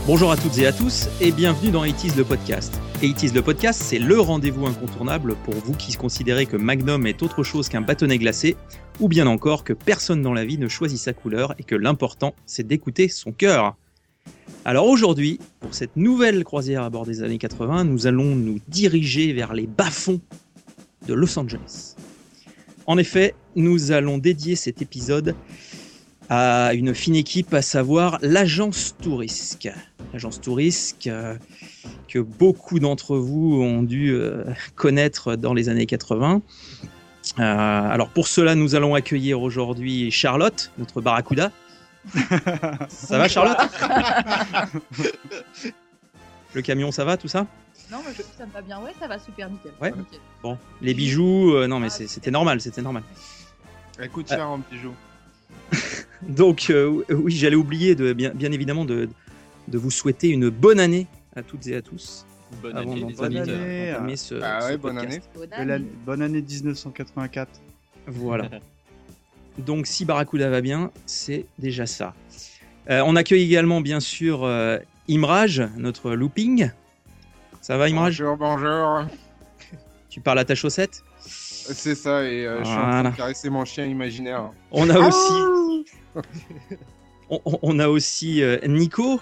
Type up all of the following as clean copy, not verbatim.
Bonjour à toutes et à tous et bienvenue dans 80's le podcast. 80's le podcast, c'est le rendez-vous incontournable pour vous qui considérez que Magnum est autre chose qu'un bâtonnet glacé ou bien encore que personne dans la vie ne choisit sa couleur et que l'important c'est d'écouter son cœur. Alors aujourd'hui, pour cette nouvelle croisière à bord des années 80, nous allons nous diriger vers les bas-fonds de Los Angeles. En effet, nous allons dédier cet épisode à une fine équipe, à savoir l'agence Tourisque. L'agence Tourisque que beaucoup d'entre vous ont dû connaître dans les années 80. Alors pour cela, nous allons accueillir aujourd'hui Charlotte, notre barracuda. Ça va Charlotte? Le camion, ça va, tout ça? Non, mais ça me va bien, ouais, ça va super nickel. Ouais. Nickel. Bon, les bijoux, non mais c'était normal, c'était normal. Elle coûte cher en bijoux. Donc oui, j'allais oublier bien évidemment de vous souhaiter une bonne année à toutes et à tous. Bonne avant année, d'entamer les amis. ce Bonne année. podcast. Bonne année 1984. Voilà. Donc si Barracuda va bien, c'est déjà ça. On accueille également bien sûr Imraj, notre looping. Ça va Imraj? Bonjour. Tu parles à ta chaussette? C'est ça, et je suis en train de caresser mon chien imaginaire. On a aussi... On a aussi Nico,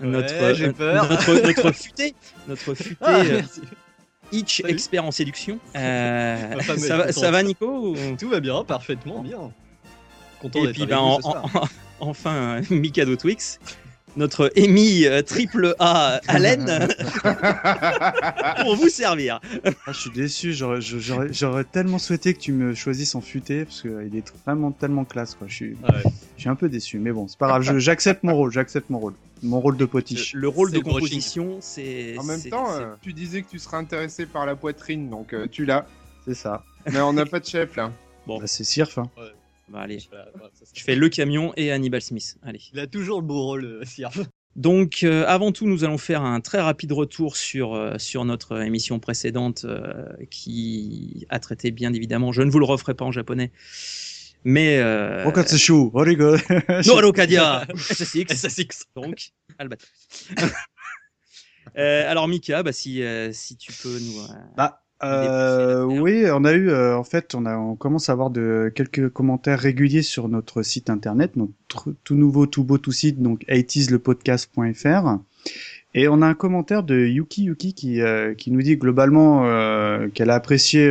notre futé, Hitch expert en séduction. Ça va Nico ou... Tout va bien, parfaitement bien. Content et d'être puis avec vous ce soir. enfin Mikado Twix, notre Amy triple A Allen pour vous servir. Je suis déçu, j'aurais tellement souhaité que tu me choisisses en futé parce qu'il est vraiment tellement classe quoi. Je suis un peu déçu, mais bon, c'est pas grave, j'accepte mon rôle, mon rôle de potiche. Le rôle de composition, c'est en même temps, tu disais que tu serais intéressé par la poitrine, donc tu l'as. C'est ça. Mais on n'a pas de chef là. Bon, bah, c'est Sirf. Hein. Ouais. Bah, allez, je fais le camion et Hannibal Smith. Allez. Il a toujours le beau rôle, Sirf. Donc, avant tout, nous allons faire un très rapide retour sur notre émission précédente qui a traité, bien évidemment, je ne vous le referai pas en japonais, mais... Okatsushu, origo. No Arokadia SSX. Donc, Albat. Alors, Mika, bah, si tu peux nous... oui, on a eu on commence à avoir quelques commentaires réguliers sur notre site internet, notre tout nouveau, tout beau, tout site, donc 80slepodcast.fr. Et on a un commentaire de Yuki qui nous dit globalement qu'elle a apprécié,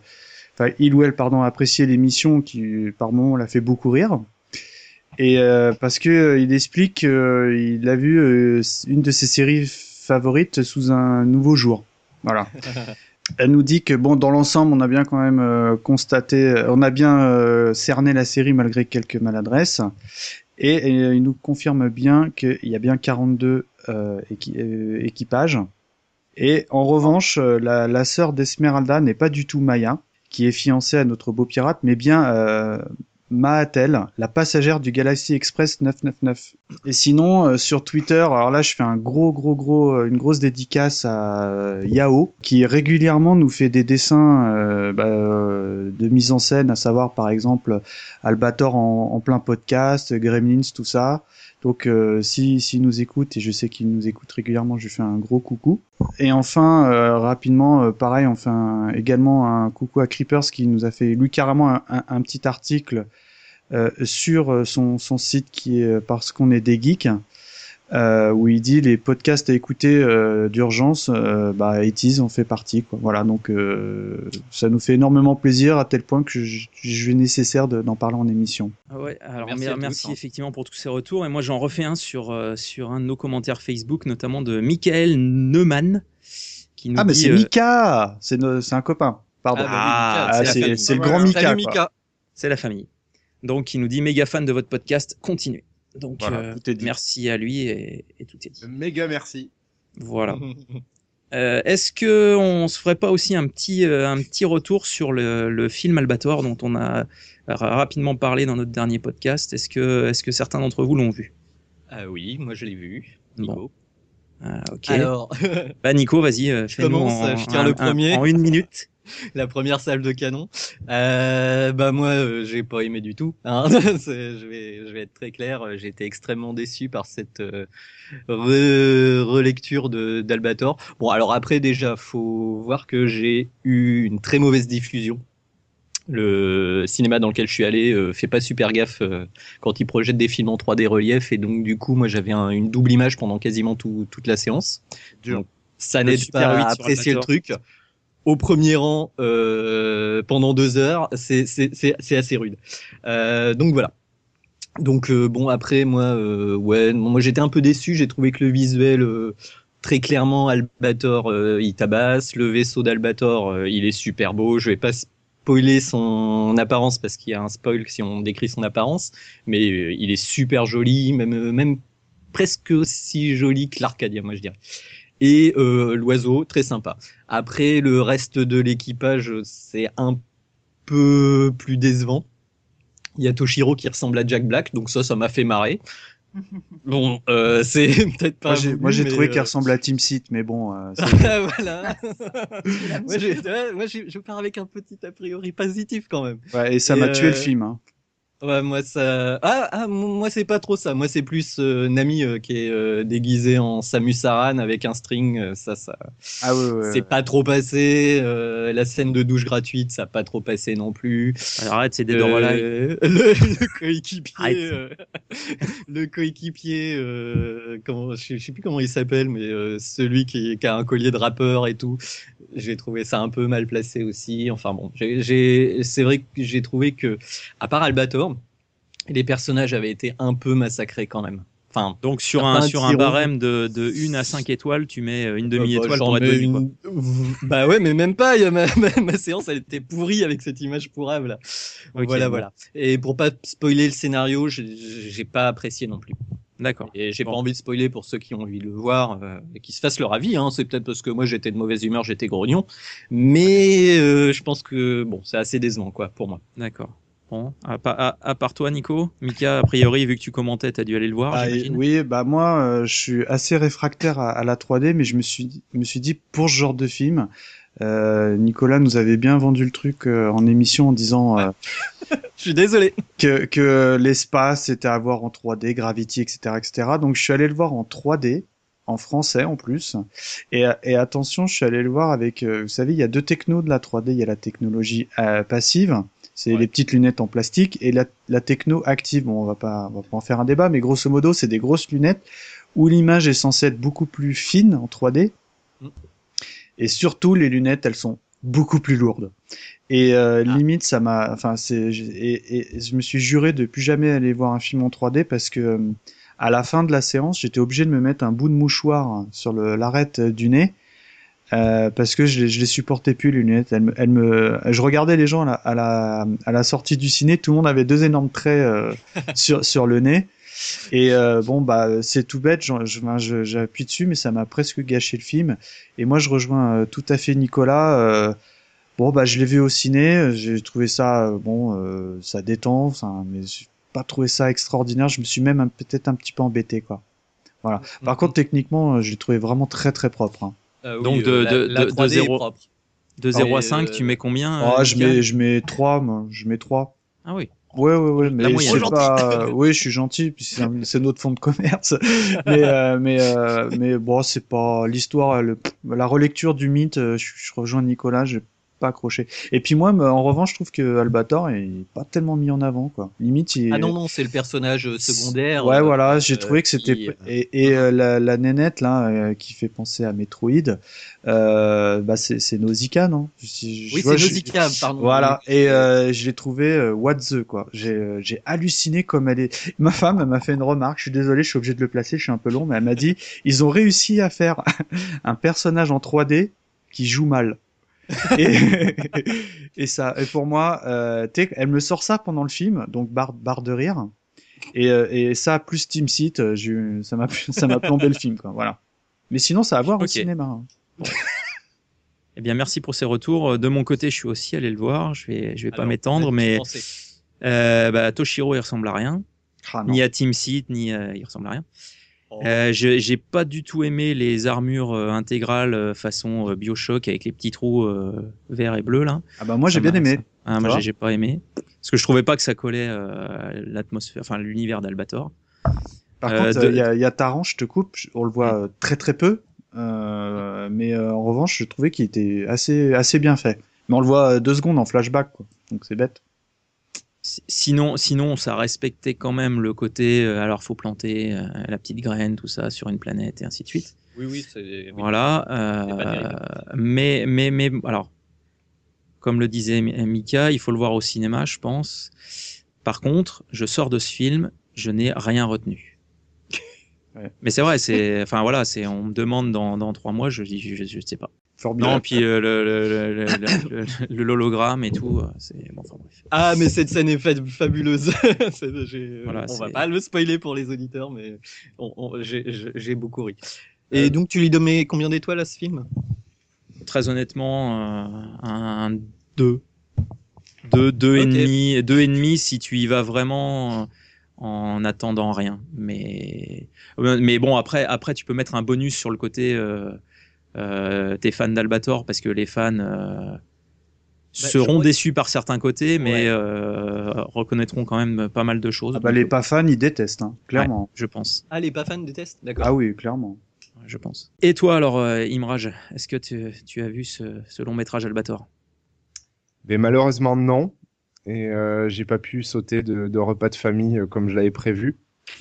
a apprécié l'émission qui par moment l'a fait beaucoup rire. Et parce que il explique qu'il a vu une de ses séries favorites sous un nouveau jour. Voilà. Elle nous dit que bon, dans l'ensemble, on a bien quand même on a bien cerné la série malgré quelques maladresses, et il nous confirme bien qu'il y a bien 42 équipages. Et en revanche, la sœur d'Esmeralda n'est pas du tout Maya, qui est fiancée à notre beau pirate, mais bien Maatel, la passagère du Galaxy Express 999. Et sinon, sur Twitter, alors là, je fais une grosse dédicace à Yao, qui régulièrement nous fait des dessins de mise en scène, à savoir par exemple Albator en plein podcast, Gremlins, tout ça. Donc s'il nous écoute, et je sais qu'il nous écoute régulièrement, je lui fais un gros coucou. Et enfin, rapidement, pareil, on fait également un coucou à Creepers qui nous a fait lui carrément un petit article sur son site qui est Parce qu'on est des geeks, où il dit les podcasts à écouter d'urgence, 80s en fait partie, quoi. Voilà, donc ça nous fait énormément plaisir à tel point que je vais nécessaire d'en parler en émission. Ah ouais, alors merci tous, effectivement pour tous ces retours, et moi j'en refais un sur un de nos commentaires Facebook, notamment de Michael Neumann qui nous dit... mais c'est Mika, c'est un copain. Pardon. C'est le grand Mika. Salut Mika. C'est la famille. Donc il nous dit méga fan de votre podcast, continuez. Donc voilà, tout est dit. Merci à lui et tout est dit. Méga merci. Voilà. Est-ce que on se ferait pas aussi un petit retour sur le film Albator dont on a rapidement parlé dans notre dernier podcast? Est-ce que certains d'entre vous l'ont vu? Oui, moi je l'ai vu. Nico. Bon. Ok. Alors, Nico, vas-y, fais-nous je tiens le premier. en 1 minute. la première salle de canon. Moi, j'ai pas aimé du tout. Hein. Je vais être très clair. J'ai été extrêmement déçu par cette relecture d'Albator. Bon, alors après déjà, faut voir que j'ai eu une très mauvaise diffusion. Le cinéma dans lequel je suis allé fait pas super gaffe quand il projette des films en 3D relief, et donc du coup moi j'avais une double image pendant quasiment toute la séance. Donc ça Le n'aide Super pas 8 à sur apprécier le Albator. truc. Au premier rang pendant 2 heures, c'est assez rude. Donc voilà. Donc bon, après moi j'étais un peu déçu. J'ai trouvé que le visuel très clairement, Albator il tabasse. Le vaisseau d'Albator il est super beau. Je vais pas spoiler son apparence parce qu'il y a un spoil si on décrit son apparence, mais il est super joli, même presque aussi joli que l'Arcadia, moi je dirais. Et l'oiseau, très sympa. Après, le reste de l'équipage, c'est un peu plus décevant. Il y a Toshiro qui ressemble à Jack Black, donc ça m'a fait marrer. Bon, c'est peut-être pas Moi, j'ai voulu, trouvé mais, qu'il ressemble à Team Seat, mais bon. voilà. Je pars avec un petit a priori positif quand même. Ouais, et ça Et, m'a tué le film. Hein. Ouais, moi ça. Moi c'est pas trop ça. Moi c'est plus Nami qui est déguisé en Samus Aran avec un string. Ça. Ah ouais. C'est pas trop passé. La scène de douche gratuite, ça a pas trop passé non plus. Alors, arrête, c'est des Dorolai. Le coéquipier, Arrête. le coéquipier, je sais plus comment il s'appelle, mais celui qui a un collier de rappeur et tout. J'ai trouvé ça un peu mal placé aussi. Enfin bon, c'est vrai que j'ai trouvé que, à part Albator, les personnages avaient été un peu massacrés quand même. Enfin, Donc, sur certains un tirons- barème de 1 à 5 étoiles, tu mets une demi-étoile j'en pour être mets bonne, quoi. Bah ouais, mais même pas. Ma séance, elle était pourrie avec cette image pourrave là. Ok, Voilà, bon. voilà. Et pour pas spoiler le scénario, j'ai pas apprécié non plus. D'accord. Et j'ai Bon. pas envie de spoiler pour ceux qui ont envie de le voir et qui se fassent leur avis. Hein. C'est peut-être parce que moi j'étais de mauvaise humeur, j'étais grognon. Mais je pense que bon, c'est assez décevant quoi pour moi. D'accord. Bon, à part toi, Nico, Mika, a priori, vu que tu commentais, t'as dû aller le voir, Ah, j'imagine. oui, bah moi, je suis assez réfractaire à la 3D, mais je me suis dit pour ce genre de film, Nicolas nous avait bien vendu le truc en émission en disant Je suis désolé. que l'espace était à voir en 3D, Gravity, etc., etc. Donc je suis allé le voir en 3D, en français en plus. Et attention, je suis allé le voir avec, vous savez, il y a deux technos de la 3D. Il y a la technologie passive, c'est les petites lunettes en plastique, et la techno active. Bon, on va pas en faire un débat, mais grosso modo, c'est des grosses lunettes où l'image est censée être beaucoup plus fine en 3D. Et surtout, les lunettes, elles sont beaucoup plus lourdes. Et limite, ça m'a, enfin, et je me suis juré de plus jamais aller voir un film en 3D parce que à la fin de la séance, j'étais obligé de me mettre un bout de mouchoir sur l'arête du nez parce que je les supportais plus les lunettes. Je regardais les gens à la sortie du ciné, tout le monde avait deux énormes traits sur le nez. Et bon bah c'est tout bête, j'appuie dessus, mais ça m'a presque gâché le film. Et moi je rejoins tout à fait Nicolas. Bon bah je l'ai vu au ciné, j'ai trouvé ça ça détend, enfin, mais j'ai pas trouvé ça extraordinaire. Je me suis même peut-être un petit peu embêté quoi. Voilà. Par contre techniquement, je l'ai trouvé vraiment très très propre. Hein. Donc la 3D est 0 propre. de 0 à Et, 5, tu mets combien Oh, Mika je mets 3, moi, je mets 3. Ah oui. Ouais, La mais moyenne. c'est pas. Oui, je suis gentil, puis c'est notre fond de commerce. Mais bon, c'est pas l'histoire, la relecture du mythe. Je rejoins Nicolas, j'ai pas accroché. Et puis moi, en revanche, je trouve que Albator est pas tellement mis en avant, quoi. Limite, Ah non, c'est le personnage secondaire. Ouais, voilà, j'ai trouvé que c'était qui, la nénette là qui fait penser à Metroid. Bah c'est Nausicaa, non? Oui, c'est Nausicaa, pardon. Voilà, Oui. et je l'ai trouvé what the quoi. J'ai halluciné comme elle est. Ma femme elle m'a fait une remarque. Je suis désolé, je suis obligé de le placer, je suis un peu long, mais elle m'a dit ils ont réussi à faire un personnage en 3D qui joue mal. et, et pour moi, elle me sort ça pendant le film, donc barre de rire. Et ça plus Team Seat, ça m'a plombé le film quoi. Voilà. Mais sinon ça à voir au cinéma. Hein. Bon. Eh bien, merci pour ces retours. De mon côté, je suis aussi allé le voir. Je vais pas m'étendre, mais Toshiro, il ressemble à rien. Ah, non. Ni à Team Seat, ni il ressemble à rien. J'ai pas du tout aimé les armures intégrales façon BioShock avec les petits trous verts et bleus là. Ah bah moi Ça j'ai bien m'a- aimé. ça- Ah, Ça moi va j'ai pas aimé parce que je trouvais pas que ça collait à l'atmosphère, enfin l'univers d'Albator. Par Euh, contre, de- il y a Taran, je te coupe, on le voit très très peu, mais en revanche, je trouvais qu'il était assez bien fait. Mais on le voit 2 secondes en flashback, quoi. Donc c'est bête. Sinon, ça respectait quand même le côté. Alors, faut planter la petite graine, tout ça, sur une planète et ainsi de suite. Oui, c'est. Voilà. C'est pas terrible. Mais alors, comme le disait Mika, il faut le voir au cinéma, je pense. Par contre, je sors de ce film, je n'ai rien retenu. Ouais. Mais c'est vrai, enfin voilà, on me demande dans 3 mois, je dis, je sais pas. Fort bien. Non, puis l'hologramme et tout, c'est bon, enfin bref. Ah, mais cette scène est fabuleuse. Voilà, on va c'est- pas le spoiler pour les auditeurs, mais j'ai beaucoup ri. Et donc, tu lui donnais combien d'étoiles à ce film? Très honnêtement, un 2. 2 et Ok. demi, 2,5 si tu y vas vraiment en attendant rien. Mais bon, après, tu peux mettre un bonus sur le côté t'es fan d'Albator parce que les fans je seront crois que- déçus par certains côtés, mais Ouais. reconnaîtront quand même pas mal de choses. Ah bah Donc, les pas fans, ils détestent, hein, clairement. je pense. Ah, les pas fans détestent? D'accord. Ah oui, clairement. Je pense. Et toi alors, Imraj, est-ce que tu as vu ce long métrage Albator? Mais malheureusement, non. Et j'ai pas pu sauter de repas de famille comme je l'avais prévu.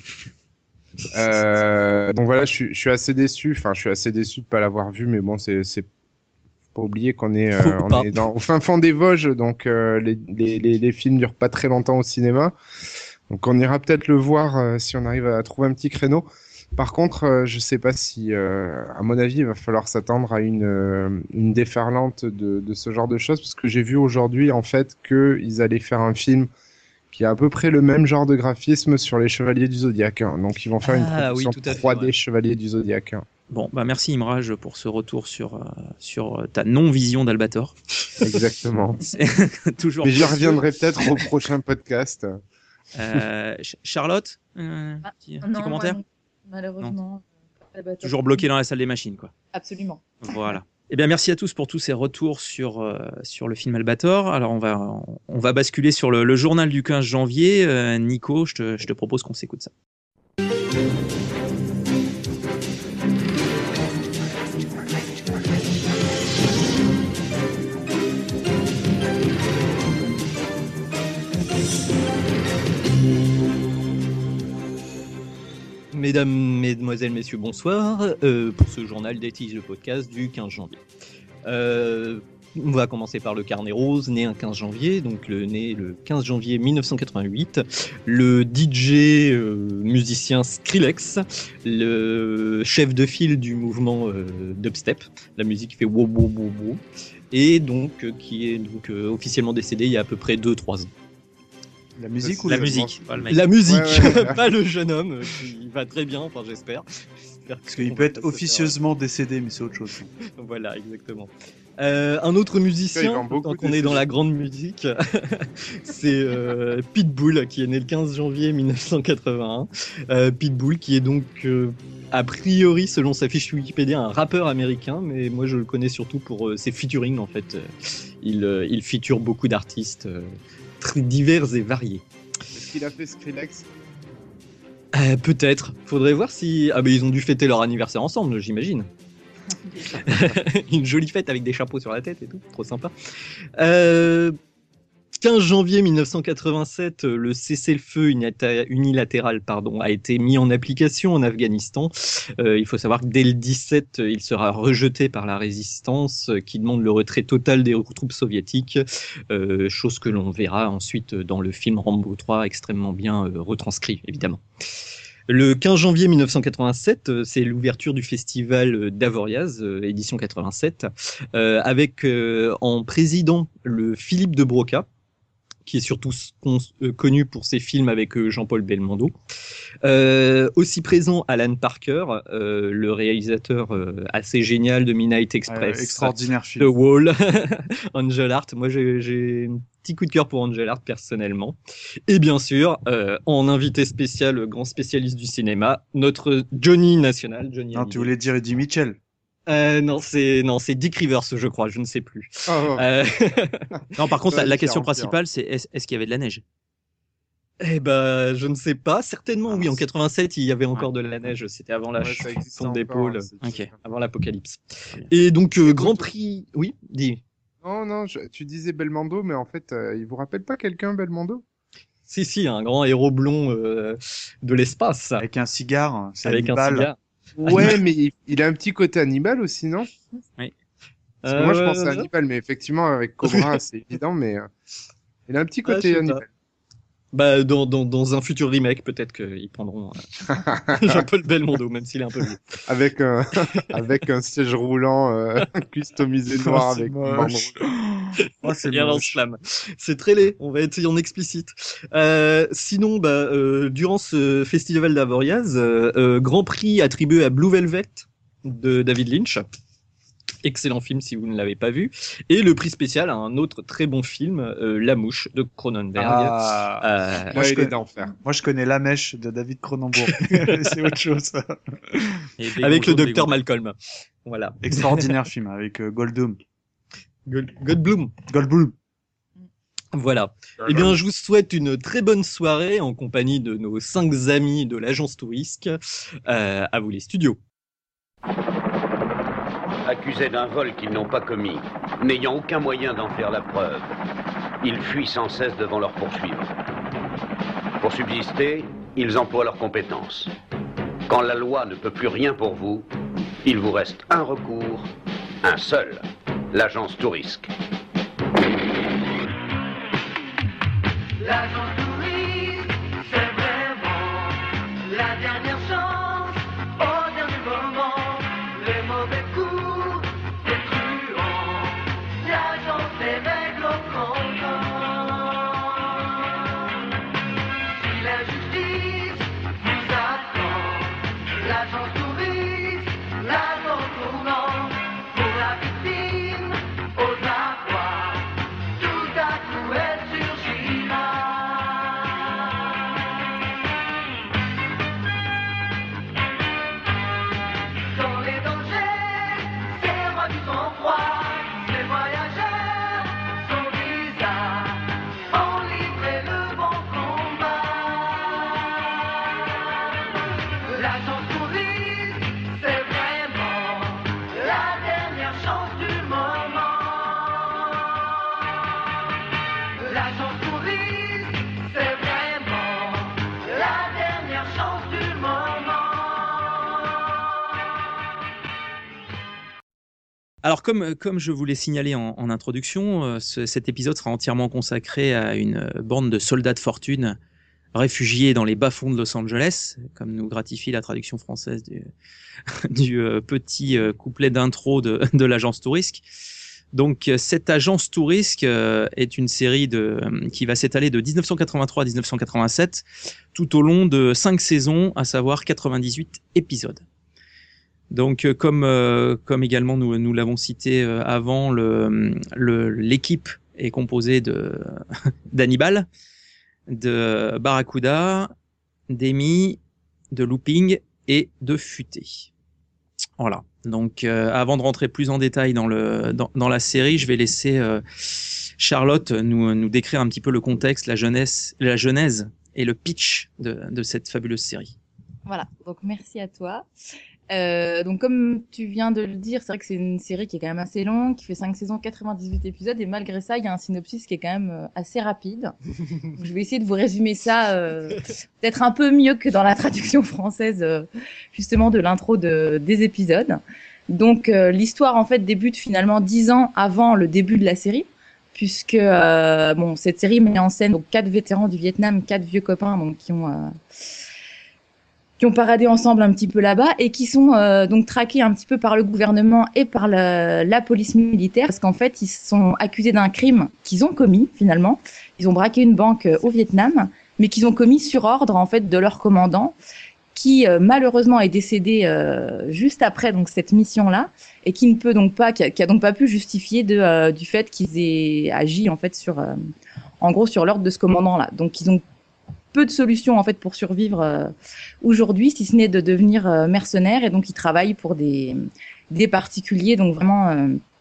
Donc voilà, je suis assez déçu. Enfin, je suis assez déçu de pas l'avoir vu, mais bon, c'est faut pas oublier qu'on est, Faut on pas. est au fin fond des Vosges, donc les films durent pas très longtemps au cinéma. Donc on ira peut-être le voir si on arrive à trouver un petit créneau. Par contre, je sais pas si, à mon avis, il va falloir s'attendre à une déferlante de ce genre de choses, parce que j'ai vu aujourd'hui en fait qu'ils allaient faire un film qui a à peu près le même genre de graphisme sur les Chevaliers du Zodiaque, hein. Donc ils vont faire une Ah, oui, production tout à fait, 3D ouais. Chevaliers du Zodiaque, hein. Bon, bah merci Imraj pour ce retour sur ta non-vision d'Albator. Exactement. C'est toujours Mais j'y précieux. reviendrai peut-être au prochain podcast. Charlotte, Ah, petit Non, commentaire? moi non, malheureusement. Albator. Toujours bloqué dans la salle des machines, quoi. Absolument. Voilà. Eh bien, merci à tous pour tous ces retours sur le film Albator. Alors, on va basculer sur le journal du 15 janvier. Nico, je te propose qu'on s'écoute ça. Mesdames, Mesdemoiselles, Messieurs, bonsoir pour ce journal d'Etis, le podcast du 15 janvier. On va commencer par le carnet rose, né un 15 janvier, donc né le 15 janvier 1988. Le DJ musicien Skrillex, le chef de file du mouvement dubstep, la musique qui fait wow wow wow wow, et donc qui est donc officiellement décédé il y a à peu près 2-3 ans. La musique ou La le- musique, pas le mec. La musique, Ouais, ouais. pas le jeune homme qui va très bien, enfin j'espère. Parce qu'il peut être officieusement décédé, mais c'est autre chose. Voilà, exactement. Un autre Il musicien, vend beaucoup tant qu'on de est dans CD. la grande musique, c'est Pitbull, qui est né le 15 janvier 1981. Pitbull, qui est donc, a priori, selon sa fiche Wikipédia, un rappeur américain, mais moi je le connais surtout pour ses featuring, en fait. Il feature beaucoup d'artistes très divers et variés. Est-ce qu'il a fait Skrillex? Peut-être. Faudrait voir si... Ah ben ils ont dû fêter leur anniversaire ensemble, j'imagine. Une jolie fête avec des chapeaux sur la tête et tout, trop sympa. 15 janvier 1987, le cessez-le-feu unilatéral a été mis en application en Afghanistan. Il faut savoir que dès le 17, il sera rejeté par la résistance qui demande le retrait total des troupes soviétiques, chose que l'on verra ensuite dans le film Rambo 3, extrêmement bien retranscrit, évidemment. Le 15 janvier 1987, c'est l'ouverture du festival d'Avoriaz, édition 87, avec en président le Philippe de Broca, qui est surtout connu pour ses films avec Jean-Paul Belmondo. Aussi présent Alan Parker, le réalisateur assez génial de Midnight Express, extraordinaire film, The Wall, Angel Heart. Moi, j'ai un petit coup de cœur pour Angel Heart personnellement. Et bien sûr, en invité spécial, grand spécialiste du cinéma, notre Johnny national. Johnny non, Hallyday. tu voulais dire Eddie Mitchell. Non, c'est Dick Rivers, je crois, je ne sais plus. Oh. Non, par contre, Ouais, la question différent. principale, c'est est-ce qu'il y avait de la neige? Eh ben, je ne sais pas. Certainement, oui. En 87, il y avait encore de la neige. C'était avant la Ouais, ça existe fonte encore, d'épaule, hein, c'est- Ok. avant l'apocalypse. Très bien. Et donc, Grand Prix. Oui, dis. Non, tu disais Belmondo, mais en fait, il vous rappelle pas quelqu'un, Belmondo? Si, un grand héros blond de l'espace, Avec un cigare, c'est avec un Hannibal. cigare. Ouais, mais il a un petit côté Hannibal aussi, non? Parce que moi, je pense à je- Hannibal, mais effectivement, avec Cobra, c'est évident, mais il a un petit Ah, je côté sais pas. Hannibal. Bah, dans un futur remake, peut-être qu'ils prendront Jean-Paul Belmondo, même s'il est un peu vieux. Avec un, avec un siège roulant customisé noir Oh, c'est avec une bande moche. rouge. Oh, c'est Et un moche. slam. C'est très laid. On va être en explicite. Sinon, durant ce festival d'Avoriaz, Grand Prix attribué à Blue Velvet de David Lynch. Excellent film si vous ne l'avez pas vu. Et le prix spécial à un autre très bon film, La Mouche de Cronenberg. Ah. Là, Moi, je il est connais- d'enfer. Moi, je connais La Mèche de David Cronenberg. C'est autre chose. Et Bégon Avec le jaune, docteur Bégon. Malcolm. Voilà. Extraordinaire film avec Goldblum. Goldblum. Goldblum. Voilà. Eh bien, je vous souhaite une très bonne soirée en compagnie de nos 5 amis de l'agence Tourisque. À vous les studios. Accusés d'un vol qu'ils n'ont pas commis, n'ayant aucun moyen d'en faire la preuve, ils fuient sans cesse devant leurs poursuivants. Pour subsister, ils emploient leurs compétences. Quand la loi ne peut plus rien pour vous, il vous reste un recours, un seul, l'agence Tourisque. L'agence touriste, c'est vraiment la dernière chance. Au dernier moment, les mauvais coups, les truands, l'agence les règle au comptant. Si la justice nous attend, l'agence touriste, l'agent tournant, pour la victime, aux avoirs, tout à coup elle surgira. Dans les dangers, c'est moi du sang-froid, les voyageurs sont bizarres, ont livré le bon combat. L'agence touriste, c'est vraiment la dernière chance du moment. L'agence touriste, c'est vraiment la dernière chance du moment. Alors, comme je vous l'ai signalé en introduction, cet épisode sera entièrement consacré à une bande de soldats de fortune réfugiés dans les bas-fonds de Los Angeles, comme nous gratifie la traduction française du petit couplet d'intro de l'agence Tourisque. Donc, cette agence Tourisque est une série qui va s'étaler de 1983 à 1987, tout au long de 5 saisons, à savoir 98 épisodes. Donc, comme également nous l'avons cité avant, l'équipe est composée d'Hannibal, de Barracuda, d'Amy, de Looping et de Futé. Voilà. Donc, avant de rentrer plus en détail dans la série, je vais laisser Charlotte nous décrire un petit peu le contexte, la genèse et le pitch de cette fabuleuse série. Voilà, donc merci à toi. Donc comme tu viens de le dire, c'est vrai que c'est une série qui est quand même assez longue, qui fait 5 saisons, 98 épisodes, et malgré ça, il y a un synopsis qui est quand même assez rapide. Donc, je vais essayer de vous résumer ça peut-être un peu mieux que dans la traduction française, justement, de l'intro des épisodes. Donc l'histoire, en fait, débute finalement 10 ans avant le début de la série, puisque cette série met en scène donc 4 vétérans du Vietnam, 4 vieux copains donc, qui ont qui ont paradé ensemble un petit peu là-bas et qui sont donc traqués un petit peu par le gouvernement et par la police militaire parce qu'en fait, ils sont accusés d'un crime qu'ils ont commis finalement. Ils ont braqué une banque au Vietnam, mais qu'ils ont commis sur ordre en fait de leur commandant qui malheureusement est décédé juste après donc cette mission-là et qui a donc pas pu justifier du fait qu'ils aient agi en fait en gros sur l'ordre de ce commandant-là. Donc ils ont peu de solutions en fait pour survivre aujourd'hui, si ce n'est de devenir mercenaires, et donc ils travaillent pour des particuliers, donc vraiment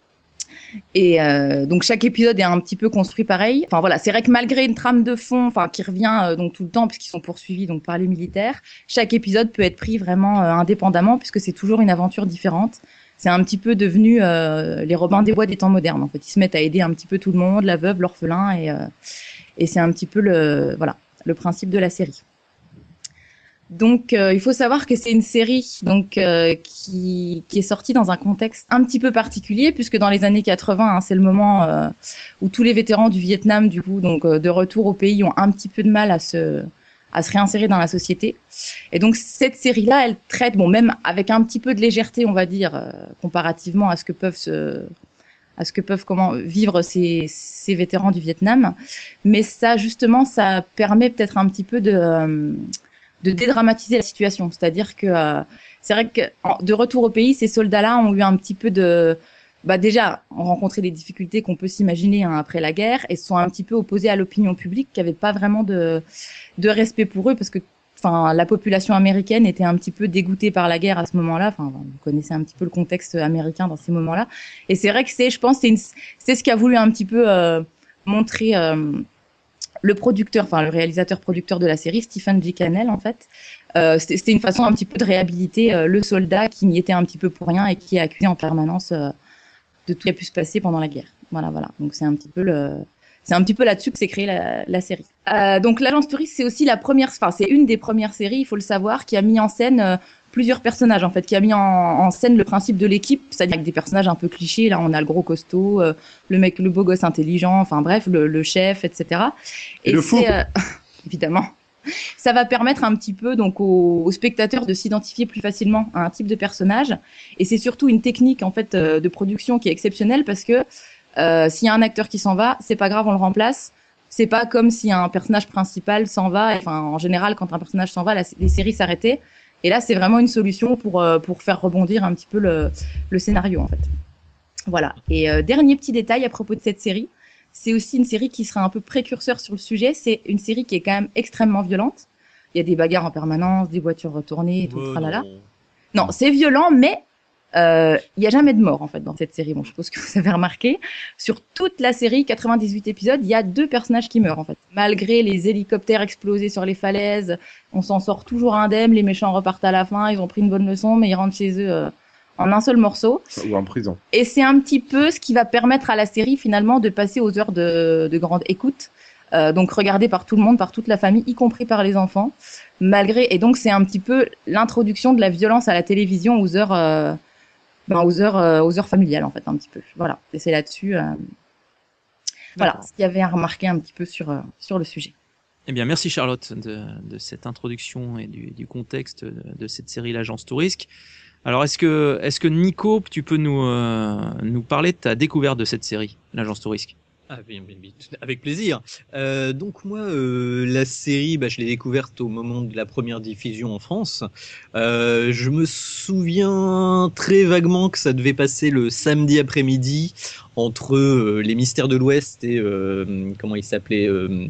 donc chaque épisode est un petit peu construit pareil. Enfin voilà, c'est vrai que malgré une trame de fond, enfin qui revient donc tout le temps puisqu'ils sont poursuivis donc par les militaires, chaque épisode peut être pris vraiment indépendamment puisque c'est toujours une aventure différente. C'est un petit peu devenu les Robins des Bois des temps modernes. En fait, ils se mettent à aider un petit peu tout le monde, la veuve, l'orphelin, et c'est un petit peu le principe de la série. Donc, il faut savoir que c'est une série donc qui est sortie dans un contexte un petit peu particulier, puisque dans les années 80, hein, c'est le moment où tous les vétérans du Vietnam, du coup, donc de retour au pays, ont un petit peu de mal à se réinsérer dans la société. Et donc cette série-là, elle traite, bon, même avec un petit peu de légèreté, on va dire, comparativement à ce que peuvent vivre ces vétérans du Vietnam, mais ça justement, ça permet peut-être un petit peu de dédramatiser la situation. C'est-à-dire que c'est vrai que de retour au pays, ces soldats-là ont eu un petit peu déjà, ont rencontré des difficultés qu'on peut s'imaginer après la guerre et se sont un petit peu opposés à l'opinion publique qui avait pas vraiment de respect pour eux parce que la population américaine était un petit peu dégoûtée par la guerre à ce moment-là. Enfin, vous connaissez un petit peu le contexte américain dans ces moments-là. Et c'est vrai que c'est ce qu'a voulu un petit peu montrer le producteur, le réalisateur-producteur de la série, Stephen J. Cannell, en fait. C'était une façon un petit peu de réhabiliter le soldat qui n'y était un petit peu pour rien et qui est accusé en permanence de tout ce qui a pu se passer pendant la guerre. Voilà. Donc c'est un petit peu là-dessus que s'est créée la série. Donc l'Agence Touriste, c'est aussi c'est une des premières séries, il faut le savoir, qui a mis en scène plusieurs personnages, en fait, qui a mis en scène le principe de l'équipe, c'est-à-dire avec des personnages un peu clichés. Là, on a le gros costaud, le beau gosse intelligent, enfin bref, le chef, etc. Et le fou. Évidemment. Ça va permettre un petit peu donc aux spectateurs de s'identifier plus facilement à un type de personnage. Et c'est surtout une technique en fait de production qui est exceptionnelle parce que s'il y a un acteur qui s'en va, c'est pas grave, on le remplace. C'est pas comme si un personnage principal s'en va. Enfin, en général, quand un personnage s'en va, les séries s'arrêtaient. Et là, c'est vraiment une solution pour faire rebondir un petit peu le scénario en fait. Voilà. Et dernier petit détail à propos de cette série. C'est aussi une série qui sera un peu précurseur sur le sujet. C'est une série qui est quand même extrêmement violente. Il y a des bagarres en permanence, des voitures retournées et tout le tralala. Non, c'est violent, mais il y a jamais de mort en fait dans cette série. Bon, je suppose que vous avez remarqué. Sur toute la série, 98 épisodes, il y a 2 personnages qui meurent en fait. Malgré les hélicoptères explosés sur les falaises, on s'en sort toujours indemne. Les méchants repartent à la fin. Ils ont pris une bonne leçon, mais ils rentrent chez eux en un seul morceau. Ou en prison. Et c'est un petit peu ce qui va permettre à la série finalement de passer aux heures de grande écoute. Donc regardée par tout le monde, par toute la famille, y compris par les enfants. Et donc c'est un petit peu l'introduction de la violence à la télévision aux heures familiales en fait un petit peu. Voilà. Et c'est là-dessus. Voilà ce qu'il y avait à remarquer un petit peu sur le sujet. Eh bien, merci Charlotte de cette introduction et du contexte de cette série L'Agence Tourisque. Alors, est-ce que Nico, tu peux nous parler de ta découverte de cette série, l'Agence Tourisque ? Ah, bien, avec plaisir. Donc moi, la série, je l'ai découverte au moment de la première diffusion en France. Je me souviens très vaguement que ça devait passer le samedi après-midi entre les Mystères de l'Ouest et comment il s'appelait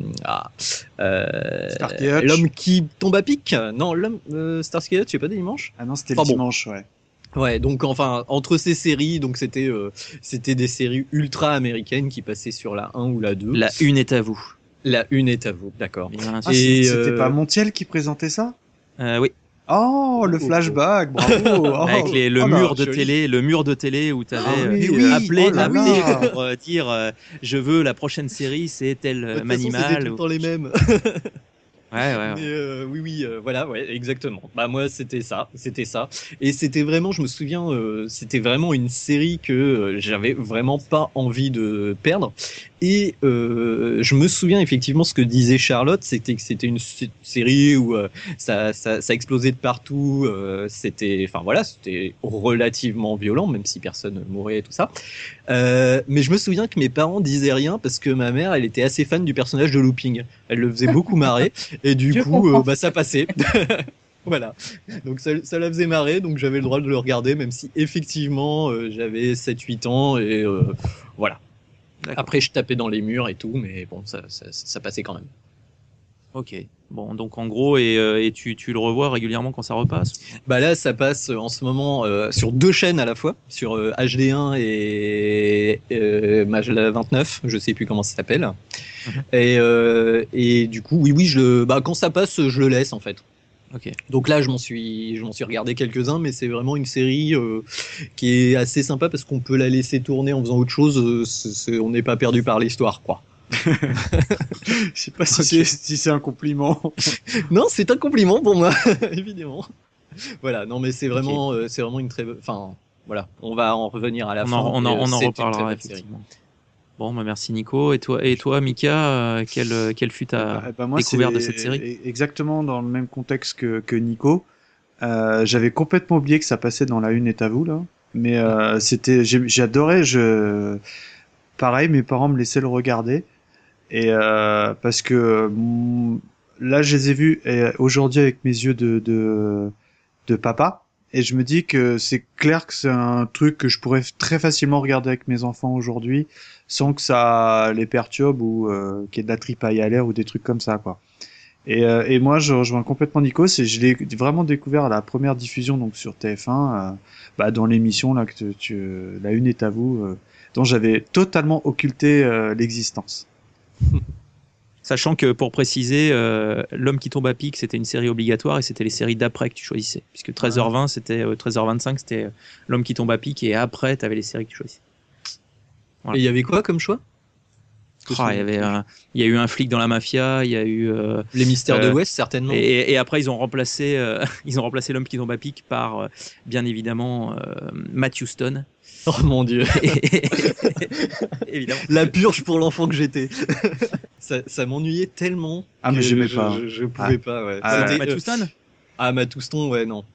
l'homme qui tombe à pic. Non, l'homme Starsky Hutch, c'est pas des dimanches. Ah non, c'était le dimanche, ouais. Ouais, donc enfin entre ces séries, donc c'était des séries ultra américaines qui passaient sur la 1 ou la 2. La 1 est à vous. La 1 est à vous, d'accord. Et c'était pas Montiel qui présentait ça ? Oui. Oh, le flashback, bravo. Avec le mur de télé où tu avais appelé pour dire je veux la prochaine série, c'est tel manimal. C'était tout le temps les mêmes. Ouais. Mais oui, voilà, ouais, exactement. Bah moi, c'était ça. Et c'était vraiment, je me souviens, c'était vraiment une série que j'avais vraiment pas envie de perdre. Et je me souviens effectivement ce que disait Charlotte, c'était que c'était une série où ça explosait de partout. Enfin voilà, c'était relativement violent, même si personne mourait et tout ça. Mais je me souviens que mes parents disaient rien parce que ma mère, elle était assez fan du personnage de Looping. Elle le faisait beaucoup marrer et du Je coup, comprends. bah ça passait. Voilà. Donc ça la faisait marrer, donc j'avais le droit de le regarder, même si effectivement j'avais 7-8 ans et voilà. D'accord. Après, je tapais dans les murs et tout, mais bon, ça passait quand même. Ok. Bon, donc en gros, et tu le revois régulièrement quand ça repasse? Bah là, ça passe en ce moment sur 2 chaînes à la fois, sur HD1 et Maj 29, je sais plus comment ça s'appelle. Et du coup, oui, quand ça passe, je le laisse en fait. Ok. Donc là, je m'en suis regardé quelques-uns, mais c'est vraiment une série qui est assez sympa parce qu'on peut la laisser tourner en faisant autre chose. On n'est pas perdu par l'histoire, quoi. Je sais pas si c'est un compliment. Non, c'est un compliment pour moi, évidemment. Voilà, non, mais c'est vraiment une très, enfin, voilà, on va en revenir à la fin. On en C'est une très reparlera bonne série. effectivement. Bon, bah merci Nico. Et toi, Mika, quelle fut ta Moi, découverte de c'est cette série? exactement dans le même contexte que Nico. J'avais complètement oublié que ça passait dans La Une est à vous là, mais j'adorais. Pareil, mes parents me laissaient le regarder et parce que là, je les ai vus aujourd'hui avec mes yeux de papa. Et je me dis que c'est clair que c'est un truc que je pourrais très facilement regarder avec mes enfants aujourd'hui sans que ça les perturbe ou qu'il y ait de la tripaille à l'air ou des trucs comme ça, quoi. Et moi, je rejoins complètement Nico. Je l'ai vraiment découvert à la première diffusion donc sur TF1, dans l'émission là La Une est à vous, dont j'avais totalement occulté l'existence. Sachant que pour préciser, L'homme qui tombe à pic, c'était une série obligatoire et c'était les séries d'après que tu choisissais. Puisque 13h20, c'était 13h25, c'était L'homme qui tombe à pic et après, tu avais les séries que tu choisissais. Voilà. Et il y avait quoi comme choix? Il y a eu un flic dans la mafia, il y a eu Les mystères de l'Ouest, certainement. et après ils ont remplacé L'homme qui tombe à pic par bien évidemment Matt Houston. Oh mon dieu. Évidemment. La purge pour l'enfant que j'étais. ça m'ennuyait tellement. Ah, mais que j'aimais pas. Je pouvais pas, ouais. Ah, C'était, Matt Houston. Matt Houston, ouais, non.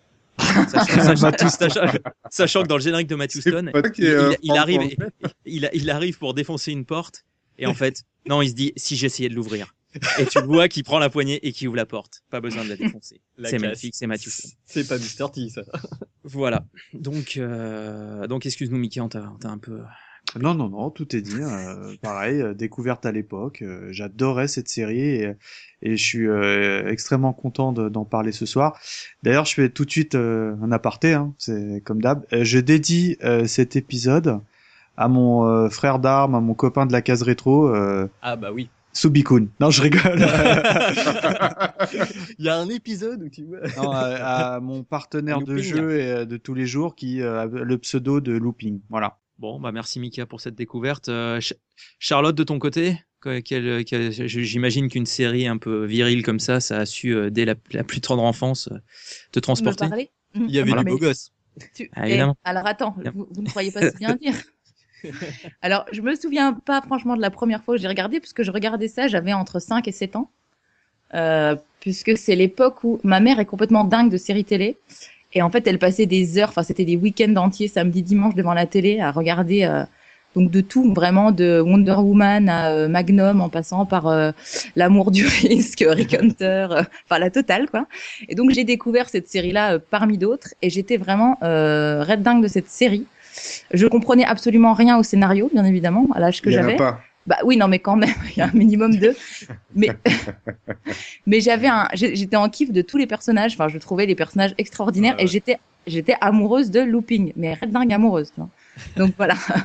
Sachant que dans le générique de Matt Houston, pas qu'il y ait il un arrive, franc il arrive pour défoncer une porte et en fait, non, il se dit si j'essayais de l'ouvrir. Et tu le vois qui prend la poignée et qui ouvre la porte. Pas besoin de la défoncer. La C'est classe. magnifique, c'est Matt Houston. C'est pas Mr. T, ça. Voilà. Donc excuse-nous, Mickey, on t'a un peu. Non, tout est dit. Pareil, découverte à l'époque. J'adorais cette série et je suis extrêmement content d'en parler ce soir. D'ailleurs, je fais tout de suite un aparté, hein, c'est comme d'hab. Je dédie cet épisode à mon frère d'armes, à mon copain de la case rétro, Ah bah oui. Subikun. Non, je rigole. Il y a un épisode où tu vois. Non, à mon partenaire de Looping. jeu et de tous les jours qui a le pseudo de Looping. Voilà. Bon, bah merci Mika pour cette découverte. Charlotte, de ton côté, j'imagine qu'une série un peu virile comme ça a su dès la plus tendre enfance te transporter. Me parler Il y avait Voilà. du beau gosse. Ah, évidemment. Alors attends, vous ne croyez pas si bien dire. Alors, je me souviens pas franchement de la première fois que j'ai regardé, puisque je regardais ça, j'avais entre 5 et 7 ans. Puisque c'est l'époque où ma mère est complètement dingue de séries télé. Et en fait, elle passait des heures, enfin c'était des week-ends entiers, samedi, dimanche, devant la télé, à regarder donc de tout, vraiment de Wonder Woman à Magnum, en passant par L'amour du risque, Rick Hunter, enfin la totale quoi. Et donc j'ai découvert cette série-là parmi d'autres, et j'étais vraiment red dingue de cette série. Je comprenais absolument rien au scénario, bien évidemment, à l'âge que Il y en a j'avais. pas. Bah oui, non, mais quand même, il y a un minimum de. Mais, mais j'étais en kiff de tous les personnages. Enfin, je trouvais les personnages extraordinaires et j'étais amoureuse de Looping, mais red dingue amoureuse. Tu vois. Donc voilà.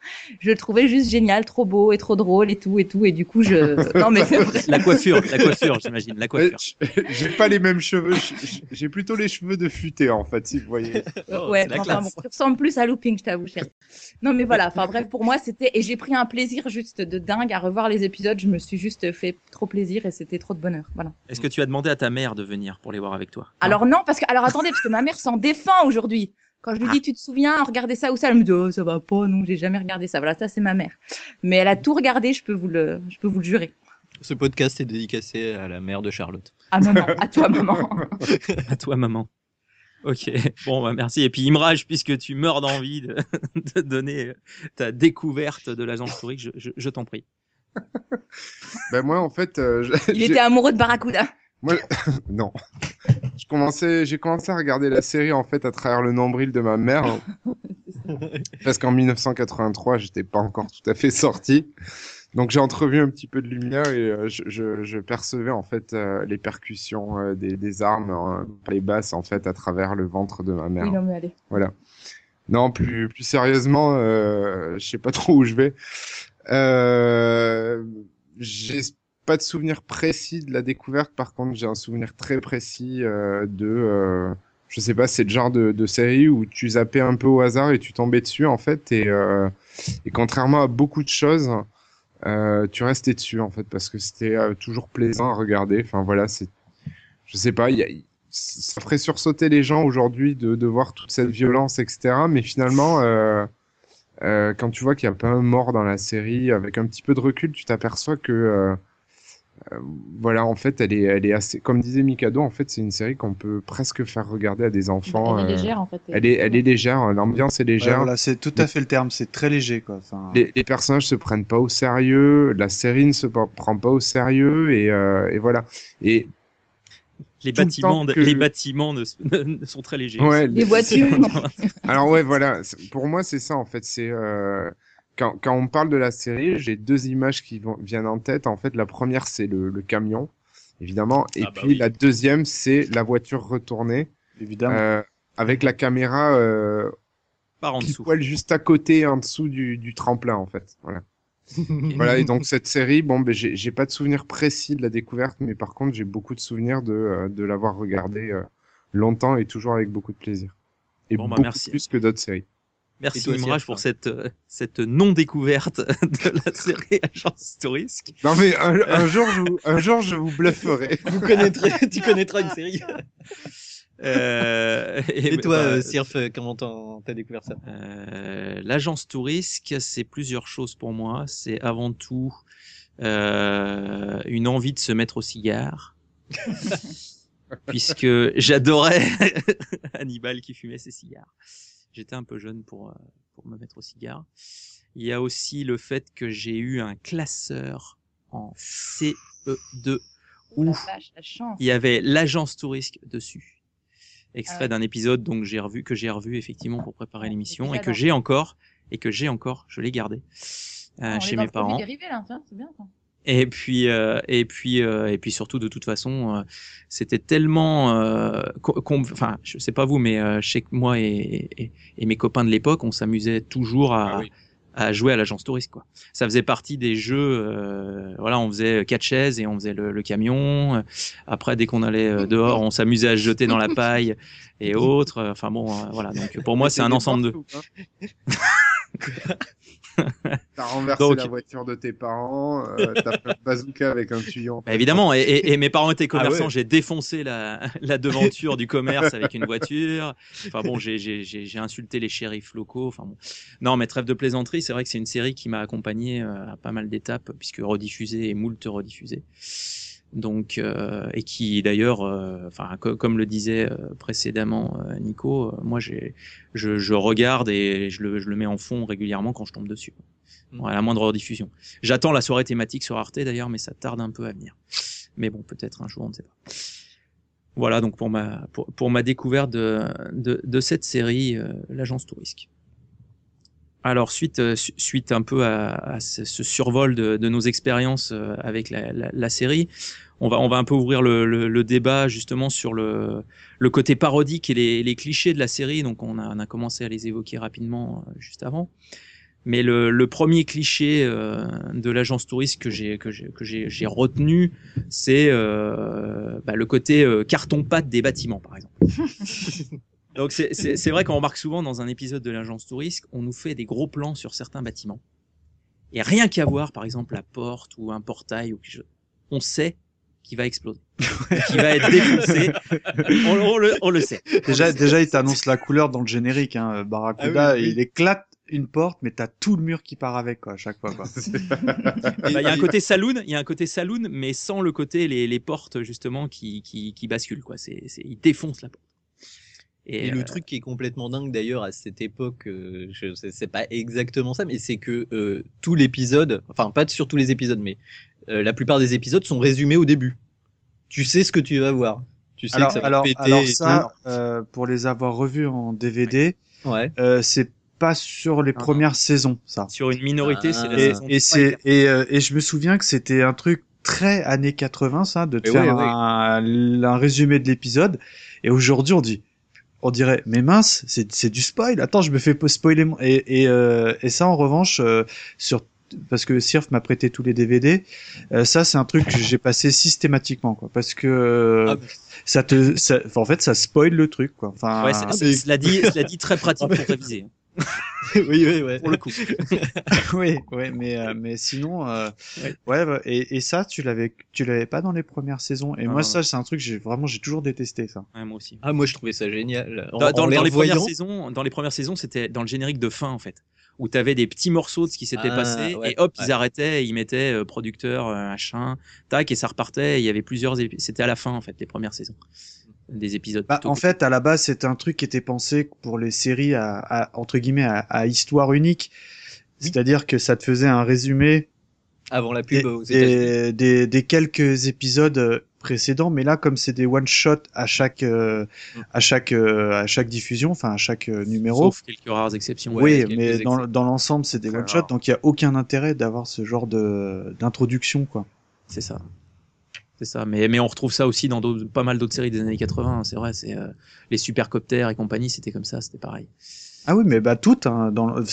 Je le trouvais juste génial, trop beau et trop drôle et tout. Et du coup, non, mais c'est vrai. La coiffure, j'imagine, la coiffure. J'ai pas les mêmes cheveux. J'ai plutôt les cheveux de futé, en fait, si vous voyez. Oh, Ouais, c'est la enfin, bon, classe. tu ressembles plus à Looping, je t'avoue, chérie. Non, mais voilà. Enfin, bref, pour moi, et j'ai pris un plaisir juste de dingue à revoir les épisodes. Je me suis juste fait trop plaisir et c'était trop de bonheur. Voilà. Est-ce que tu as demandé à ta mère de venir pour les voir avec toi? Alors non, alors attendez, parce que ma mère s'en défend aujourd'hui. Quand je lui dis, tu te souviens, regardez ça ou ça, elle me dit, oh, ça va pas, non, j'ai jamais regardé ça. Voilà, ça, c'est ma mère. Mais elle a tout regardé, je peux vous le jurer. Ce podcast est dédicacé à la mère de Charlotte. À maman, à toi, maman. À toi, maman. Ok, bon, bah, merci. Et puis, Imraj, puisque tu meurs d'envie de donner ta découverte de l'agence touriste, je t'en prie. Ben moi, en fait, Il était amoureux de Barracuda. moi, non. J'ai commencé à regarder la série en fait à travers le nombril de ma mère, parce qu'en 1983, j'étais pas encore tout à fait sorti. Donc j'ai entrevu un petit peu de lumière et je percevais en fait les percussions des armes, les basses en fait à travers le ventre de ma mère. Oui, non, mais allez. Voilà. Non, plus sérieusement, je sais pas trop où je vais. J'ai pas de souvenir précis de la découverte. Par contre, j'ai un souvenir très précis je sais pas, c'est le genre de série où tu zappais un peu au hasard et tu tombais dessus en fait et contrairement à beaucoup de choses, tu restais dessus en fait parce que c'était toujours plaisant à regarder. Enfin voilà, je sais pas, ça ferait sursauter les gens aujourd'hui de voir toute cette violence, etc. Mais finalement, quand tu vois qu'il y a pas un mort dans la série, avec un petit peu de recul, tu t'aperçois que voilà, en fait, elle est assez, comme disait Mikado, en fait, c'est une série qu'on peut presque faire regarder à des enfants. Elle est légère, en fait. Elle est légère, l'ambiance est Ouais, légère. voilà, c'est tout à fait le terme, c'est très léger, quoi. Enfin, Les personnages se prennent pas au sérieux, la série ne se prend pas au sérieux, et voilà. Et Les tout le bâtiments, temps que- les bâtiments ne sont très légers. ouais, Les voitures. alors ouais, voilà. Pour moi, c'est ça en fait. C'est quand on parle de la série, j'ai deux images qui viennent en tête. En fait, la première, c'est le camion, évidemment, et Ah bah puis oui. la deuxième, c'est la voiture retournée évidemment. avec la caméra Par en pile dessous. poil juste à côté, en dessous du tremplin, en fait. Voilà. Voilà. Et donc cette série, bon, ben j'ai pas de souvenir précis de la découverte, mais par contre, j'ai beaucoup de souvenirs de l'avoir regardée longtemps et toujours avec beaucoup de plaisir. Et Bon, bah, beaucoup merci. plus que d'autres séries. Merci Et toi, Imraj Sierra, pour cette non-découverte de la série Agence Touriste. Non mais un jour je vous blufferai. Tu connaîtras une série. Et toi, Sirf, comment t'as découvert ça? L'agence Touriste, c'est plusieurs choses pour moi. C'est avant tout une envie de se mettre au cigare. Puisque j'adorais Hannibal qui fumait ses cigares. J'étais un peu jeune pour me mettre au cigare. Il y a aussi le fait que j'ai eu un classeur en CE2 Oh la où vache, la chance. il y avait l'agence Touriste dessus. Extrait Ah ouais. d'un épisode donc que j'ai revu effectivement pour préparer Ouais, l'émission déjà et que dans- j'ai encore, je l'ai gardé On chez est dans mes le produit parents. dérivé, là, ça, c'est bien, ça. Et puis surtout de toute façon, c'était tellement, enfin, je sais pas vous, mais je sais que moi et mes copains de l'époque, on s'amusait toujours à jouer à l'agence touriste, quoi. Ça faisait partie des jeux, voilà, on faisait 4 chaises et on faisait le camion. Après, dès qu'on allait dehors, on s'amusait à se jeter dans la paille et autres. Enfin bon, voilà. Donc pour moi, c'est un ensemble de. T'as renversé Donc- la voiture de tes parents, t'as fait un bazooka avec un tuyau. Bah, évidemment, et mes parents étaient commerçants, ouais. j'ai défoncé la devanture du commerce avec une voiture. Enfin bon, j'ai insulté les shérifs locaux. Enfin bon. Non, mais trêve de plaisanterie, c'est vrai que c'est une série qui m'a accompagné à pas mal d'étapes, puisque rediffusée et moult rediffusée. Donc, et qui d'ailleurs, enfin, comme le disait précédemment Nico, moi je regarde et je le mets en fond régulièrement quand je tombe dessus. Bon, à la moindre rediffusion. J'attends la soirée thématique sur Arte d'ailleurs, mais ça tarde un peu à venir. Mais bon, peut-être un jour, on ne sait pas. Voilà donc pour ma découverte de cette série, l'agence Touriste. Alors suite un peu à ce survol de nos expériences avec la série, on va un peu ouvrir le débat justement sur le côté parodique et les clichés de la série. Donc on a commencé à les évoquer rapidement juste avant. Mais le premier cliché de l'agence touriste que j'ai retenu, c'est le côté carton-pâte des bâtiments, par exemple. Donc c'est vrai qu'on remarque souvent dans un épisode de l'agence touriste, on nous fait des gros plans sur certains bâtiments. Et rien qu'à voir, par exemple, la porte ou un portail, ou quelque chose, on sait qu'il va exploser, qu'il va être défoncé. On le sait. Déjà, il t'annonce la couleur dans le générique. Hein. Barracuda, Ah oui, oui. il éclate une porte, mais t'as tout le mur qui part avec, quoi, à chaque fois, quoi. Il y a un côté saloon, mais sans le côté les portes justement qui basculent, quoi. Il défonce la porte. Et le truc qui est complètement dingue d'ailleurs à cette époque, c'est pas exactement ça, mais c'est que tout l'épisode, enfin pas sur tous les épisodes, mais la plupart des épisodes sont résumés au début. Tu sais ce que tu vas voir. Tu sais que ça va péter. Alors et ça, pour les avoir revus en DVD, tout. Ouais. c'est pas sur les premières saisons, ça. Sur une minorité, c'est la Et, saison et 3 c'est et je me souviens que c'était un truc très années 80, ça, de te Mais faire ouais, ouais. un résumé de l'épisode. Et aujourd'hui, on dirait, mais mince, c'est du spoil. Attends, je me fais spoiler. Et ça, en revanche, parce que Sirf m'a prêté tous les DVD, ça, c'est un truc que j'ai passé systématiquement, quoi. Parce que en fait, ça spoil le truc, quoi. Enfin, cela dit très pratique pour réviser. oui, Pour le coup. oui, mais sinon, ouais, et ça, tu l'avais pas dans les premières saisons. Et Non, moi, non, ça, c'est un truc que j'ai toujours détesté, ça. Ouais, moi aussi. Ah, moi je trouvais ça génial. Dans les les premières revoyant, saisons, c'était dans le générique de fin en fait, où t'avais des petits morceaux de ce qui s'était passé ouais, et hop, ouais. ils arrêtaient, et ils mettaient producteur, machin, tac, et ça repartait. Et il y avait plusieurs c'était à la fin en fait, les premières saisons des épisodes. Bah, plutôt en que- fait, à la base, c'était un truc qui était pensé pour les séries entre guillemets à histoire unique. C'est-à-dire que ça te faisait un résumé avant la pub aux États-Unis. des quelques épisodes précédents, mais là, comme c'est des one shot à chaque diffusion, enfin à chaque numéro. Sauf quelques rares exceptions. Oui, quelques mais exceptions. dans l'ensemble, c'est des Très one shot, rare. donc il y a aucun intérêt d'avoir ce genre d'introduction, quoi. C'est ça. C'est ça. Mais on retrouve ça aussi dans pas mal d'autres séries des années 80. C'est vrai, les Supercopters et compagnie, c'était comme ça, c'était pareil. Ah oui, mais bah toutes, hein,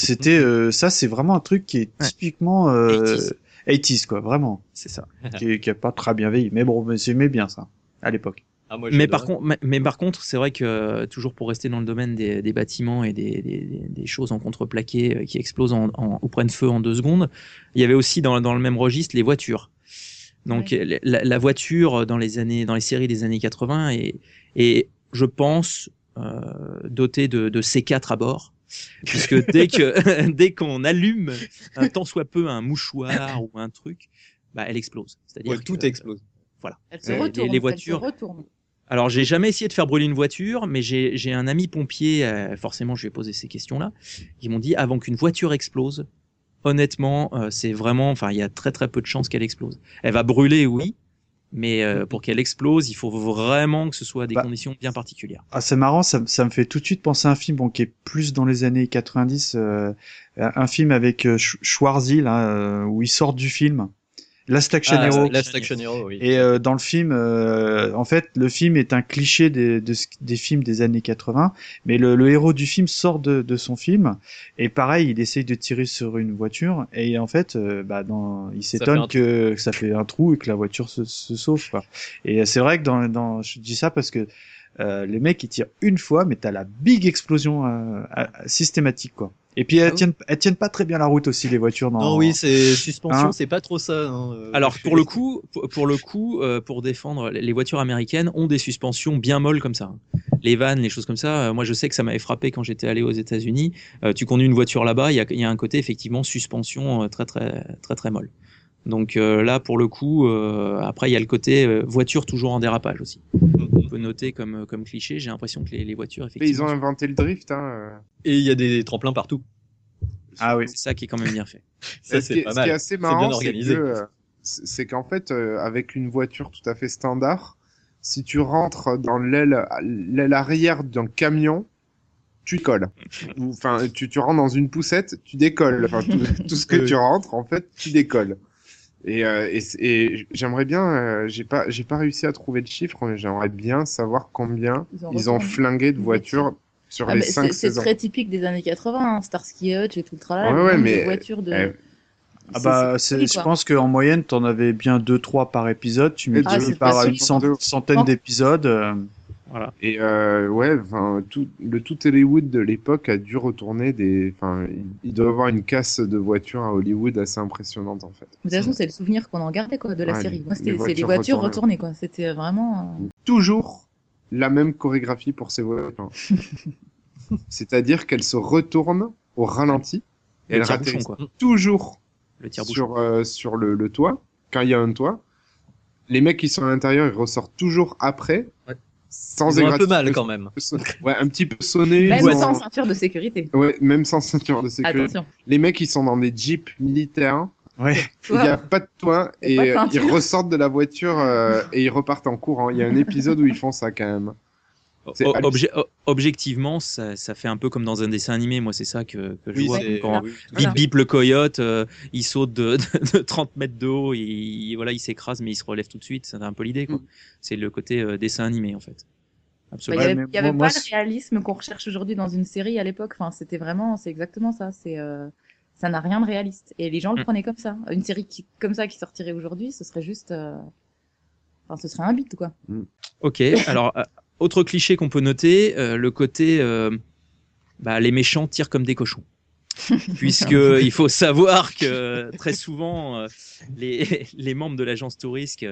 ça, c'est vraiment un truc qui est Ouais. typiquement 80s. 80s, quoi, vraiment, C'est ça. qui a pas très bien vieilli, mais bon, mais j'aimais bien ça à l'époque. Ah, moi, Mais j'adorais. par contre, c'est vrai que toujours pour rester dans le domaine des bâtiments et des choses en contreplaqué qui explosent ou prennent feu en 2 secondes, il y avait aussi dans le même registre les voitures. Donc la voiture dans les séries des années 80 est je pense dotée de C4 à bord. Puisque dès qu'on allume un tant soit peu un mouchoir ou un truc, bah elle explose. C'est-à-dire Ouais, tout que, explose. Voilà. Elle se Les retourne. voitures. Elle se retourne. Alors, j'ai jamais essayé de faire brûler une voiture, mais j'ai un ami pompier, forcément, je lui ai posé ces questions-là. Ils m'ont dit, avant qu'une voiture explose, honnêtement, c'est vraiment, enfin, il y a très très peu de chances qu'elle explose. Elle va brûler, oui, mais pour qu'elle explose, il faut vraiment que ce soit des Bah, conditions bien particulières. Ah, c'est marrant, ça me fait tout de suite penser à un film, bon, qui est plus dans les années 90, un film avec Schwarzy, là, où il sort du film. Last Action Ah, Hero. Last Action Hero, oui. Et dans le film, en fait, le film est un cliché des films des années 80, mais le héros du film sort de son film, et pareil, il essaye de tirer sur une voiture, et en fait, il s'étonne que ça fait un trou et que la voiture se sauve, quoi. Et c'est vrai que je dis ça parce que les mecs ils tirent une fois, mais t'as la big explosion systématique, quoi. Et puis elles tiennent pas très bien la route aussi, les voitures. Non, oui, c'est suspension, Hein c'est pas trop ça. Hein, Alors, pour le coup, pour défendre, les voitures américaines ont des suspensions bien molles comme ça. Les vannes, les choses comme ça. Moi, je sais que ça m'avait frappé quand j'étais allé aux États-Unis. Tu conduis une voiture là-bas, il y a un côté effectivement suspension très très très très molle. Donc là, pour le coup, après il y a le côté voiture toujours en dérapage aussi. On peut noter comme cliché. J'ai l'impression que les voitures Mais ils ont effectivement. inventé le drift, hein. Et il y a des tremplins partout. Ah oui. C'est ça qui est quand même bien fait. Ça, Ce c'est qui est- pas ce qui est mal. assez C'est bien marrant, organisé. c'est qu'en fait, avec une voiture tout à fait standard, si tu rentres dans l'aile arrière d'un camion, tu colles. Enfin, tu rentres dans une poussette, tu décolles. Enfin, tout ce que Oui. tu rentres, en fait, tu décolles. Et j'aimerais bien, j'ai pas réussi à trouver le chiffre, mais j'aimerais bien savoir combien ils ont retourné flingué de une voitures sur Ah, les mais 5 c'est saisons. très typique des années 80, hein, Starsky Hutch et tout le tralala, Ouais, le ouais, nombre mais, de voitures de... eh, Ah bah, c'est folie, je quoi. pense qu'en moyenne, t'en avais bien 2-3 par épisode. Tu Ah, multiplies c'est par pas une sûr. centaine Non. d'épisodes. Voilà. Et ouais, enfin, le tout Hollywood de l'époque a dû retourner des. Enfin, il doit y avoir une casse de voitures à Hollywood assez impressionnante en fait. De toute façon, c'est le souvenir qu'on en gardait, quoi, de la Ouais, série. Moi, les c'est les voitures voitures retournées. retournées, quoi. C'était vraiment... Toujours la même chorégraphie pour ces voitures. C'est-à-dire qu'elles se retournent au ralenti et Le elles tire-bouchon, atterrissent quoi. toujours Le tire-bouchon. sur le toit, quand il y a un toit. Les mecs qui sont à l'intérieur, ils ressortent toujours après, Ouais. sans Ils ont un peu égratignure. mal quand même. Ouais, un petit peu sonné. Même ils ont- sans ceinture de sécurité. Ouais, même sans ceinture de sécurité. Attention. Les mecs, ils sont dans des jeeps militaires. Ouais. Il n'y a pas de toit Et et pas de ceinture. ils ressortent de la voiture et ils repartent en courant. Il y a un épisode où ils font ça quand même. C'est Objectivement, ça fait un peu comme dans un dessin animé. Moi, c'est ça que je Oui, vois. c'est- Quand oui, Bip Bip le coyote, il saute de 30 mètres de haut, voilà, il s'écrase, mais il se relève tout de suite. C'est un peu l'idée, quoi. C'est le côté dessin animé, en fait. Bah, Absolument. il y mais avait moi, pas le réalisme qu'on recherche aujourd'hui dans une série à l'époque. Enfin, c'est exactement ça. Ça n'a rien de réaliste. Et les gens le Mm. prenaient comme ça. Une série comme ça qui sortirait aujourd'hui, ce serait juste, enfin, ce serait un beat, quoi. Ok, alors, autre cliché qu'on peut noter, le côté les méchants tirent comme des cochons. Puisque il faut savoir que très souvent, les membres de l'agence Tourisque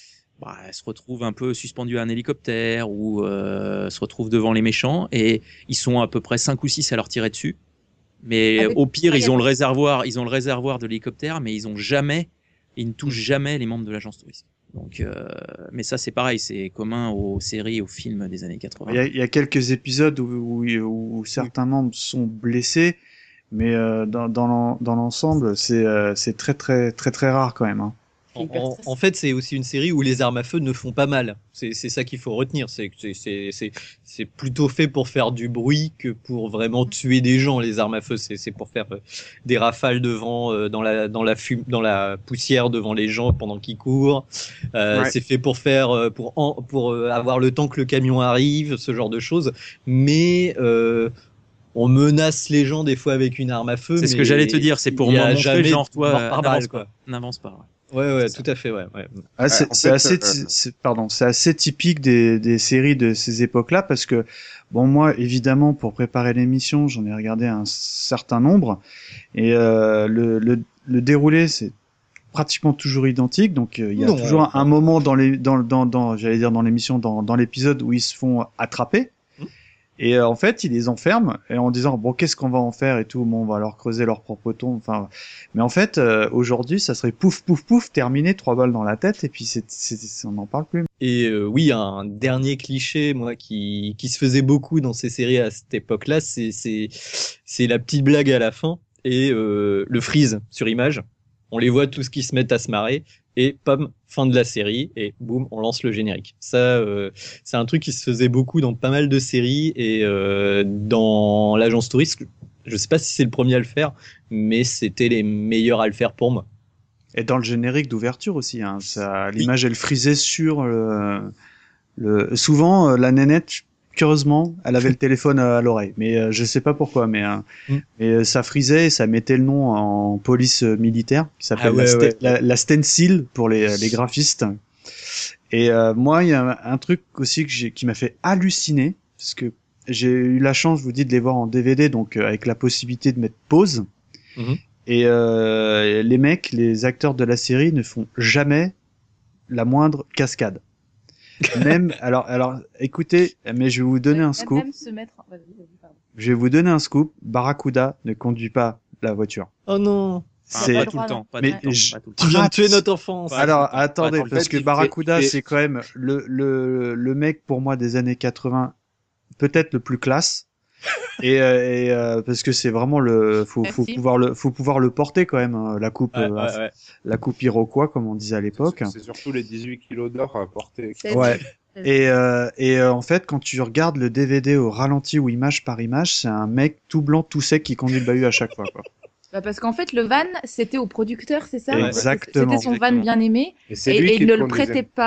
se retrouvent un peu suspendus à un hélicoptère ou se retrouvent devant les méchants et ils sont à peu près 5 ou 6 à leur tirer dessus. Mais Avec- au pire, ils ont le avec- réservoir de l'hélicoptère, mais ils ne touchent jamais les membres de l'agence Tourisque. Donc, mais ça, c'est pareil, c'est commun aux séries, aux films des années 80. Il y a quelques épisodes où certains membres sont blessés, mais dans l'ensemble, c'est très très très très rare quand même. Hein. En fait, c'est aussi une série où les armes à feu ne font pas mal. C'est ça qu'il faut retenir. C'est plutôt fait pour faire du bruit que pour vraiment tuer des gens. Les armes à feu, c'est pour faire des rafales de vent dans la poussière devant les gens pendant qu'ils courent. Ouais. C'est fait pour faire pour avoir le temps que le camion arrive, ce genre de choses. Mais on menace les gens des fois avec une arme à feu. C'est ce mais que j'allais te dire, c'est pour il y a montrer jamais genre de mort toi, par balle, quoi. n'avance pas. Ouais, C'est tout à fait, ouais. Ah, c'est en c'est fait, assez, c'est assez typique des séries de ces époques-là parce que, bon, moi, évidemment, pour préparer l'émission, j'en ai regardé un certain nombre et le déroulé, c'est pratiquement toujours identique. Donc, il y a Non. toujours un moment j'allais dire dans l'émission, dans l'épisode où ils se font attraper. Et en fait, ils les enferment et en disant bon, qu'est-ce qu'on va en faire et tout. Bon, on va leur creuser leur propre tombe. Enfin, mais en fait, aujourd'hui, ça serait pouf, pouf, pouf, terminé, 3 balles dans la tête et puis on n'en parle plus. Et oui, un dernier cliché, moi, qui se faisait beaucoup dans ces séries à cette époque-là, c'est la petite blague à la fin et le freeze sur image. On les voit tous qui se mettent à se marrer et pam, fin de la série et boum, on lance le générique. Ça, c'est un truc qui se faisait beaucoup dans pas mal de séries et dans l'agence Tourisque. Je sais pas si c'est le premier à le faire, mais c'était les meilleurs à le faire pour moi. Et dans le générique d'ouverture aussi, hein, l'image elle frisait sur souvent la nénette. Curieusement, elle avait le téléphone à l'oreille, mais je sais pas pourquoi, mais ça frisait et ça mettait le nom en police militaire qui s'appelle la stencil pour les graphistes. Et moi, il y a un truc aussi qui m'a fait halluciner parce que j'ai eu la chance, je vous dis, de les voir en DVD, donc avec la possibilité de mettre pause. Mhm. Et les mecs, les acteurs de la série ne font jamais la moindre cascade. Même alors écoutez, mais je vais vous donner un scoop. Même se mettre... Vas-y, pardon. Je vais vous donner un scoop. Barracuda ne conduit pas la voiture. Oh non, C'est Pas tout le temps. Pas mais tout le temps, je- pas tout le tu temps. viens de tuer notre enfance. Alors Attends, attendez, attends, parce en fait, que il Barracuda fait- c'est quand même le mec pour moi des années 80, peut-être le plus classe. et parce que c'est vraiment faut Merci. pouvoir le porter quand même, hein, la coupe Ouais. la coupe Iroquois comme on disait à l'époque. C'est surtout les 18 kilos d'or à porter. Ouais. Et en fait, quand tu regardes le DVD au ralenti ou image par image, c'est un mec tout blanc, tout sec qui conduit le bahut à chaque fois, quoi. Bah, parce qu'en fait, le van, c'était au producteur, c'est ça? Exactement. C'était son van bien aimé. Et c'est Et lui qui il ne le conduisait. prêtait pas.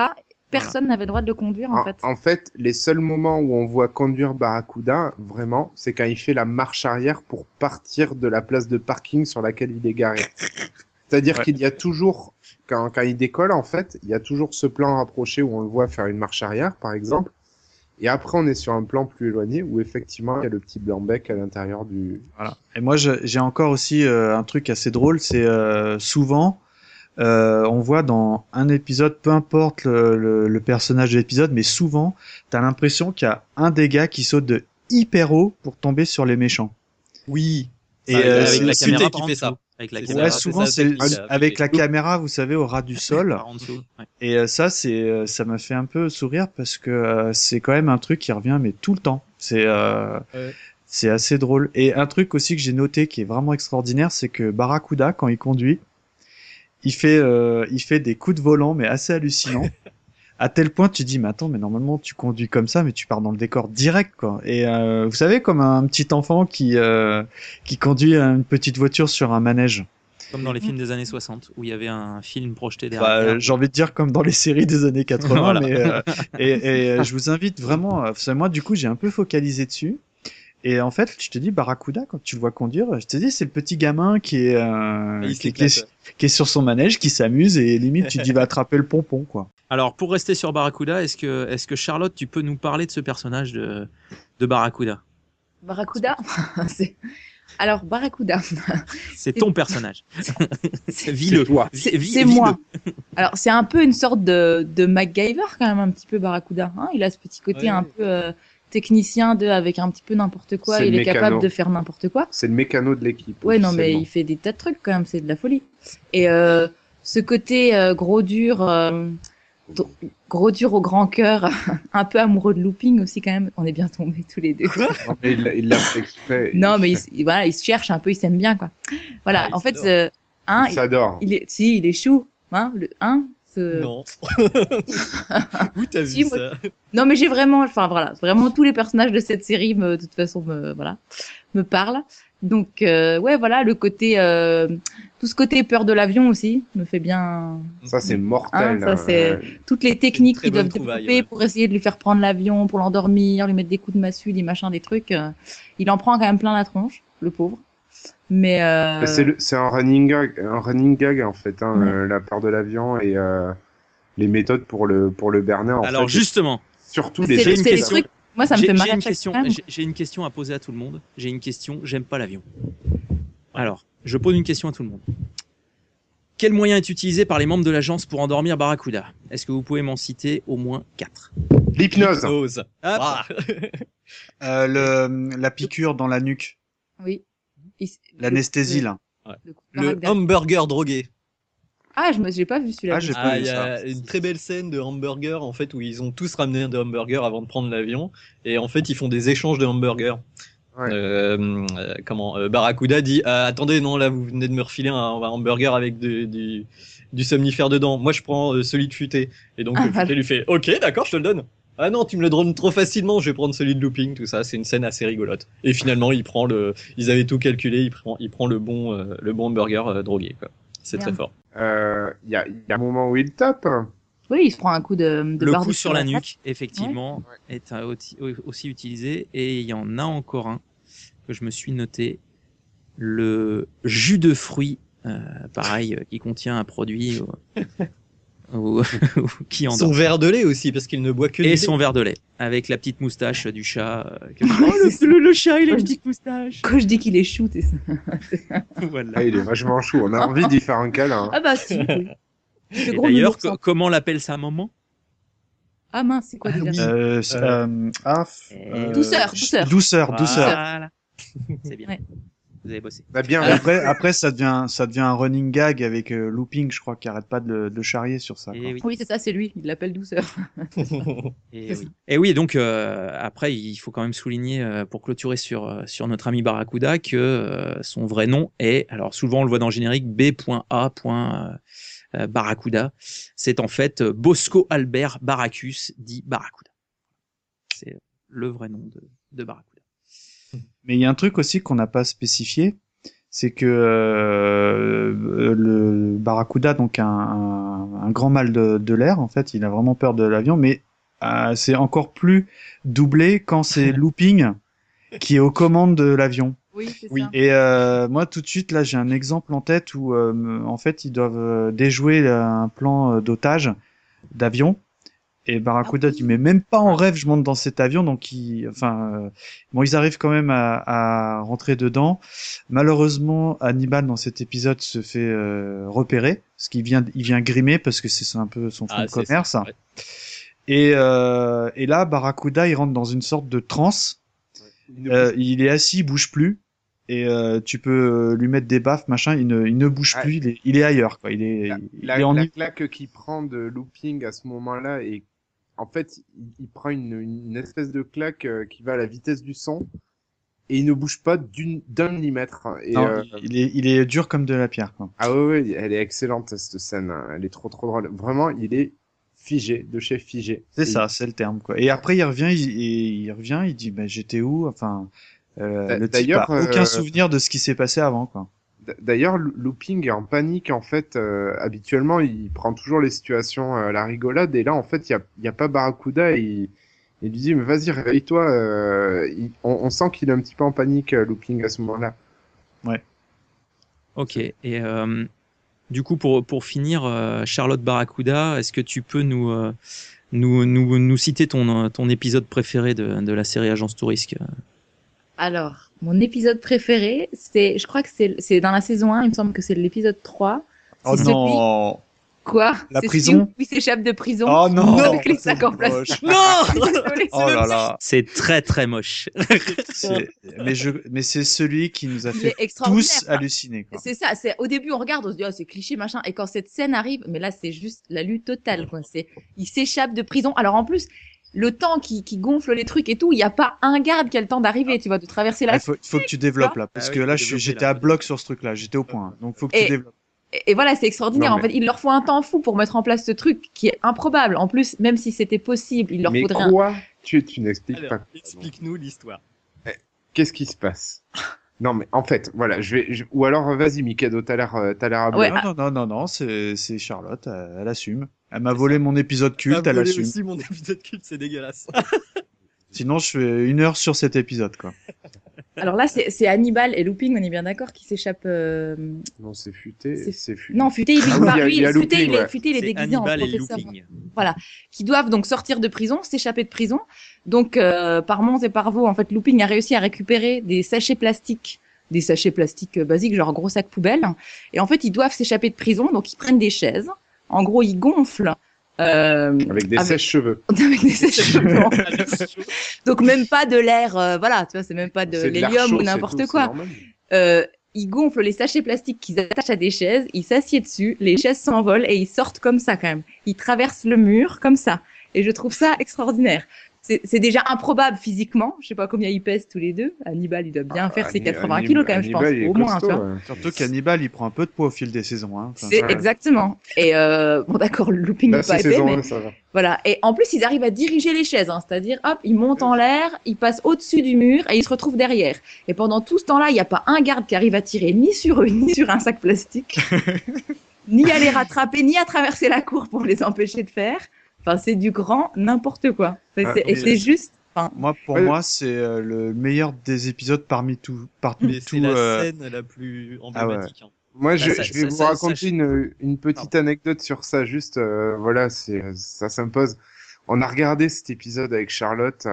personne n'avait le droit de le conduire en fait. En fait, les seuls moments où on voit conduire Barracuda, vraiment, c'est quand il fait la marche arrière pour partir de la place de parking sur laquelle il est garé. C'est-à-dire qu'il y a toujours, quand il décolle, en fait, il y a toujours ce plan rapproché où on le voit faire une marche arrière, par exemple. Et après, on est sur un plan plus éloigné où effectivement, il y a le petit blanc-bec à l'intérieur du... Voilà. Et moi, j'ai encore aussi un truc assez drôle, c'est souvent, on voit dans un épisode, peu importe le personnage de l'épisode, mais souvent, t'as l'impression qu'il y a un des gars qui saute de hyper haut pour tomber sur les méchants. Oui. Et avec la c'est- caméra par qui en fait dessous. ça. Avec la C'est caméra. Ouais, ça, souvent c'est c'est ça, avec la fait. caméra, vous savez, au ras du sol. Par en dessous. Ouais. Et ça, ça m'a fait un peu sourire parce que c'est quand même un truc qui revient, mais tout le temps. Ouais. C'est assez drôle. Et un truc aussi que j'ai noté qui est vraiment extraordinaire, c'est que Barracuda, quand il conduit, il fait des coups de volant, mais assez hallucinants. À tel point, tu dis, mais attends, mais normalement, tu conduis comme ça, mais tu pars dans le décor direct, quoi. Et vous savez, comme un petit enfant qui conduit une petite voiture sur un manège. Comme dans les films des années 60, où il y avait un film projeté Bah, derrière. j'ai envie de dire comme dans les séries des années 80, Voilà. mais je vous invite vraiment. Parce que moi, du coup, j'ai un peu focalisé dessus. Et en fait, je te dis, Barracuda, quand tu le vois conduire, je te dis, c'est le petit gamin qui est Il qui s'éclate. est sur son manège, qui s'amuse et limite, tu dis, va attraper le pompon, quoi. Alors, pour rester sur Barracuda, est-ce que Charlotte, tu peux nous parler de ce personnage de Barracuda? Barracuda, c'est... Alors, Barracuda, C'est ton personnage. c'est Vis-le. toi. c'est moi. Alors, c'est un peu une sorte de MacGyver, quand même, un petit peu, Barracuda. Hein, il a ce petit côté Ouais. un peu technicien avec un petit peu n'importe quoi. C'est Il le est capable mécano. de faire n'importe quoi. C'est le mécano de l'équipe. Ouais, non, mais officiellement. il fait des tas de trucs, quand même. C'est de la folie. Et ce côté gros dur au grand cœur, un peu amoureux de looping aussi, quand même. On est bien tombés tous les deux. Non, mais il l'a fait exprès. Non, mais voilà, il se cherche un peu, il s'aime bien, quoi. Voilà, Ah, il en fait, s'adore. hein, Il s'adore. il est chou, hein, Non. Où t'as Si, vu moi- ça? Non, mais j'ai vraiment, enfin voilà, vraiment tous les personnages de cette série, de toute façon, me parlent. Donc, ouais, voilà, tout ce côté peur de l'avion aussi me fait bien. Ça, c'est mortel. Ah, ça, c'est- Toutes les techniques très qu'ils doivent bonne trouvaille, développer ouais. pour essayer de lui faire prendre l'avion, pour l'endormir, lui mettre des coups de massue, des machins, des trucs. Il en prend quand même plein la tronche, le pauvre. Mais C'est un running gag en fait, hein, Ouais. la peur de l'avion et les méthodes pour le berner. En Alors, fait, justement, surtout c'est les j'ai une c'est les question. trucs. Moi, ça me j'ai fait marrer. une à chaque question. fois. J'ai une question à poser à tout le monde. J'ai une question. J'aime pas l'avion. Alors, je pose une question à tout le monde. Quel moyen est utilisé par les membres de l'agence pour endormir Barracuda? Est-ce que vous pouvez m'en citer au moins 4? l'hypnose. Hypnose. Ah. La piqûre dans la nuque, Oui. l'anesthésie, là. Le hamburger drogué. Ah, j'ai pas vu celui-là. Ah, j'ai pas Ah, vu il y ça. a une très belle scène de hamburger en fait où ils ont tous ramené des hamburgers avant de prendre l'avion et en fait ils font des échanges de hamburgers. Ouais. Barracuda dit attendez non là vous venez de me refiler un hamburger avec du somnifère dedans. Moi je prends celui de futé et donc Ah, futé voilà. lui fait ok d'accord je te le donne. Ah non tu me le donnes trop facilement je vais prendre celui de looping tout ça c'est une scène assez rigolote et finalement ils avaient tout calculé il prend le bon hamburger drogué quoi. C'est très Merde. fort. Il y a un moment où il tape. Oui, il se prend un coup de Le barre coup de sur la tête. nuque, effectivement, est aussi utilisé. Et il y en a encore un que je me suis noté. Le jus de fruits, pareil, qui contient un produit qui Son endort. verre de lait aussi parce qu'il ne boit que du Et lait. son verre de lait, avec la petite moustache du chat. C'est le chat, il a Moi, une je dis- petite moustache. Quand je dis qu'il est chou, t'es ça. Voilà. Ah, il est vachement chou. On a envie d'y faire un câlin. Ah bah si, oui. Ce Et gros d'ailleurs, nounours, hein. comment l'appelle sa maman? Ah mince, c'est quoi Ah déjà oui. Douceur. Douceur. Voilà. C'est bien. Ouais. Vous avez bossé. On a bien Et après, ça devient un running gag avec Looping, je crois, qui arrête pas de le charrier sur ça. Et quoi. oui. Oui, c'est ça, c'est lui. Il l'appelle douceur. Et oui, donc après, il faut quand même souligner, pour clôturer sur notre ami Barracuda, que son vrai nom est, alors souvent on le voit dans le générique, B.A. Barracuda. C'est en fait Bosco Albert Baracus, dit Barracuda. C'est le vrai nom de Barracuda. Mais il y a un truc aussi qu'on n'a pas spécifié, c'est que le Barracuda, donc un grand mal de l'air, en fait, il a vraiment peur de l'avion, mais c'est encore plus doublé quand c'est Looping qui est aux commandes de l'avion. Oui, c'est Oui. ça. Et moi, tout de suite, là, j'ai un exemple en tête où, en fait, ils doivent déjouer un plan d'otage d'avion. Et Barracuda dit, mais même pas en rêve, je monte dans cet avion. Donc, ils arrivent quand même à rentrer dedans. Malheureusement, Hannibal, dans cet épisode, se fait repérer. Parce il vient grimer parce que c'est un peu son fonds de commerce. Ça, ouais. Et là, Barracuda, il rentre dans une sorte de transe. Il est assis, il bouge plus. Et tu peux lui mettre des baffes, machin, il ne bouge plus, il est ailleurs, quoi. Il est La claque qu'il prend de Looping à ce moment-là, et en fait, il prend une espèce de claque qui va à la vitesse du son, et il ne bouge pas d'un millimètre. Et, non, il est dur comme de la pierre, quoi. Ah ouais, elle est excellente, cette scène. Elle est trop drôle. Vraiment, il est figé, de chez figé. C'est ça, c'est le terme, quoi. Et après, il revient, il dit, bah, j'étais où? Enfin, le type a aucun souvenir de ce qui s'est passé avant, quoi. D'ailleurs, Looping est en panique, en fait. Habituellement, il prend toujours les situations à la rigolade, et là, en fait, il y a pas Barracuda, et il lui dit, mais vas-y, réveille-toi. On sent qu'il est un petit peu en panique, Looping, à ce moment-là. Ouais. Ok. Et du coup, pour finir, Charlotte Barracuda, est-ce que tu peux nous citer ton épisode préféré de la série Agence Tourisque? Alors, mon épisode préféré, je crois que c'est dans la saison 1, il me semble que c'est l'épisode 3. Oh C'est non! Quoi? La C'est prison? celui où il s'échappe de prison. Oh non! Avec les sacs en plastique. Désolée, Oh là là! C'est très très moche. Mais c'est celui qui nous a Il fait est extraordinaire. tous halluciner, quoi. C'est ça, au début on regarde, on se dit oh c'est cliché machin, et quand cette scène arrive, mais là c'est juste la lutte totale quoi. Il s'échappe de prison. Alors en plus le temps qui gonfle les trucs et tout, il y a pas un garde qui a le temps d'arriver, tu vois, de traverser la. Il faut que tu développes là, parce que là j'étais à bloc sur ce truc-là, j'étais au point. Donc faut que tu développes. Et voilà, c'est extraordinaire. Non, mais... En fait, il leur faut un temps fou pour mettre en place ce truc qui est improbable. En plus, même si c'était possible, il leur mais faudrait quoi tu n'expliques Alors, pas. explique-nous l'histoire. Qu'est-ce qui se passe? Non, mais en fait, voilà, ou alors, vas-y, Mikado, t'as l'air à Ouais, bloc. Non, c'est Charlotte, elle assume. Elle m'a volé mon épisode culte, elle assume. aussi mon épisode culte, c'est dégueulasse. Sinon, je fais 1 heure sur cet épisode, quoi. Alors là, c'est Hannibal et Looping, on est bien d'accord, qui s'échappent. Non, c'est Futé. C'est Futé. Non, Futé, il Ah oui, il y a Futé, Looping, ouais. Futé, il est C'est déguisé en Hannibal et professeur. Looping. Qui doivent donc sortir de prison, s'échapper de prison. Donc, par Mons et par Vaux, en fait, Looping a réussi à récupérer des sachets plastiques basiques, genre gros sac poubelle. Et en fait, ils doivent s'échapper de prison, donc ils prennent des chaises. En gros, ils gonflent. Avec des sèches-cheveux. Avec des sèches-cheveux. Donc même pas de l'air, voilà, tu vois, c'est même pas de C'est l'air l'hélium chaud, ou c'est n'importe tout, quoi. c'est normal. Ils gonflent les sachets plastiques qu'ils attachent à des chaises, ils s'assiedent dessus, les chaises s'envolent et ils sortent comme ça quand même. Ils traversent le mur comme ça. Et je trouve ça extraordinaire. C'est déjà improbable physiquement. Je sais pas combien ils pèsent tous les deux. Hannibal, il doit bien faire ses 80 kilos quand même, je pense, Hannibal, il est au moins, costaud, tu vois. ouais. Surtout qu'Hannibal, il prend un peu de poids au fil des saisons, hein. Enfin, C'est ça- exactement. Et bon d'accord, le Looping Là, n'est pas c'est épais, saison mais 1, ça va. voilà. Et en plus, ils arrivent à diriger les chaises, hein. C'est-à-dire, hop, ils montent en l'air, ils passent au-dessus du mur et ils se retrouvent derrière. Et pendant tout ce temps-là, il n'y a pas un garde qui arrive à tirer ni sur eux, ni sur un sac plastique, ni à les rattraper, ni à traverser la cour pour les empêcher de faire. Enfin, c'est du grand n'importe quoi. Et mais- c'est juste. Enfin, Pour Ouais. moi, c'est le meilleur des épisodes parmi tout, Mais c'est la scène la plus emblématique. hein. Moi, je ça- vais ça- vous ça- raconter ça- une petite anecdote sur ça. Juste, voilà, ça s'impose. On a regardé cet épisode avec Charlotte.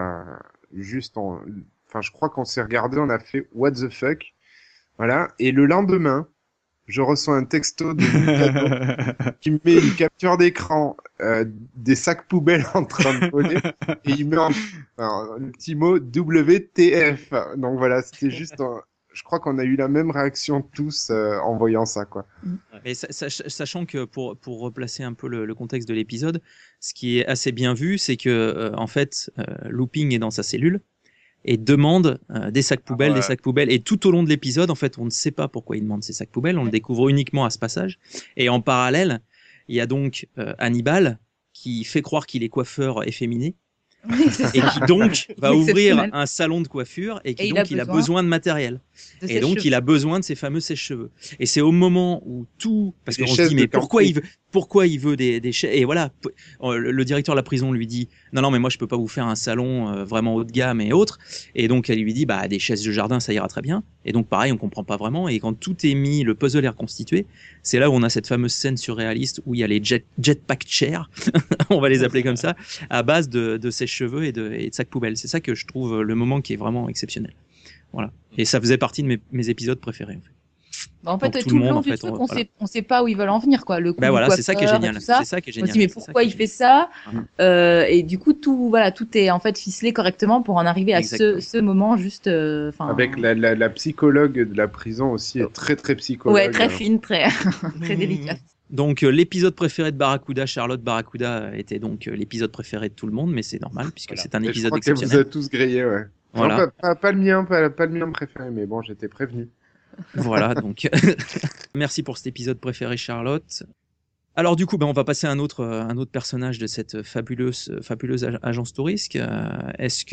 Enfin, je crois qu'on s'est regardé. On a fait What the fuck. Voilà. Et le lendemain, je reçois un texto de Mikado qui me met une capture d'écran des sacs poubelles en train de voler et il met le petit mot WTF. Donc voilà, c'était juste. Je crois qu'on a eu la même réaction tous en voyant ça, quoi. Mais sachant que pour replacer un peu le contexte de l'épisode, ce qui est assez bien vu, c'est que en fait, Looping est dans sa cellule et demande des sacs poubelles, ouais. des sacs poubelles. Et tout au long de l'épisode, en fait, on ne sait pas pourquoi il demande ces sacs poubelles. On le découvre uniquement à ce passage. Et en parallèle, il y a donc Hannibal qui fait croire qu'il est coiffeur efféminé Oui, c'est et ça. qui donc va ouvrir Exceptionnel. un salon de coiffure et qui Et donc il a besoin de matériel. de Et donc, sèche-cheveux. il a besoin de ces fameux sèche-cheveux. Et c'est au moment où tout, parce Des qu'on se chaises dit, de mais pourquoi camping. pourquoi il veut des chaises? Et voilà, le directeur de la prison lui dit, non, mais moi, je peux pas vous faire un salon vraiment haut de gamme et autres. Et donc, elle lui dit, bah, des chaises de jardin, ça ira très bien. Et donc, pareil, on comprend pas vraiment. Et quand tout est mis, le puzzle est reconstitué, c'est là où on a cette fameuse scène surréaliste où il y a les jetpack chairs, on va les appeler comme ça, à base de sèche-cheveux et de sacs poubelles. C'est ça que je trouve le moment qui est vraiment exceptionnel. Voilà. Et ça faisait partie de mes épisodes préférés. En fait. Bah, en fait, Donc, tout le long du truc, on sait pas où ils veulent en venir, quoi. Le coup Ben du voilà, c'est ça qui est coiffeur et génial. tout ça. C'est ça qui est On se génial. dit, mais C'est ça pourquoi qui est il fait ça? Voilà. Et du coup, tout est en fait ficelé correctement pour en arriver à Exactement. ce moment juste. Avec la psychologue de la prison aussi est très très psychologue. Ouais, très fine, très très délicate. Donc l'épisode préféré de Barracuda, Charlotte Barracuda, était donc l'épisode préféré de tout le monde, mais c'est normal puisque Voilà. c'est un Et je épisode crois qu'elle vous a exceptionnel. tous grillé, ouais. Voilà. Non, pas le mien, pas le mien préféré, mais bon, j'étais prévenu. Voilà, donc merci pour cet épisode préféré, Charlotte. Alors du coup, on va passer à un autre personnage de cette fabuleuse agence Tourisque. Est-ce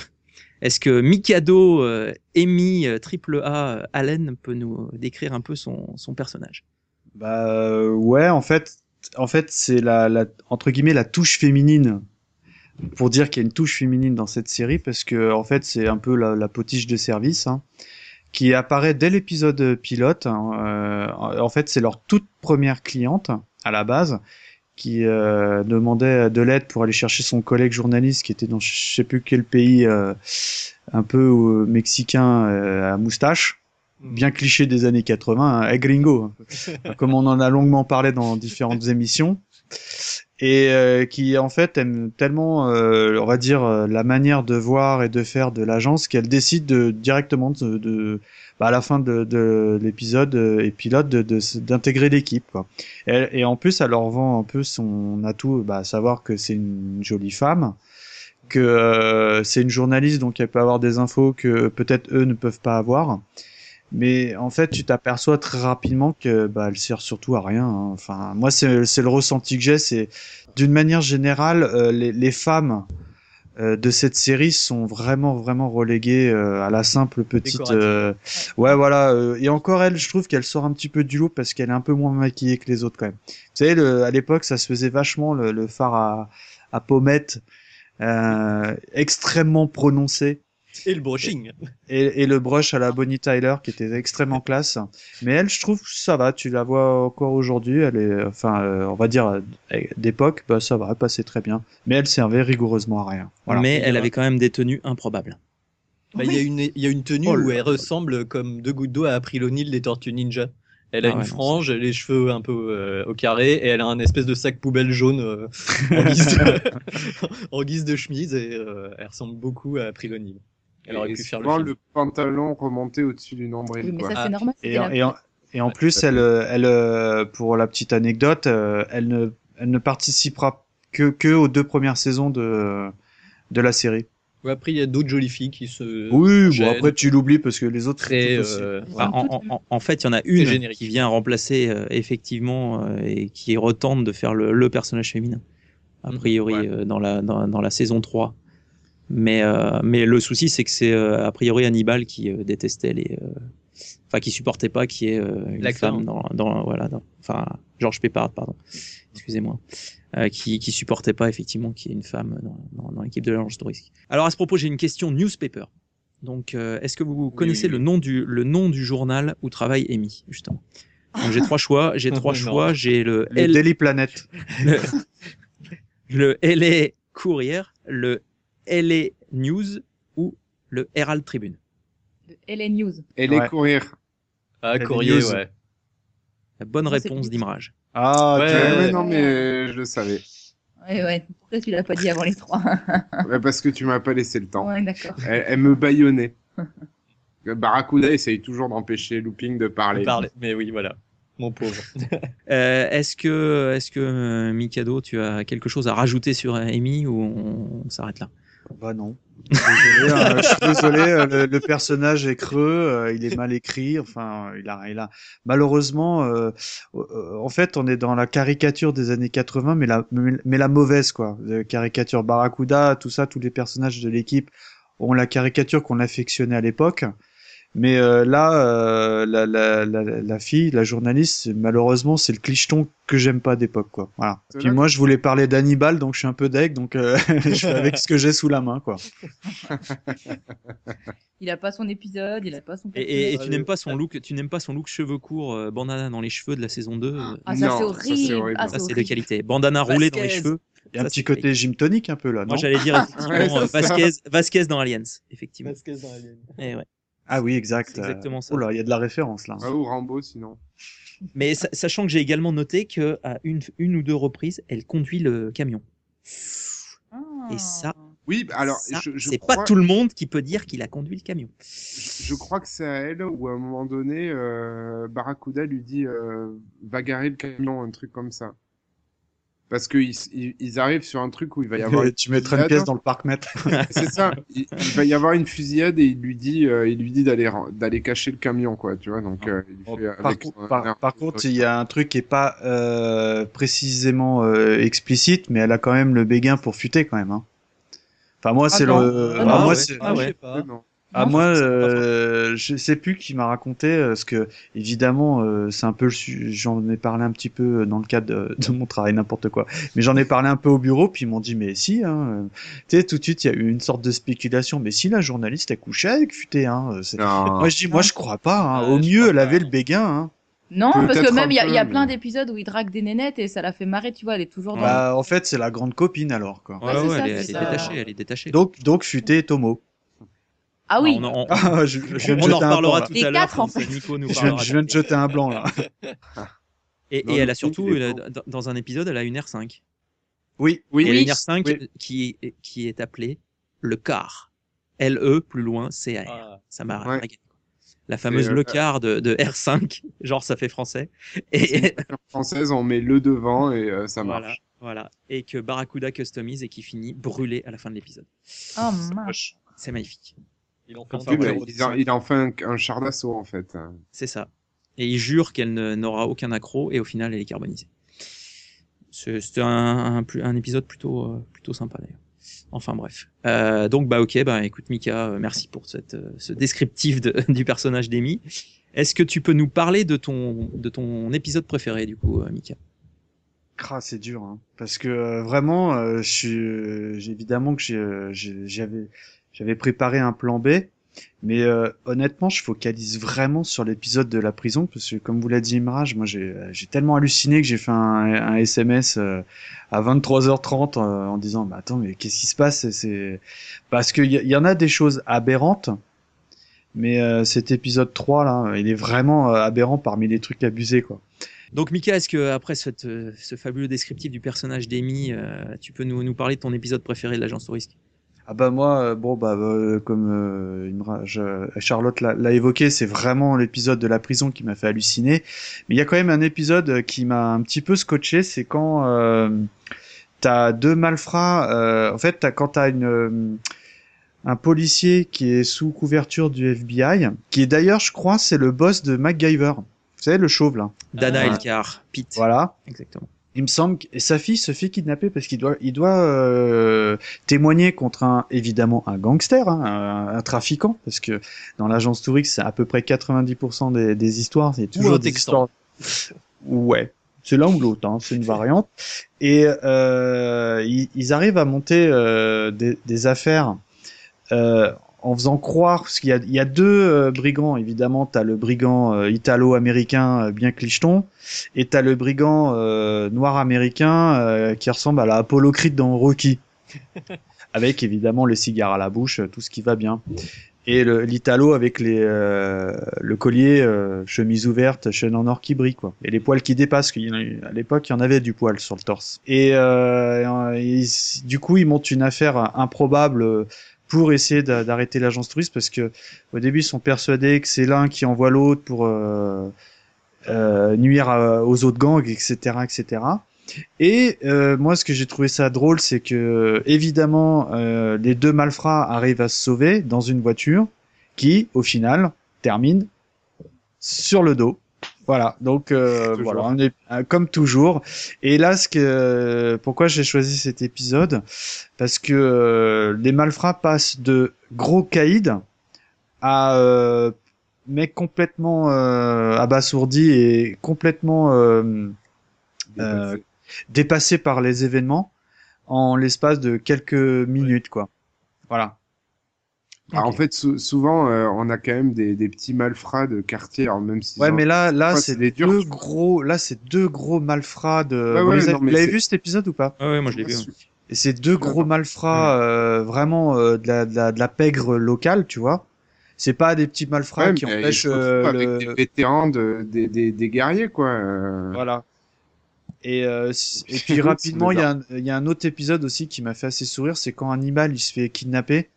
que Mikado Amy AAA Allen peut nous décrire un peu son personnage? Bah ouais, en fait c'est la entre guillemets la touche féminine pour dire qu'il y a une touche féminine dans cette série parce que en fait c'est un peu la potiche de service hein, qui apparaît dès l'épisode pilote. En fait, c'est leur toute première cliente à la base qui demandait de l'aide pour aller chercher son collègue journaliste qui était dans je sais plus quel pays un peu mexicain à moustache. Bien cliché des années 80, hein, gringo, comme on en a longuement parlé dans différentes émissions, et qui en fait aime tellement, on va dire, la manière de voir et de faire de l'agence qu'elle décide directement à la fin de l'épisode et pilote d'intégrer l'équipe, quoi. Et en plus, elle leur vend un peu son atout, à savoir que c'est une jolie femme, que c'est une journaliste, donc elle peut avoir des infos que peut-être eux ne peuvent pas avoir. Mais en fait, tu t'aperçois très rapidement que elle sert surtout à rien, hein. Enfin, moi, c'est le ressenti que j'ai. C'est d'une manière générale, les femmes de cette série sont vraiment reléguées à la simple petite. Ouais, voilà. Et encore elle, je trouve qu'elle sort un petit peu du lot parce qu'elle est un peu moins maquillée que les autres quand même. Vous savez, à l'époque, ça se faisait vachement le fard à pommettes extrêmement prononcé. Et le brushing. Et le brush à la Bonnie Tyler qui était extrêmement classe. Mais elle, je trouve, ça va. Tu la vois encore aujourd'hui. Elle est, on va dire, d'époque, ça va, elle passait très bien. Mais elle servait rigoureusement à rien. Voilà. Mais elle avait quand même des tenues improbables. Il y a une tenue où elle ressemble comme deux gouttes d'eau à April O'Neil des Tortues Ninja. Elle a une frange, les cheveux un peu au carré, et elle a un espèce de sac poubelle jaune en guise de chemise, et elle ressemble beaucoup à April O'Neil. Elle aurait pu faire le pantalon remonté au-dessus du nombril. Oui, mais quoi. ça, c'est normal. Et en plus, elle, pour la petite anecdote, elle ne participera que aux 2 premières saisons de la série. Ouais, après, il y a d'autres jolies filles qui se. Oui, bon, après, tu l'oublies parce que les autres. Très, en fait, il y en a une qui vient remplacer effectivement et qui retente de faire le personnage féminin, a priori, dans la saison 3. Mais le souci, c'est que c'est a priori Hannibal qui détestait qui supportait pas qu'il y ait une femme George Peppard, pardon, excusez-moi, qui supportait pas effectivement qu'il y ait une femme dans l'équipe de l'agence Tourisque. Alors à ce propos, j'ai une question newspaper. Donc, est-ce que vous connaissez le nom du journal où travaille Amy, justement? Donc, j'ai 3 choix. J'ai le Daily Planet, le LA Courier, le LA News ou le Herald Tribune. Le LA News. Et les courir. Ah, Courrier, ouais. La bonne réponse d'Imrage. Ah, ouais, non, mais je le savais. Ouais. Pourquoi tu l'as pas dit avant les 3? Parce que tu m'as pas laissé le temps. Ouais, d'accord. Elle me bâillonnait. Barracuda essaye toujours d'empêcher Looping de parler. Mais oui, voilà. Mon pauvre. Est-ce que Mikado, tu as quelque chose à rajouter sur Amy ou on s'arrête là? Bah non. Désolé, hein, je suis désolé, le personnage est creux, il est mal écrit, enfin, malheureusement, en fait, on est dans la caricature des années 80, mais la mauvaise, quoi. Caricature Barracuda, tout ça, tous les personnages de l'équipe ont la caricature qu'on affectionnait à l'époque. Mais là, la fille, la journaliste, malheureusement, c'est le clicheton que j'aime pas d'époque, quoi. Voilà. C'est Puis là moi, je voulais parler d'Hannibal, donc je suis un peu deg, donc je fais avec ce que j'ai sous la main, quoi. Il a pas son épisode, il a pas son. Et tu n'aimes pas son look cheveux courts, bandana dans les cheveux de la saison 2. Ah, ça Non, c'est ça, horrible. c'est horrible. Ah, Ça, c'est de horrible. qualité. Bandana roulé dans les Vasquez. cheveux. Il y a un Ça, petit c'est côté gym tonic un peu là, non? Moi, j'allais dire effectivement Ouais, c'est ça. Vasquez dans Aliens, effectivement. Eh ouais, Ah oui, exact. c'est exactement ça. Oh là, il y a de la référence là. Ah, ou Rambo, sinon. Mais sachant que j'ai également noté que à une ou deux reprises, elle conduit le camion. Ah. Et ça, Oui, alors, ça, je c'est crois, pas tout le monde qui peut dire qu'il a conduit le camion. je crois que c'est à elle où, à un moment donné, Barracuda lui dit va garer le camion, un truc comme ça. Parce que ils arrivent sur un truc où il va y avoir une Tu mettrais une fusillade. pièce dans le parc-mètre. C'est ça. Il va y avoir une fusillade et il lui dit d'aller cacher le camion, quoi, tu vois. Donc, il Bon, fait par, avec contre- un par- air par contre, il y a un truc qui est pas précisément explicite, mais elle a quand même le béguin pour futer quand même. Hein. Enfin moi c'est non. le, Ah, moi ouais. c'est, Ah ouais. Je sais pas. non. ah Non, moi c'est pas je sais plus qui m'a raconté parce que évidemment c'est un peu j'en ai parlé un petit peu dans le cadre de mon travail n'importe quoi, mais j'en ai parlé un peu au bureau puis ils m'ont dit mais si hein, tu sais tout de suite il y a eu une sorte de spéculation mais si la journaliste a couché avec Futé hein, Non. moi je dis moi je crois pas hein. Ouais, Au je mieux crois elle pas. avait le béguin hein. Non, parce que Peut-être même un il y a peu, plein mais- d'épisodes où il drague des nénettes et ça la fait marrer, tu vois, elle est toujours dans. Bah en fait c'est la grande copine alors quoi. Ouais, Ouais, c'est ouais, ça, elle est c'est ça. détachée, elle est détachée. Donc Futé et Tomo. Ah oui. Ah, je viens de On en jeter un reparlera blanc, tout Les à l'heure quatre, quand en fait. Nico nous là. parlera. Je viens de jeter un blanc là. Et Non, elle le a film, surtout, il est beau. dans un épisode, elle a une R5. Oui. Oui, Et elle a une oui. R5 Oui. qui est appelée le car. LE, plus loin, CAR. Ah. Ça m'a Ouais. régalé. La fameuse Et, le car de R5, genre ça fait français. Et Française, on met le devant et ça voilà, marche. voilà. Et que Barracuda customise et qui finit brûlé à la fin de l'épisode. Oh mince. C'est magnifique. Il en fait Enfin, Oui, ouais, mais il a enfin un char d'assaut, en fait. C'est ça. Et il jure qu'elle n'aura aucun accroc et au final elle est carbonisée. C'était un épisode plutôt sympa d'ailleurs. Enfin bref. Donc bah ok, bah écoute Mika, merci pour ce descriptif du personnage d'Amy. Est-ce que tu peux nous parler de ton épisode préféré du coup, Mika? C'est dur, hein. Parce que vraiment, évidemment que j'avais préparé un plan B, mais honnêtement, je focalise vraiment sur l'épisode de la prison parce que, comme vous l'a dit Imraj, moi j'ai tellement halluciné que j'ai fait un SMS à 23h30 en disant, bah attends, mais qu'est-ce qui se passe? C'est parce qu'il y en a des choses aberrantes. Mais cet épisode 3 là, il est vraiment aberrant parmi les trucs abusés quoi. Donc Mika, est-ce que après ce fabuleux descriptif du personnage d'Amy, tu peux nous parler de ton épisode préféré de l'agence touriste? Ah bah moi comme Charlotte l'a évoqué, c'est vraiment l'épisode de la prison qui m'a fait halluciner. Mais il y a quand même un épisode qui m'a un petit peu scotché, c'est quand t'as deux malfrats. En fait, quand t'as un policier qui est sous couverture du FBI, qui est d'ailleurs, je crois, c'est le boss de MacGyver. Vous savez, le chauve là. Dana Ah. Elkar, Pete. Voilà. Exactement. Il me semble que sa fille se fait kidnapper parce qu'il doit témoigner contre évidemment un gangster, hein, un trafiquant, parce que dans l'agence touriste, c'est à peu près 90% des histoires, c'est toujours un des texan. histoires. Ouais. C'est l'un ou l'autre, hein, c'est une variante. Et ils arrivent à monter des affaires en faisant croire, parce qu'il y a deux brigands, évidemment, t'as le brigand italo-américain bien clicheton, et t'as le brigand noir-américain qui ressemble à la Apollo Creed dans Rocky, avec évidemment les cigares à la bouche, tout ce qui va bien. Et l'italo avec le collier, chemise ouverte, chaîne en or qui brille, quoi. Et les poils qui dépassent, à l'époque, il y en avait du poil sur le torse. Et du coup, ils montent une affaire improbable pour essayer d'arrêter l'agence touriste parce que au début ils sont persuadés que c'est l'un qui envoie l'autre pour nuire aux autres gangs, etc., etc. Et moi, ce que j'ai trouvé ça drôle, c'est que évidemment, les deux malfrats arrivent à se sauver dans une voiture qui, au final, termine sur le dos. Voilà, donc voilà, on est comme toujours. Et là, pourquoi j'ai choisi cet épisode, parce que les malfrats passent de gros caïds à mecs complètement abasourdis et complètement dépassés par les événements en l'espace de quelques minutes, quoi. Voilà. En fait, souvent, on a quand même des petits malfrats de quartier, alors même si. Ouais, mais là, c'est des durs. c'est deux gros malfrats de. Ouais, Vous l'avez vu cet épisode ou pas? Ouais, moi je l'ai vu. Et c'est deux gros malfrats, vraiment de la pègre locale, tu vois. C'est pas des petits malfrats qui empêchent ils se retrouvent avec des vétérans des guerriers, quoi. Voilà. Et puis rapidement, il y a un autre épisode aussi qui m'a fait assez sourire, c'est quand Hannibal il se fait kidnapper.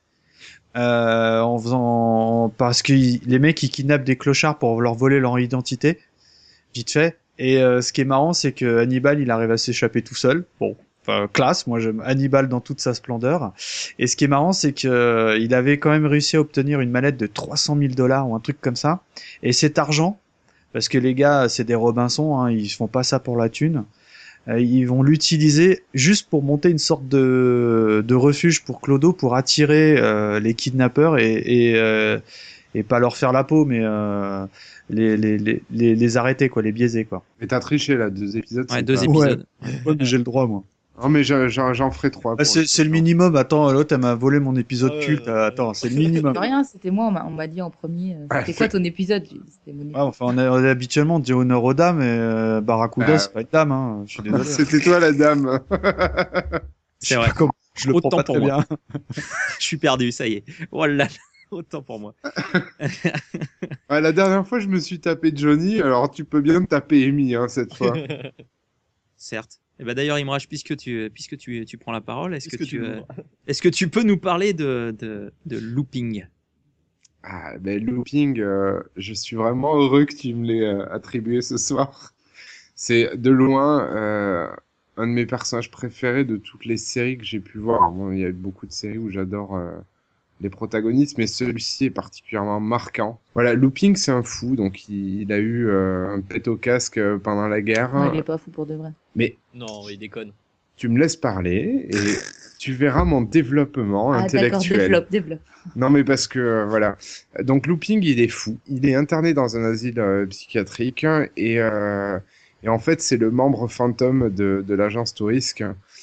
Parce que les mecs ils kidnappent des clochards pour leur voler leur identité vite fait, et ce qui est marrant c'est que Hannibal il arrive à s'échapper tout seul. Bon, classe, moi j'aime Hannibal dans toute sa splendeur. Et ce qui est marrant c'est que il avait quand même réussi à obtenir une mallette de 300 000 $ ou un truc comme ça, et cet argent, parce que les gars c'est des Robinson, hein, ils font pas ça pour la thune, ils vont l'utiliser juste pour monter une sorte de refuge pour Clodo, pour attirer les kidnappeurs et pas leur faire la peau, mais les arrêter, quoi, les biaiser, quoi. Mais t'as triché là, 2 épisodes. Ouais, 2 épisodes. Ouais, mais j'ai le droit, moi. Non, mais j'en ferai 3. C'est le minimum. Attends, l'autre elle m'a volé mon épisode culte. Attends, c'est le minimum. Rien, c'était moi, on m'a dit en premier. C'était quoi ton épisode? C'était mon épisode. Enfin, on est habituellement on dit honneur aux dames, et Barracuda c'est pas une dame, hein. Je suis désolé. C'était toi la dame. C'est vrai. Je le prends Autant pas pour très moi. bien. Je suis perdu, ça y est. Voilà, autant pour moi. Ouais, la dernière fois, je me suis tapé Johnny, alors tu peux bien me taper Amy, hein, cette fois. Certes. Et ben d'ailleurs, Imraj, puisque tu prends la parole, est-ce que tu peux nous parler de looping? Ah, ben, looping, je suis vraiment heureux que tu me l'aies attribué ce soir. C'est de loin un de mes personnages préférés de toutes les séries que j'ai pu voir. Bon, il y a beaucoup de séries où j'adore les protagonistes, mais celui-ci est particulièrement marquant. Voilà, Looping, c'est un fou, donc il a eu un pet au casque pendant la guerre. Non, il est pas fou pour de vrai. Mais Non, il déconne. tu me laisses parler et tu verras mon développement Ah, d'accord, intellectuel. développe. Non, mais parce que voilà. Donc Looping, il est fou. Il est interné dans un asile psychiatrique et en fait, c'est le membre fantôme de l'agence Tourisque.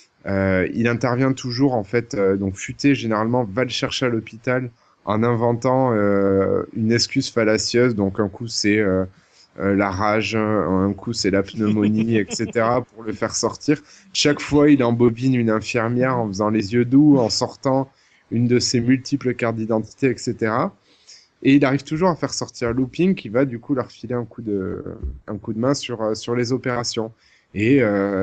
Il intervient toujours en fait. Donc Futé généralement va le chercher à l'hôpital en inventant une excuse fallacieuse. Donc un coup c'est la rage, un coup c'est la pneumonie, etc. pour le faire sortir. Chaque fois, il embobine une infirmière en faisant les yeux doux, en sortant une de ses multiples cartes d'identité, etc. Et il arrive toujours à faire sortir Looping, qui va du coup leur filer un coup de main sur les opérations. Et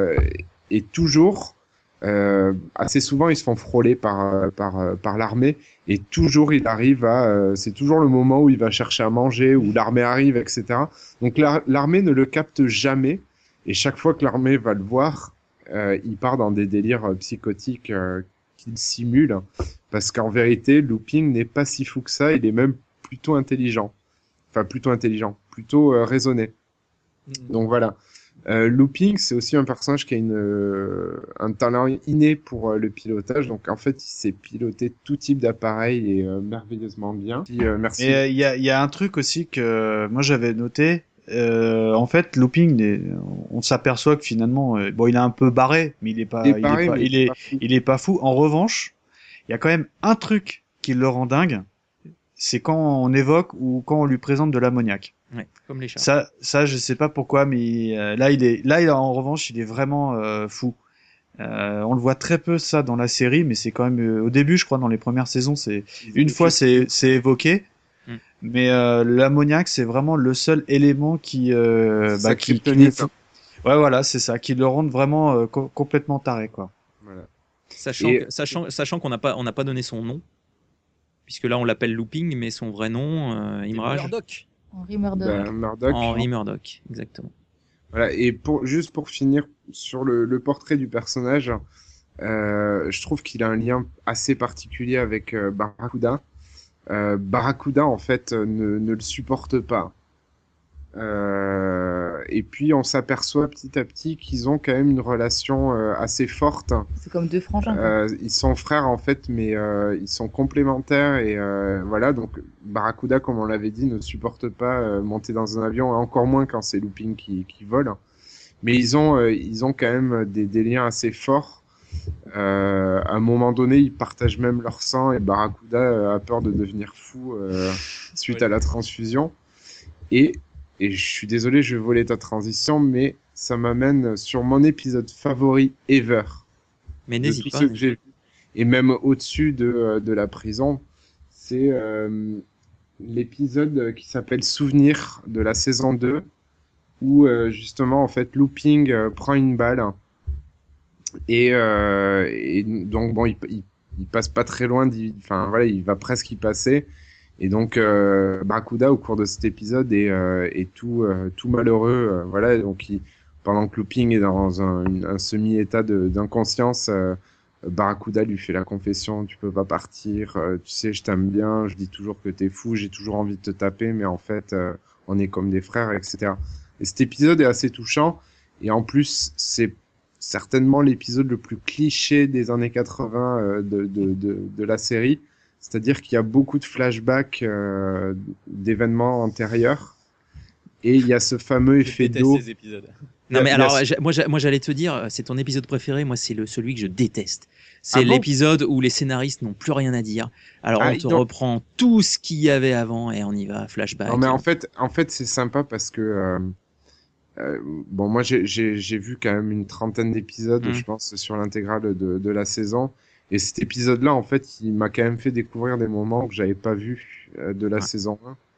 toujours, assez souvent, ils se font frôler par l'armée, et toujours il arrive c'est toujours le moment où il va chercher à manger, où l'armée arrive, etc. Donc l'armée ne le capte jamais, et chaque fois que l'armée va le voir, il part dans des délires psychotiques qu'il simule, parce qu'en vérité, Looping n'est pas si fou que ça, il est même plutôt intelligent. Enfin, plutôt raisonné. Donc voilà. Looping, c'est aussi un personnage qui a un talent inné pour le pilotage. Donc en fait, il sait piloter tout type d'appareil et merveilleusement bien. Merci. Et il y a un truc aussi que moi j'avais noté. En fait, Looping, on s'aperçoit que finalement, bon, il est un peu barré, mais il est pas fou. En revanche, il y a quand même un truc qui le rend dingue. C'est quand on évoque ou quand on lui présente de l'ammoniac. Ouais, comme les chats. Ça, je sais pas pourquoi, mais en revanche, il est vraiment fou. On le voit très peu ça dans la série, mais c'est quand même au début, je crois, dans les premières saisons, c'est évoqué. Mais l'ammoniac, c'est vraiment le seul élément qui ouais, voilà, c'est ça, qui le rend vraiment complètement taré, quoi. Voilà. Sachant qu'on n'a pas donné son nom, puisque là on l'appelle Looping, mais son vrai nom, Imraj. Henry Murdoch. Murdoch. Henry Murdoch, exactement. Voilà, et juste pour finir sur le portrait du personnage, je trouve qu'il a un lien assez particulier avec Barracuda. Barracuda, en fait, ne le supporte pas. Et puis, on s'aperçoit petit à petit qu'ils ont quand même une relation assez forte. C'est comme deux frangins, quoi. Ils sont frères, en fait, mais ils sont complémentaires. Et voilà, donc Barracuda, comme on l'avait dit, ne supporte pas monter dans un avion, encore moins quand c'est Lupin qui vole. Mais ils ont quand même des liens assez forts. À un moment donné, ils partagent même leur sang et Barracuda a peur de devenir fou suite à la transfusion. Et je suis désolé, je vais voler ta transition, mais ça m'amène sur mon épisode favori ever. Mais De n'hésite tous pas. ceux que j'ai vus. Et même au-dessus de la prison, c'est l'épisode qui s'appelle Souvenir de la saison 2, où justement, en fait, Looping prend une balle. Et donc, bon, il passe pas très loin, enfin voilà, il va presque y passer. Et donc, Barracuda, au cours de cet épisode, est tout malheureux. Voilà, donc, pendant que Looping est dans un semi-état d'inconscience, Barracuda lui fait la confession, tu peux pas partir, tu sais, je t'aime bien, je dis toujours que t'es fou, j'ai toujours envie de te taper, mais en fait, on est comme des frères, etc. Et cet épisode est assez touchant, et en plus, c'est certainement l'épisode le plus cliché des années 80 de la série, c'est-à-dire qu'il y a beaucoup de flashbacks d'événements antérieurs, et il y a ce fameux effet d'eau. ces épisodes. Non, mais Il y a alors, ce- moi, j'allais te dire, c'est ton épisode préféré. Moi, c'est celui que je déteste. C'est Ah bon l'épisode où les scénaristes n'ont plus rien à dire. Alors, Ah, on te donc- reprend tout ce qu'il y avait avant et on y va, flashback. Non, mais en fait, c'est sympa parce que bon, moi, j'ai vu quand même une trentaine d'épisodes, Mm. je pense, sur l'intégrale de la saison. Et cet épisode-là, en fait, il m'a quand même fait découvrir des moments que j'avais pas vus de la Ouais. saison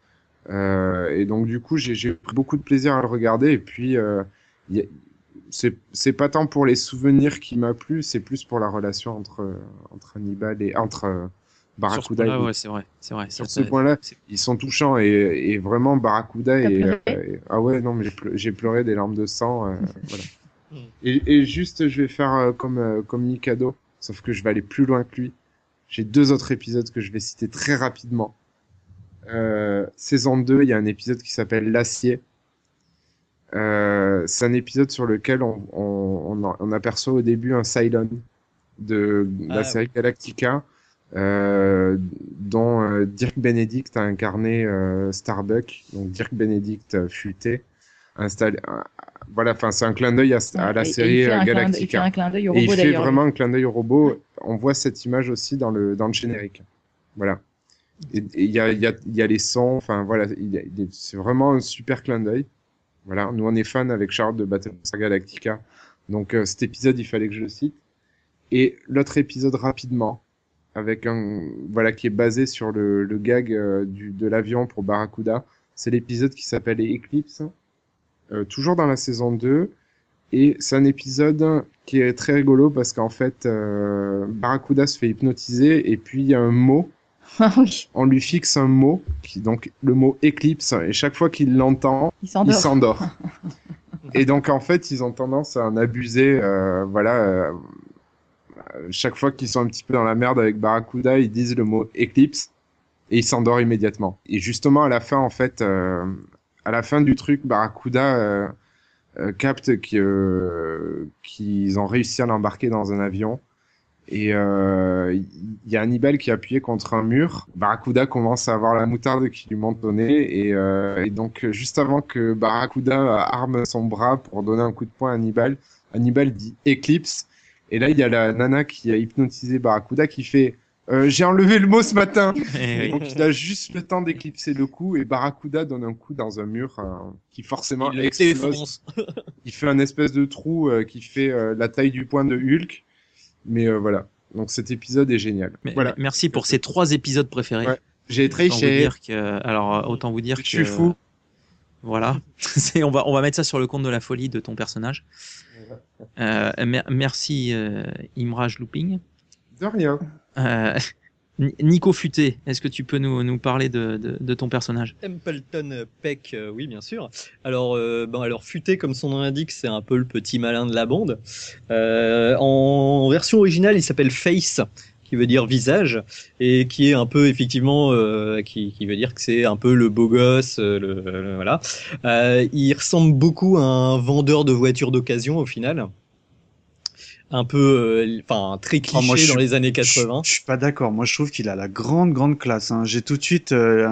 1. Et donc, du coup, j'ai pris beaucoup de plaisir à le regarder. Et puis, y a- c'est pas tant pour les souvenirs qui m'a plu, c'est plus pour la relation entre Hannibal et entre Sur ce Barracuda point-là, et ouais, c'est vrai. C'est vrai. sur Ça, ce point-là, c'est- ils sont touchants et vraiment Barracuda T'as et pleuré ah ouais non mais j'ai pleuré des larmes de sang voilà. Mm. Et juste je vais faire comme Mikado, sauf que je vais aller plus loin que lui. J'ai 2 autres épisodes que je vais citer très rapidement. Saison 2, il y a un épisode qui s'appelle L'Acier. C'est un épisode sur lequel on aperçoit au début un Cylon de la Ah, série Galactica, dont Dirk Benedict a incarné Starbuck. Donc Dirk Benedict futé, installé. Voilà, enfin c'est un clin d'œil à la Et série il fait un Galactica. clin d'œil au Et il robot fait d'ailleurs. vraiment un clin d'œil au robot. On voit cette image aussi dans le générique. Voilà. Et il y a les sons. Enfin voilà, c'est vraiment un super clin d'œil. Voilà, nous on est fans avec Charles de Battlestar Galactica. Donc cet épisode, il fallait que je le cite. Et l'autre épisode rapidement, avec voilà, qui est basé sur le gag de l'avion pour Barracuda. C'est l'épisode qui s'appelle Eclipse, toujours dans la saison 2. Et c'est un épisode qui est très rigolo parce qu'en fait, Barracuda se fait hypnotiser et puis il y a un mot, Ah oui, on lui fixe un mot, donc le mot éclipse, et chaque fois qu'il l'entend, il il s'endort. s'endort. Et donc en fait, ils ont tendance à en abuser, voilà. Chaque fois qu'ils sont un petit peu dans la merde avec Barracuda, ils disent le mot éclipse et il s'endort immédiatement. Et justement à la fin, en fait, à la fin du truc, Barracuda capte qu'ils ont réussi à l'embarquer dans un avion. Et il y a Hannibal qui est appuyé contre un mur. Barracuda commence à avoir la moutarde qui lui monte au nez. Et donc, juste avant que Barracuda arme son bras pour donner un coup de poing à Hannibal, Hannibal dit Eclipse. Et là, il y a la nana qui a hypnotisé Barracuda qui fait j'ai enlevé le mot ce matin. Eh oui. Donc, il a juste le temps d'éclipser le coup. Et Barracuda donne un coup dans un mur qui forcément il le explose. défonce. Il fait un espèce de trou qui fait la taille du poing de Hulk. Mais voilà. Donc cet épisode est génial. Voilà. Merci pour ces 3 épisodes préférés. Ouais. J'ai Autant vous triché. dire que, alors, autant vous dire Je que. suis fou. Voilà. On va mettre ça sur le compte de la folie de ton personnage. Merci Imraj Looping. De rien. Nico Futé, est-ce que tu peux nous parler de ton personnage? Templeton Peck, oui, bien sûr. Alors, Futé, comme son nom l'indique, c'est un peu le petit malin de la bande. En version originale, il s'appelle Face, qui veut dire visage, et qui est un peu effectivement, qui veut dire que c'est un peu le beau gosse, voilà. Il ressemble beaucoup à un vendeur de voitures d'occasion au final. Un peu, très cliché moi, dans les années 80. Je suis pas d'accord. Moi, je trouve qu'il a la grande classe. Hein. J'ai tout de suite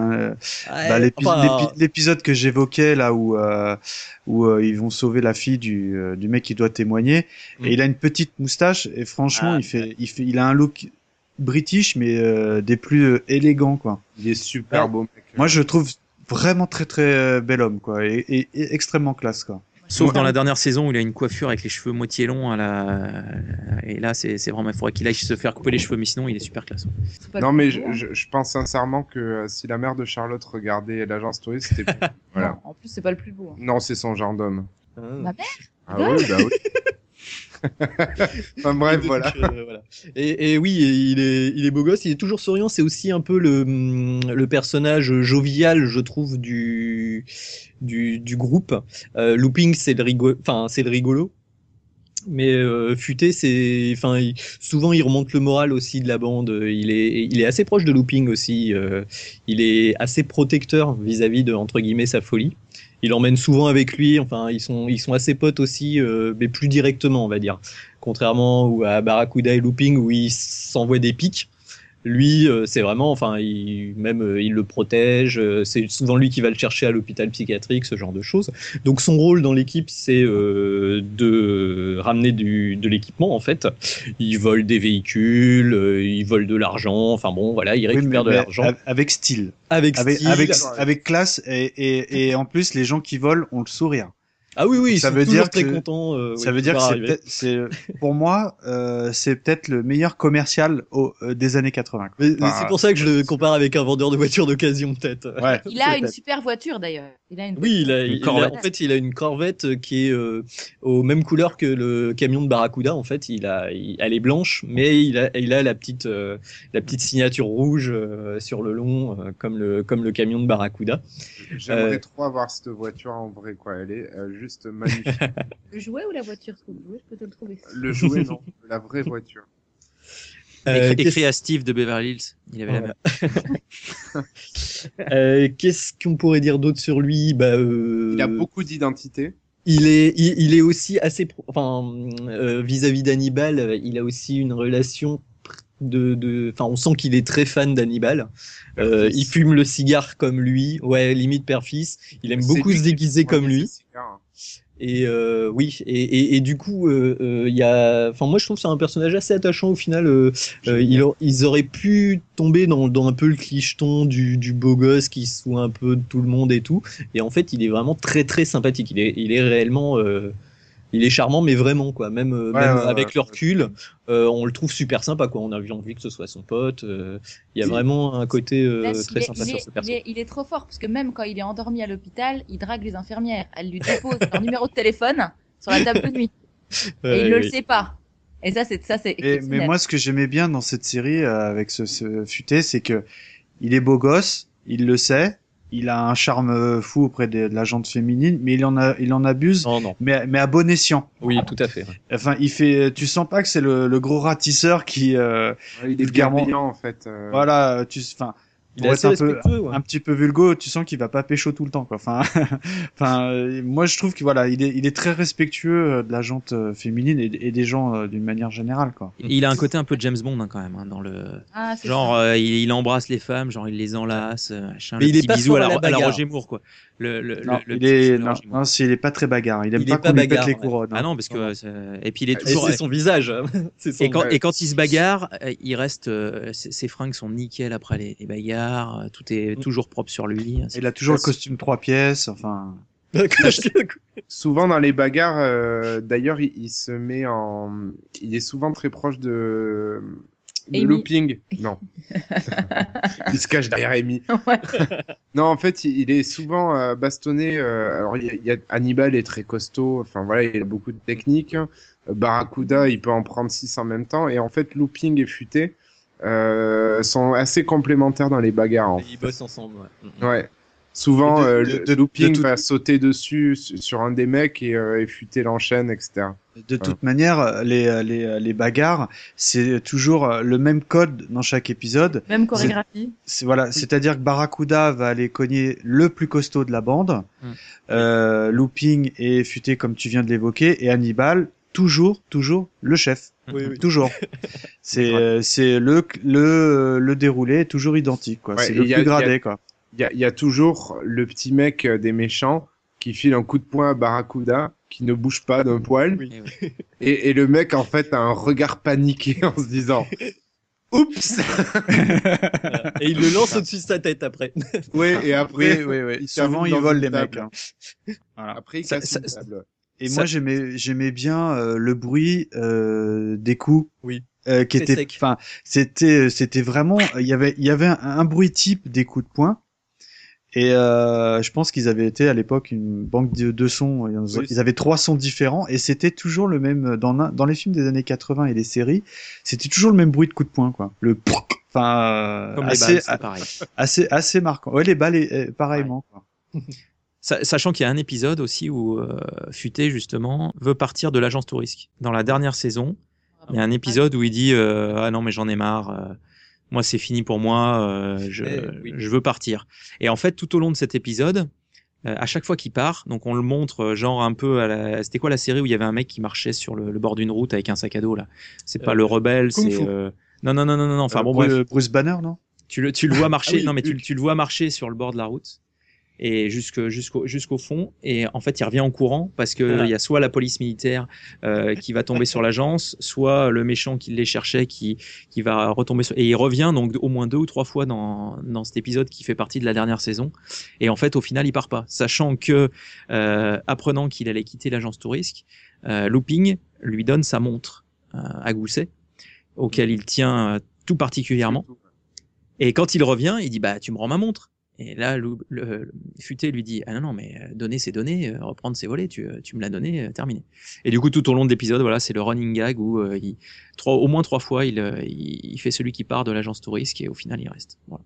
l'épisode que j'évoquais là où ils vont sauver la fille du mec qui doit témoigner. Et il a une petite moustache et franchement, il a un look british mais des plus élégants quoi. Il est super beau mec. Moi, je le trouve vraiment très bel homme quoi et extrêmement classe quoi. Sauf dans la dernière saison où il a une coiffure avec les cheveux moitié longs et là c'est vraiment, il faudrait qu'il aille se faire couper les cheveux, mais sinon il est super classe. Non mais je pense sincèrement que si la mère de Charlotte regardait l'agence touriste, c'était voilà. Non, en plus c'est pas le plus beau. Hein. Non, c'est son genre d'homme. Ma mère. Ah oui, bah oui. Enfin bref, voilà. Voilà. Et oui, il est beau gosse, il est toujours souriant. C'est aussi un peu le personnage jovial, je trouve, du groupe. Looping, c'est le rigolo. Mais Futé, souvent il remonte le moral aussi de la bande. Il est assez proche de Looping aussi. Il est assez protecteur vis-à-vis de entre guillemets sa folie. Il l'emmène souvent avec lui. Enfin, ils sont assez potes aussi, mais plus directement, on va dire. Contrairement à Barracuda et Looping où ils s'envoient des pics. Lui, c'est vraiment, il le protège. C'est souvent lui qui va le chercher à l'hôpital psychiatrique, ce genre de choses. Donc son rôle dans l'équipe, c'est de ramener de l'équipement en fait. Il vole des véhicules, il vole de l'argent. Enfin bon, voilà, il récupère de l'argent avec style, avec classe et en plus les gens qui volent ont le sourire. Ah oui, ça ils veut sont dire très que contents. ça veut dire que c'est pour moi c'est peut-être le meilleur commercial des années 80. Mais c'est pour ça que je le compare avec un vendeur de voitures d'occasion peut-être. Ouais. Il a une super voiture d'ailleurs. Oui, en fait, il a une Corvette qui est aux mêmes couleurs que le camion de Barracuda. En fait, elle est blanche, mais il a la petite signature rouge sur le long, comme le camion de Barracuda. J'aimerais trop avoir cette voiture en vrai, quoi. Elle est juste magnifique. Le jouet ou la voiture? Le jouet, je peux te le trouver. Le jouet, non. La vraie voiture. Écrit à Steve de Beverly Hills. Il avait la même. Qu'est-ce qu'on pourrait dire d'autre sur lui? Il a beaucoup d'identité. Il est aussi assez, vis-à-vis d'Hannibal, il a aussi une relation on sent qu'il est très fan d'Hannibal. Il fume le cigare comme lui, ouais, limite père-fils. Il aime beaucoup se déguiser comme lui. Et oui, et du coup, il y a, moi je trouve que c'est un personnage assez attachant au final. Ils auraient pu tomber dans un peu le clicheton du beau gosse qui se fout un peu de tout le monde et tout. Et en fait, il est vraiment très très sympathique. Il est réellement, il est charmant, mais vraiment quoi. Même avec le recul, on le trouve super sympa quoi. On a envie que ce soit son pote. Il y a vraiment un côté très sympa sur ce personnage. Il est trop fort parce que même quand il est endormi à l'hôpital, il drague les infirmières. Elle lui dépose leur numéro de téléphone sur la table de nuit et il ne le sait pas. Et ça c'est mais moi ce que j'aimais bien dans cette série avec ce Futé, c'est que il est beau gosse, il le sait. Il a un charme fou auprès de la gente féminine, mais il en abuse, mais à bon escient. Oui, tout à fait. Enfin, tu sens pas que c'est le gros ratisseur qui, il est bienveillant, en fait. Voilà, il est assez respectueux, ouais. Un petit peu vulgo, tu sens qu'il va pas pécho tout le temps, quoi. Moi, je trouve que voilà, il est très respectueux de la gente féminine et des gens d'une manière générale, quoi. Il a un côté un peu James Bond, quand même, dans le genre, il embrasse les femmes, genre il les enlace, machin. Mais il est pas bisou fort à à la Roger Moore, quoi. Il est pas très bagarre. Il aime pas qu'on lui pète les couronnes. Ah non, parce que et puis il est toujours. C'est son visage. Et quand il se bagarre, il reste. Ses fringues sont nickel après les bagarres. Tout est toujours propre sur lui. Il a toujours le costume 3 pièces. Enfin. Souvent dans les bagarres, d'ailleurs, il se met il est souvent très proche de Looping. Non. Il se cache derrière Amy. Ouais. Non, en fait, il est souvent bastonné. Alors, Hannibal est très costaud. Enfin, voilà, il a beaucoup de techniques. Barracuda, il peut en prendre 6 en même temps. Et en fait, Looping et Futé, sont assez complémentaires dans les bagarres. En Ils bossent ensemble. Ouais. Ouais. Souvent, Et le Looping toute- va sauter dessus sur un des mecs et Futé l'enchaîne, etc. De toute manière, les bagarres, c'est toujours le même code dans chaque épisode. Même chorégraphie. Voilà, c'est-à-dire que Barracuda va aller cogner le plus costaud de la bande, Looping et Futé comme tu viens de l'évoquer, et Hannibal toujours le chef. Oui. Toujours. C'est le déroulé est toujours identique, quoi. Ouais, C'est et le y a- plus gradé, quoi. Il y a toujours le petit mec des méchants qui file un coup de poing à Barracuda, qui ne bouge pas d'un poil. Oui. Et le mec, en fait, a un regard paniqué en se disant oups. Voilà. Et il le lance au-dessus de sa tête après. Ouais, et après, Oui. il Souvent, termine ils dans volent une les mecs. table. Hein. Après, il Ça- casse ça- une table. Et Ça- moi, j'aimais bien le bruit des coups. Oui. Qui Très était, sec. enfin, c'était vraiment, il y avait un bruit type des coups de poing. Et je pense qu'ils avaient été à l'époque une banque de sons. Ils avaient 3 sons différents et c'était toujours le même dans les films des années 80 et les séries. C'était toujours le même bruit de coup de poing, quoi. Le enfin Comme les assez balles, c'est pareil. assez marquant. Ouais, les balles pareillement. Quoi. Sachant qu'il y a un épisode aussi où Futé, justement, veut partir de l'agence Tourisque. Dans la dernière saison, il y a un épisode où il dit ah non, mais j'en ai marre. Moi, c'est fini pour moi. Je veux partir. Et en fait, tout au long de cet épisode, à chaque fois qu'il part, donc on le montre genre un peu à la... C'était quoi la série où il y avait un mec qui marchait sur le bord d'une route avec un sac à dos là? C'est pas le rebelle, Kung c'est Fu. non. Enfin bon, bref, Bruce Banner, non? tu le vois marcher. Ah oui, non, mais oui. tu le vois marcher sur le bord de la route et jusqu'au fond. Et en fait, il revient en courant parce que Voilà. il y a soit la police militaire qui va tomber sur l'agence, soit le méchant qui les cherchait qui va retomber sur... Et il revient donc au moins 2 ou 3 fois dans cet épisode qui fait partie de la dernière saison. Et en fait, au final, il part pas, sachant que apprenant qu'il allait quitter l'agence Tourisque, Looping lui donne sa montre à gousset auquel il tient tout particulièrement. Et quand il revient, il dit bah tu me rends ma montre. Et là, le Futé lui dit ah non mais donner c'est donner, reprendre c'est voler. Tu me l'as donné, terminé. Et du coup tout au long de l'épisode, voilà, c'est le running gag où au moins 3 fois il fait celui qui part de l'agence Tourisque et au final il reste. Voilà.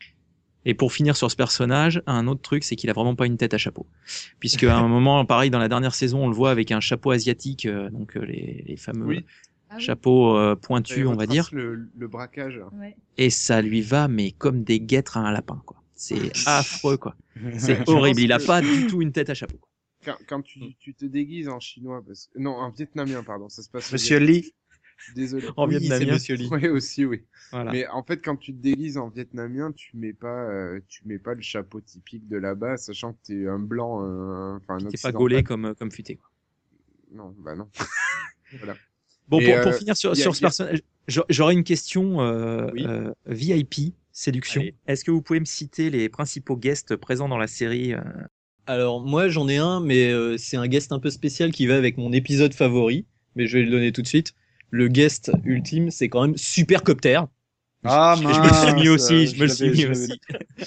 Et pour finir sur ce personnage, un autre truc, c'est qu'il a vraiment pas une tête à chapeau, puisque à un moment, pareil dans la dernière saison, on le voit avec un chapeau asiatique, donc les fameux Oui. Ah oui. chapeaux pointus, Il on va dire. retrace le braquage. Ouais. Et ça lui va, mais comme des guêtres à un lapin, quoi. C'est affreux, quoi. C'est horrible. Il a pas du tout une tête à chapeau. Quand tu te déguises en chinois, non, en vietnamien, pardon, ça se passe. au Monsieur Vietnam. Lee. Désolé. En Oui, vietnamien. c'est Monsieur Lee. Oui, aussi, oui. Voilà. Mais en fait, quand tu te déguises en vietnamien, tu mets pas le chapeau typique de là-bas, sachant que t'es un blanc, enfin un T'es pas occidental. gaulé comme Futé, quoi. Non, bah non. Voilà. Bon, Et, pour finir sur y a- ce personnage, j'aurais une question Oui. VIP, séduction. Allez. Est-ce que vous pouvez me citer les principaux guests présents dans la série Alors moi j'en ai un, mais c'est un guest un peu spécial qui va avec mon épisode favori, mais je vais le donner tout de suite. Le guest ultime, c'est quand même Supercopter. Ah, Je me suis mis mince, aussi, je me le suis mis l'avais- aussi.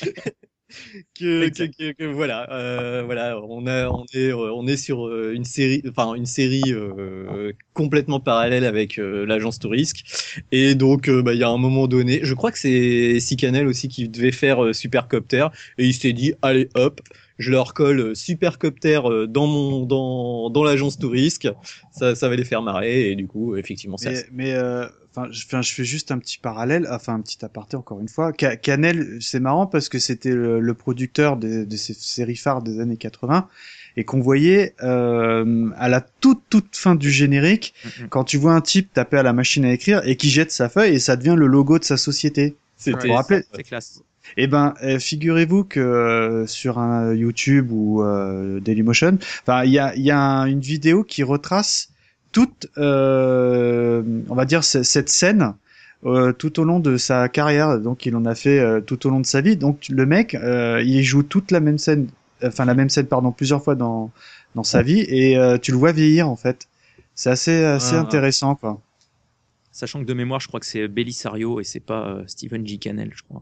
que voilà, voilà, on est sur une série complètement parallèle avec l'agence Tourisque, et donc bah il y a un moment donné, je crois que c'est Sicanel aussi qui devait faire Supercopter, et il s'est dit allez hop, je leur colle Supercopter dans l'agence Tourisque, ça va les faire marrer, et du coup effectivement ça. Je fais juste un petit parallèle, enfin un petit aparté encore une fois. Canel, c'est marrant parce que c'était le producteur de ces séries phares des années 80 et qu'on voyait à la toute fin du générique, quand tu vois un type taper à la machine à écrire et qui jette sa feuille et ça devient le logo de sa société. C'était Vous vous rappelez? C'est classe. Eh ben, figurez-vous que sur un YouTube ou Dailymotion, enfin, il y a une vidéo qui retrace toute, on va dire, cette scène tout au long de sa carrière. Donc, il en a fait tout au long de sa vie. Donc, le mec, il joue toute la même scène, pardon, plusieurs fois dans sa vie, et tu le vois vieillir en fait. C'est assez intéressant, quoi. Sachant que de mémoire, je crois que c'est Belisario et c'est pas Stephen G. Cannell, je crois.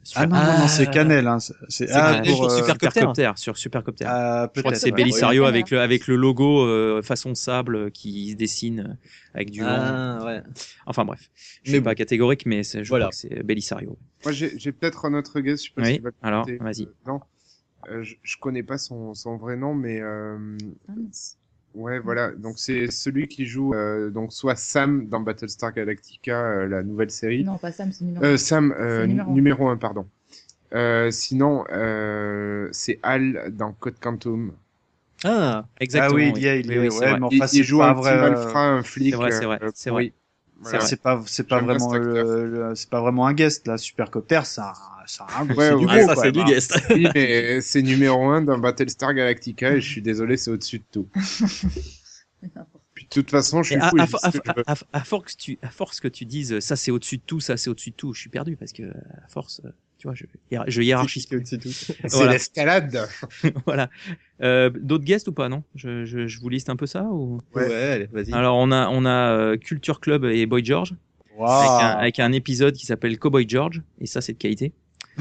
Ah non, c'est Cannelle. Hein. C'est Cannelle pour sur Supercopter. sur Supercopter. peut-être. Je crois que c'est ouais. Belisario Oui. avec le logo façon sable qui se dessine avec du vent. Ah, ouais. Enfin bref, je Mais suis bon. pas catégorique, mais je Voilà. crois que c'est Belisario. Moi, j'ai peut-être un autre guess, je sais pas Oui, s'il va alors, compter, vas-y. non. Je connais pas son vrai nom, mais ouais, voilà. Donc c'est celui qui joue donc soit Sam dans Battlestar Galactica, la nouvelle série. Non, pas Sam, c'est numéro Sam, C'est numéro un. numéro 1, pardon. Sinon, c'est Hal dans Code Quantum. Ah, Exactement. Ah oui, oui. il y est, Oui, ouais, c'est vrai. mais enfin, Il c'est joue pas un vrai. petit malfrat, un flic. C'est vrai, c'est vrai, c'est pourri. vrai. Voilà. C'est C'est pas J'aime bien vraiment cet acteur. c'est pas vraiment un guest là. Supercopter, ça a un Ouais, c'est du ouais, gros ça quoi. c'est du bah. guest. Oui, mais c'est numéro 1 dans Battlestar Galactica et je suis désolé, c'est au-dessus de tout. Puis de toute façon, je Et suis fou et je dis ce que je veux. à force que tu dises ça c'est au-dessus de tout, ça c'est au-dessus de tout, je suis perdu parce que à force, tu vois, je hiérarchise. C'est tout. C'est Voilà. l'escalade. Voilà. D'autres guests ou pas, non? Je vous liste un peu ça ou? Ouais, allez, vas-y. Alors on a Culture Club et Boy George Waouh. avec un épisode qui s'appelle Cowboy George et ça c'est de qualité.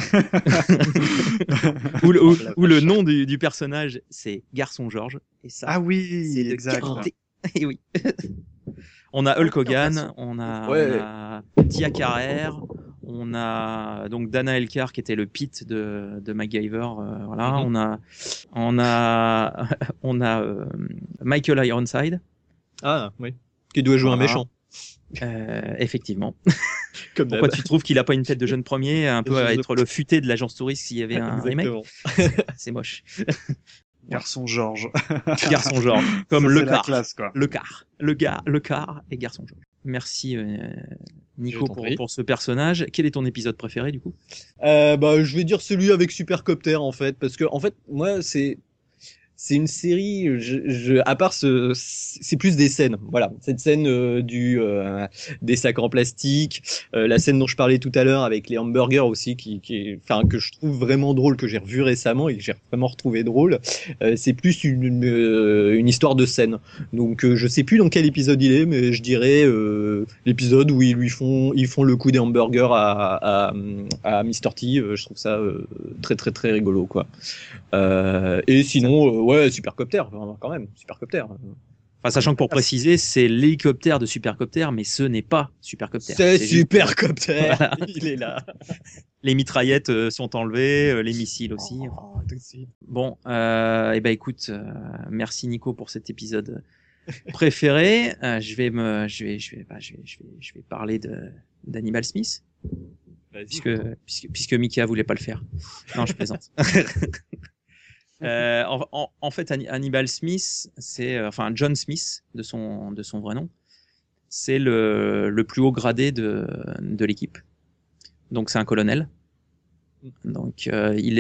Où le nom du personnage c'est Garçon George et ça Ah oui, c'est de exact. qualité. Et oui. On a Hulk Hogan, on a Tia Carrere, on a donc Dana Elkar qui était le Pete de MacGyver, voilà. On a Michael Ironside. Ah, oui. Qui doit jouer un Voilà. méchant. Effectivement. Comme Pourquoi d'hab. tu trouves qu'il a pas une tête de jeune premier, un peu à Je- être le futé de l'agence touriste s'il y avait un remake? Exactement. C'est moche. Garçon Georges. Garçon George, comme Ça, le c'est la car. classe quoi. Le car et Garçon George. Merci Nico Je t'en prie. pour ce personnage. Quel est ton épisode préféré du coup? Bah, je vais dire celui avec Supercopter en fait, parce que en fait, moi, c'est une série. À part c'est plus des scènes. Voilà, cette scène des sacs en plastique, la scène dont je parlais tout à l'heure avec les hamburgers aussi, enfin que je trouve vraiment drôle, que j'ai revu récemment et que j'ai vraiment retrouvé drôle. C'est plus une histoire de scène. Donc je sais plus dans quel épisode il est, mais je dirais l'épisode où ils font le coup des hamburgers à Mr. T. Je trouve ça très très très rigolo quoi. Et sinon, ouais, Supercopter, quand même, Supercopter. Enfin, sachant que pour préciser, c'est l'hélicoptère de Supercopter, mais ce n'est pas Supercopter. C'est juste- Supercopter, Voilà. il est là. Les mitraillettes sont enlevées, les missiles aussi. Tout de suite. Bon, et ben écoute, merci Nico pour cet épisode préféré. Je vais parler d'Hannibal Smith, puisque Mika voulait pas le faire. Non, je plaisante. En fait, Hannibal Smith, c'est enfin John Smith de son vrai nom, c'est le plus haut gradé de l'équipe. Donc c'est un colonel. Donc il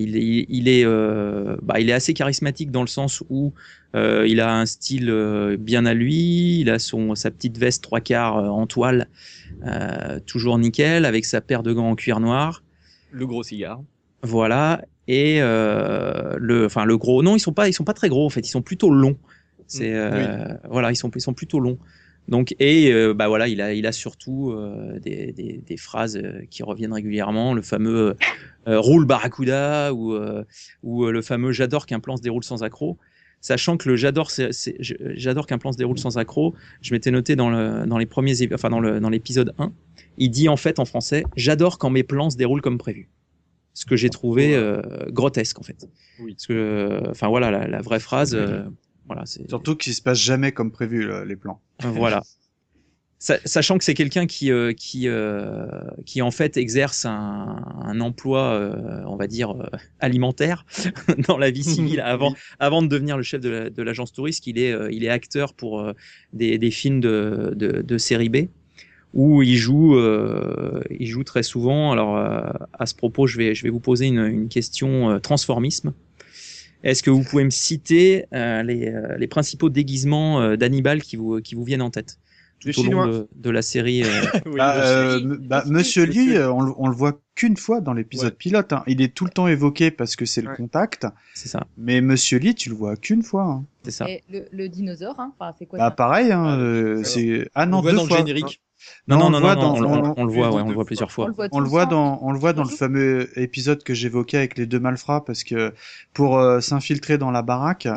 est assez charismatique dans le sens où il a un style bien à lui, il a sa petite veste 3/4 en toile, toujours nickel, avec sa paire de gants en cuir noir. Le gros cigare. Voilà. Et le gros, non, ils sont pas très gros en fait, ils sont plutôt longs. C'est voilà, ils sont plutôt longs. Donc bah voilà, il a surtout des phrases qui reviennent régulièrement, le fameux roule barracuda ou le fameux j'adore qu'un plan se déroule sans accroc. Sachant que j'adore qu'un plan se déroule sans accroc, je m'étais noté dans les premiers dans l'épisode 1, il dit en fait en français j'adore quand mes plans se déroulent comme prévu. Ce que j'ai trouvé grotesque en fait. Oui. Parce que enfin voilà la vraie phrase voilà, c'est Surtout qu'il se passe jamais comme prévu les plans. voilà. Sachant que c'est quelqu'un qui en fait exerce un emploi, on va dire alimentaire dans la vie civile avant de devenir le chef de l'agence touriste. Il est acteur pour des films de série B où il joue très souvent. Alors à ce propos, je vais vous poser une question transformisme. Est-ce que vous pouvez me citer les principaux déguisements d'Hannibal qui vous viennent en tête tout au long de la série Monsieur Lee, on le voit qu'une fois dans l'épisode pilote. Hein. Il est tout le temps évoqué parce que c'est le contact. C'est ça. Mais Monsieur Lee, tu le vois qu'une fois. Hein. C'est ça. Et le dinosaure, hein, enfin, c'est quoi Bah ça? pareil, hein, c'est non on voit deux dans fois. le générique. Non, Non, non, on non, le voit non, dans- on le voit, on- ouais, on le voit plusieurs On fois. le voit, On le tout voit temps. dans le fameux épisode que j'évoquais avec les deux malfrats, parce que pour s'infiltrer dans la baraque,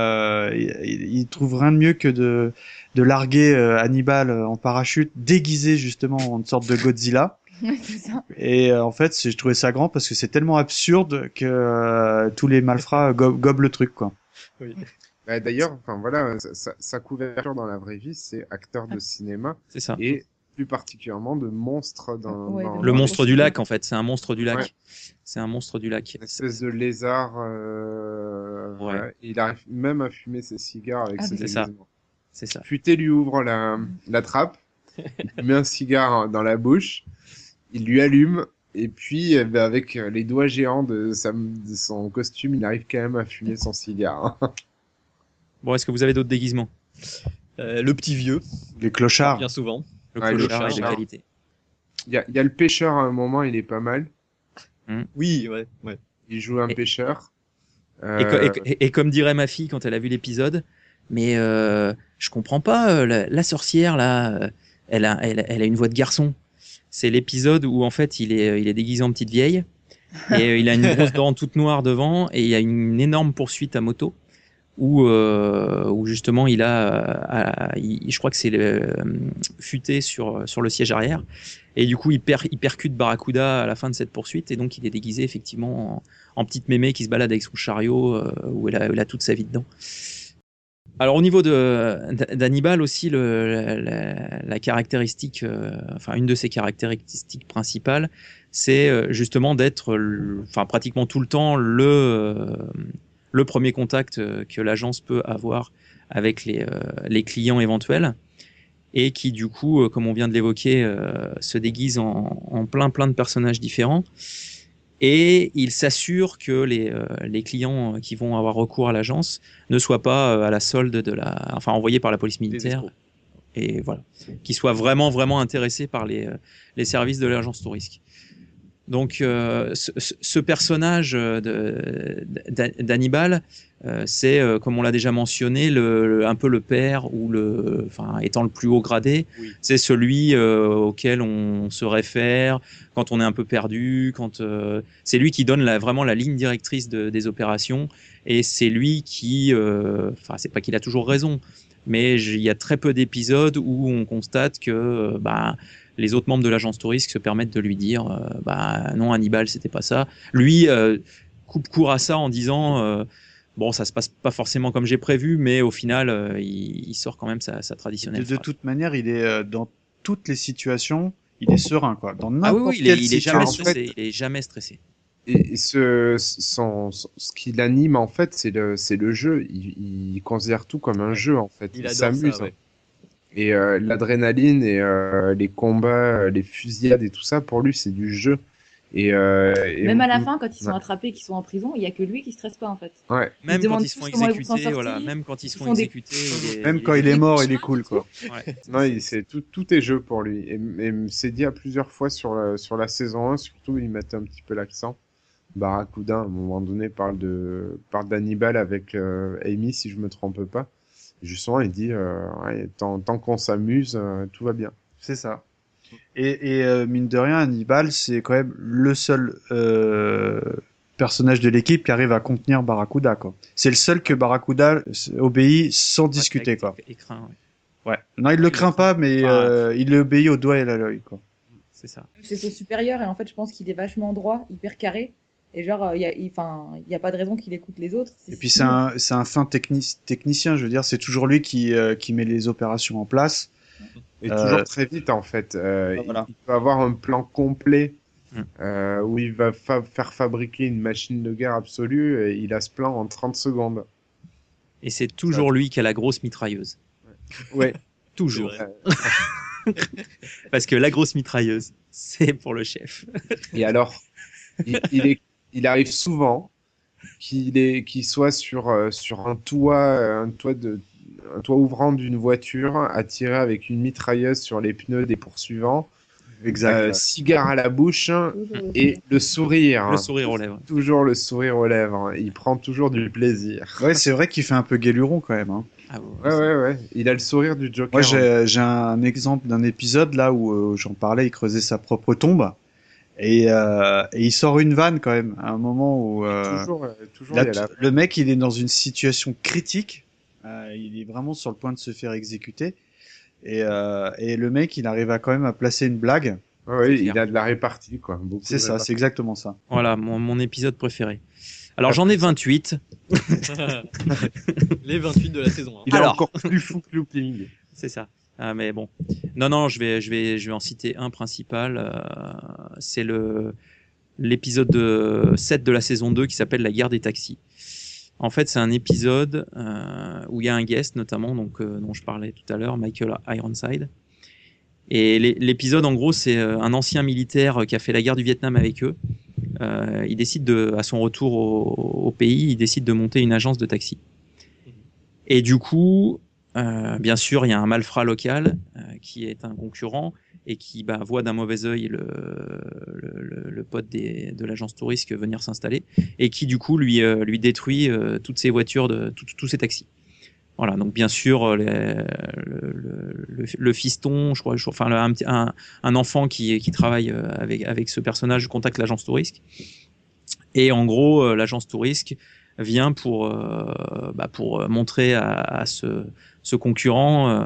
il trouve rien de mieux que de larguer Hannibal en parachute, déguisé justement en une sorte de Godzilla. C'est ça. Et en fait, j'ai trouvé ça grand parce que c'est tellement absurde que tous les malfrats gobent le truc, quoi. Bah, d'ailleurs, enfin voilà, sa couverture dans la vraie vie, c'est acteur de cinéma C'est ça. et plus particulièrement de monstre dans, Ouais, dans de Le dans monstre les- du lac, en fait, c'est un monstre du lac. Ouais. C'est un monstre du lac. Une espèce de lézard. Ouais. Ouais. Il arrive même à fumer ses cigares avec Ah, ses c'est ça. déguisements. C'est ça. Futé lui ouvre la trappe, il lui met un cigare dans la bouche, il lui allume, et puis avec les doigts géants de son costume, il arrive quand même à fumer son cigare. Bon, est-ce que vous avez d'autres déguisements? Le petit vieux, Les clochards. bien souvent. Le Ouais, le clochard est de clochard. qualité. Il y a le pêcheur à un moment, il est pas mal. Oui, ouais, ouais. Il joue un Et- pêcheur. Et comme dirait ma fille quand elle a vu l'épisode, mais je comprends pas, la sorcière là, elle a une voix de garçon. C'est l'épisode où en fait il est déguisé en petite vieille et il a une grosse dent toute noire devant et il y a une énorme poursuite à moto où justement je crois que c'est futé sur le siège arrière et du coup il percute Barracuda à la fin de cette poursuite et donc il est déguisé effectivement en petite mémé qui se balade avec son chariot où elle a toute sa vie dedans. Alors au niveau d'Hannibal aussi, la caractéristique, enfin une de ses caractéristiques principales, c'est justement d'être, enfin pratiquement tout le temps le premier contact que l'agence peut avoir avec les clients éventuels et qui du coup, comme on vient de l'évoquer, se déguise en plein de personnages différents. Et il s'assure que les clients qui vont avoir recours à l'agence ne soient pas à la solde enfin envoyés par la police militaire, et voilà, qu'ils soient vraiment intéressés par les services de l'agence Tourisque. Donc ce personnage d'Hannibal, c'est comme on l'a déjà mentionné, un peu le père ou enfin étant le plus haut gradé, Oui. c'est celui auquel on se réfère quand on est un peu perdu, c'est lui qui donne vraiment la ligne directrice des opérations et c'est lui qui, enfin c'est pas qu'il a toujours raison, mais il y a très peu d'épisodes où on constate que les autres membres de l'agence Tourisque se permettent de lui dire non, Hannibal c'était pas ça. Lui coupe court à ça en disant bon, ça se passe pas forcément comme j'ai prévu, mais au final il sort quand même sa traditionnelle De phrase. toute manière, il est dans toutes les situations, il est serein, quoi. Dans Ah n'importe oui, quelle il est jamais situation. stressé, il est jamais stressé. Et ce qui l'anime en fait, c'est le jeu. Il considère tout comme un jeu en fait. Il Il adore s'amuse. ça, ouais. Et l'adrénaline et les combats, les fusillades et tout ça, pour lui, c'est du jeu. Et Même à la fin, quand ils sont Ouais. attrapés, qu'ils sont en prison, il y a que lui qui stresse pas en fait. Ouais. Même se quand demandent ils se font tous comment ils vont s'en exécuter, voilà, sortir. même quand ils se Ils font font des- exécuter, Même quand il est mort, il est cool, quoi. Ouais. Non, c'est tout est jeu pour lui. Et c'est dit à plusieurs fois sur la saison 1, surtout, ils mettent un petit peu l'accent. Barracuda, à un moment donné, parle d'Hannibal avec Amy, si je me trompe pas. Justement, il dit, ouais, tant qu'on s'amuse, tout va bien. C'est ça. Et mine de rien, Hannibal, c'est quand même le seul personnage de l'équipe qui arrive à contenir Barracuda, quoi. C'est le seul que Barracuda obéit sans discuter, quoi. Et craint, ouais. Ouais. Non, il le craint pas, mais il le obéit au doigt et à l'œil, quoi. C'est ça. C'est son supérieur et en fait, je pense qu'il est vachement droit, hyper carré. Et genre, il y a pas de raison qu'il écoute les autres. Et puis c'est un fin technicien, je veux dire, c'est toujours lui qui met les opérations en place. Et toujours très vite, en fait. Voilà. Il peut avoir un plan complet Mm. où il va faire fabriquer une machine de guerre absolue et il a ce plan en 30 secondes. Et c'est toujours lui qui a la grosse mitrailleuse. Ouais. Toujours. C'est Parce que la grosse mitrailleuse, c'est pour le chef. Et alors, il arrive souvent qu'il soit sur un toit ouvrant d'une voiture, attiré avec une mitrailleuse sur les pneus des poursuivants, Exact. cigare à la bouche et le sourire. Le sourire aux lèvres. Toujours le sourire aux lèvres. Il prend toujours du plaisir. Ouais, c'est vrai qu'il fait un peu guéluron quand même. Hein. Ah, Ouais. Il a le sourire du Joker. Moi, j'ai un exemple d'un épisode là où j'en parlais, il creusait sa propre tombe et il sort une vanne quand même à un moment où Toujours, là, il y a la... le mec il est dans une situation critique, il est vraiment sur le point de se faire exécuter et le mec il arrive à quand même à placer une blague. Ouais, il a de la répartie, quoi. Beaucoup C'est de ça, répartie. c'est exactement ça. Voilà, mon épisode préféré. Alors j'en ai 28. Les 28 de la saison 1. Il est Alors. encore plus fou que Looping. C'est ça. Ah, mais bon. Non, je vais en citer un principal. C'est l'épisode 7 de la saison 2 qui s'appelle La guerre des taxis. En fait, c'est un épisode où il y a un guest, notamment, dont je parlais tout à l'heure, Michael Ironside. Et l'épisode, en gros, c'est un ancien militaire qui a fait la guerre du Vietnam avec eux. Il décide à son retour au pays, il décide de monter une agence de taxi. Et du coup, bien sûr, il y a un malfrat local qui est un concurrent et qui voit d'un mauvais œil le pote de l'agence touriste venir s'installer et qui du coup lui détruit toutes ses voitures, tous ses taxis. Voilà, donc bien sûr le fiston, je crois, un enfant qui travaille avec ce personnage contacte l'agence touriste et en gros l'agence touriste vient pour montrer à ce concurrent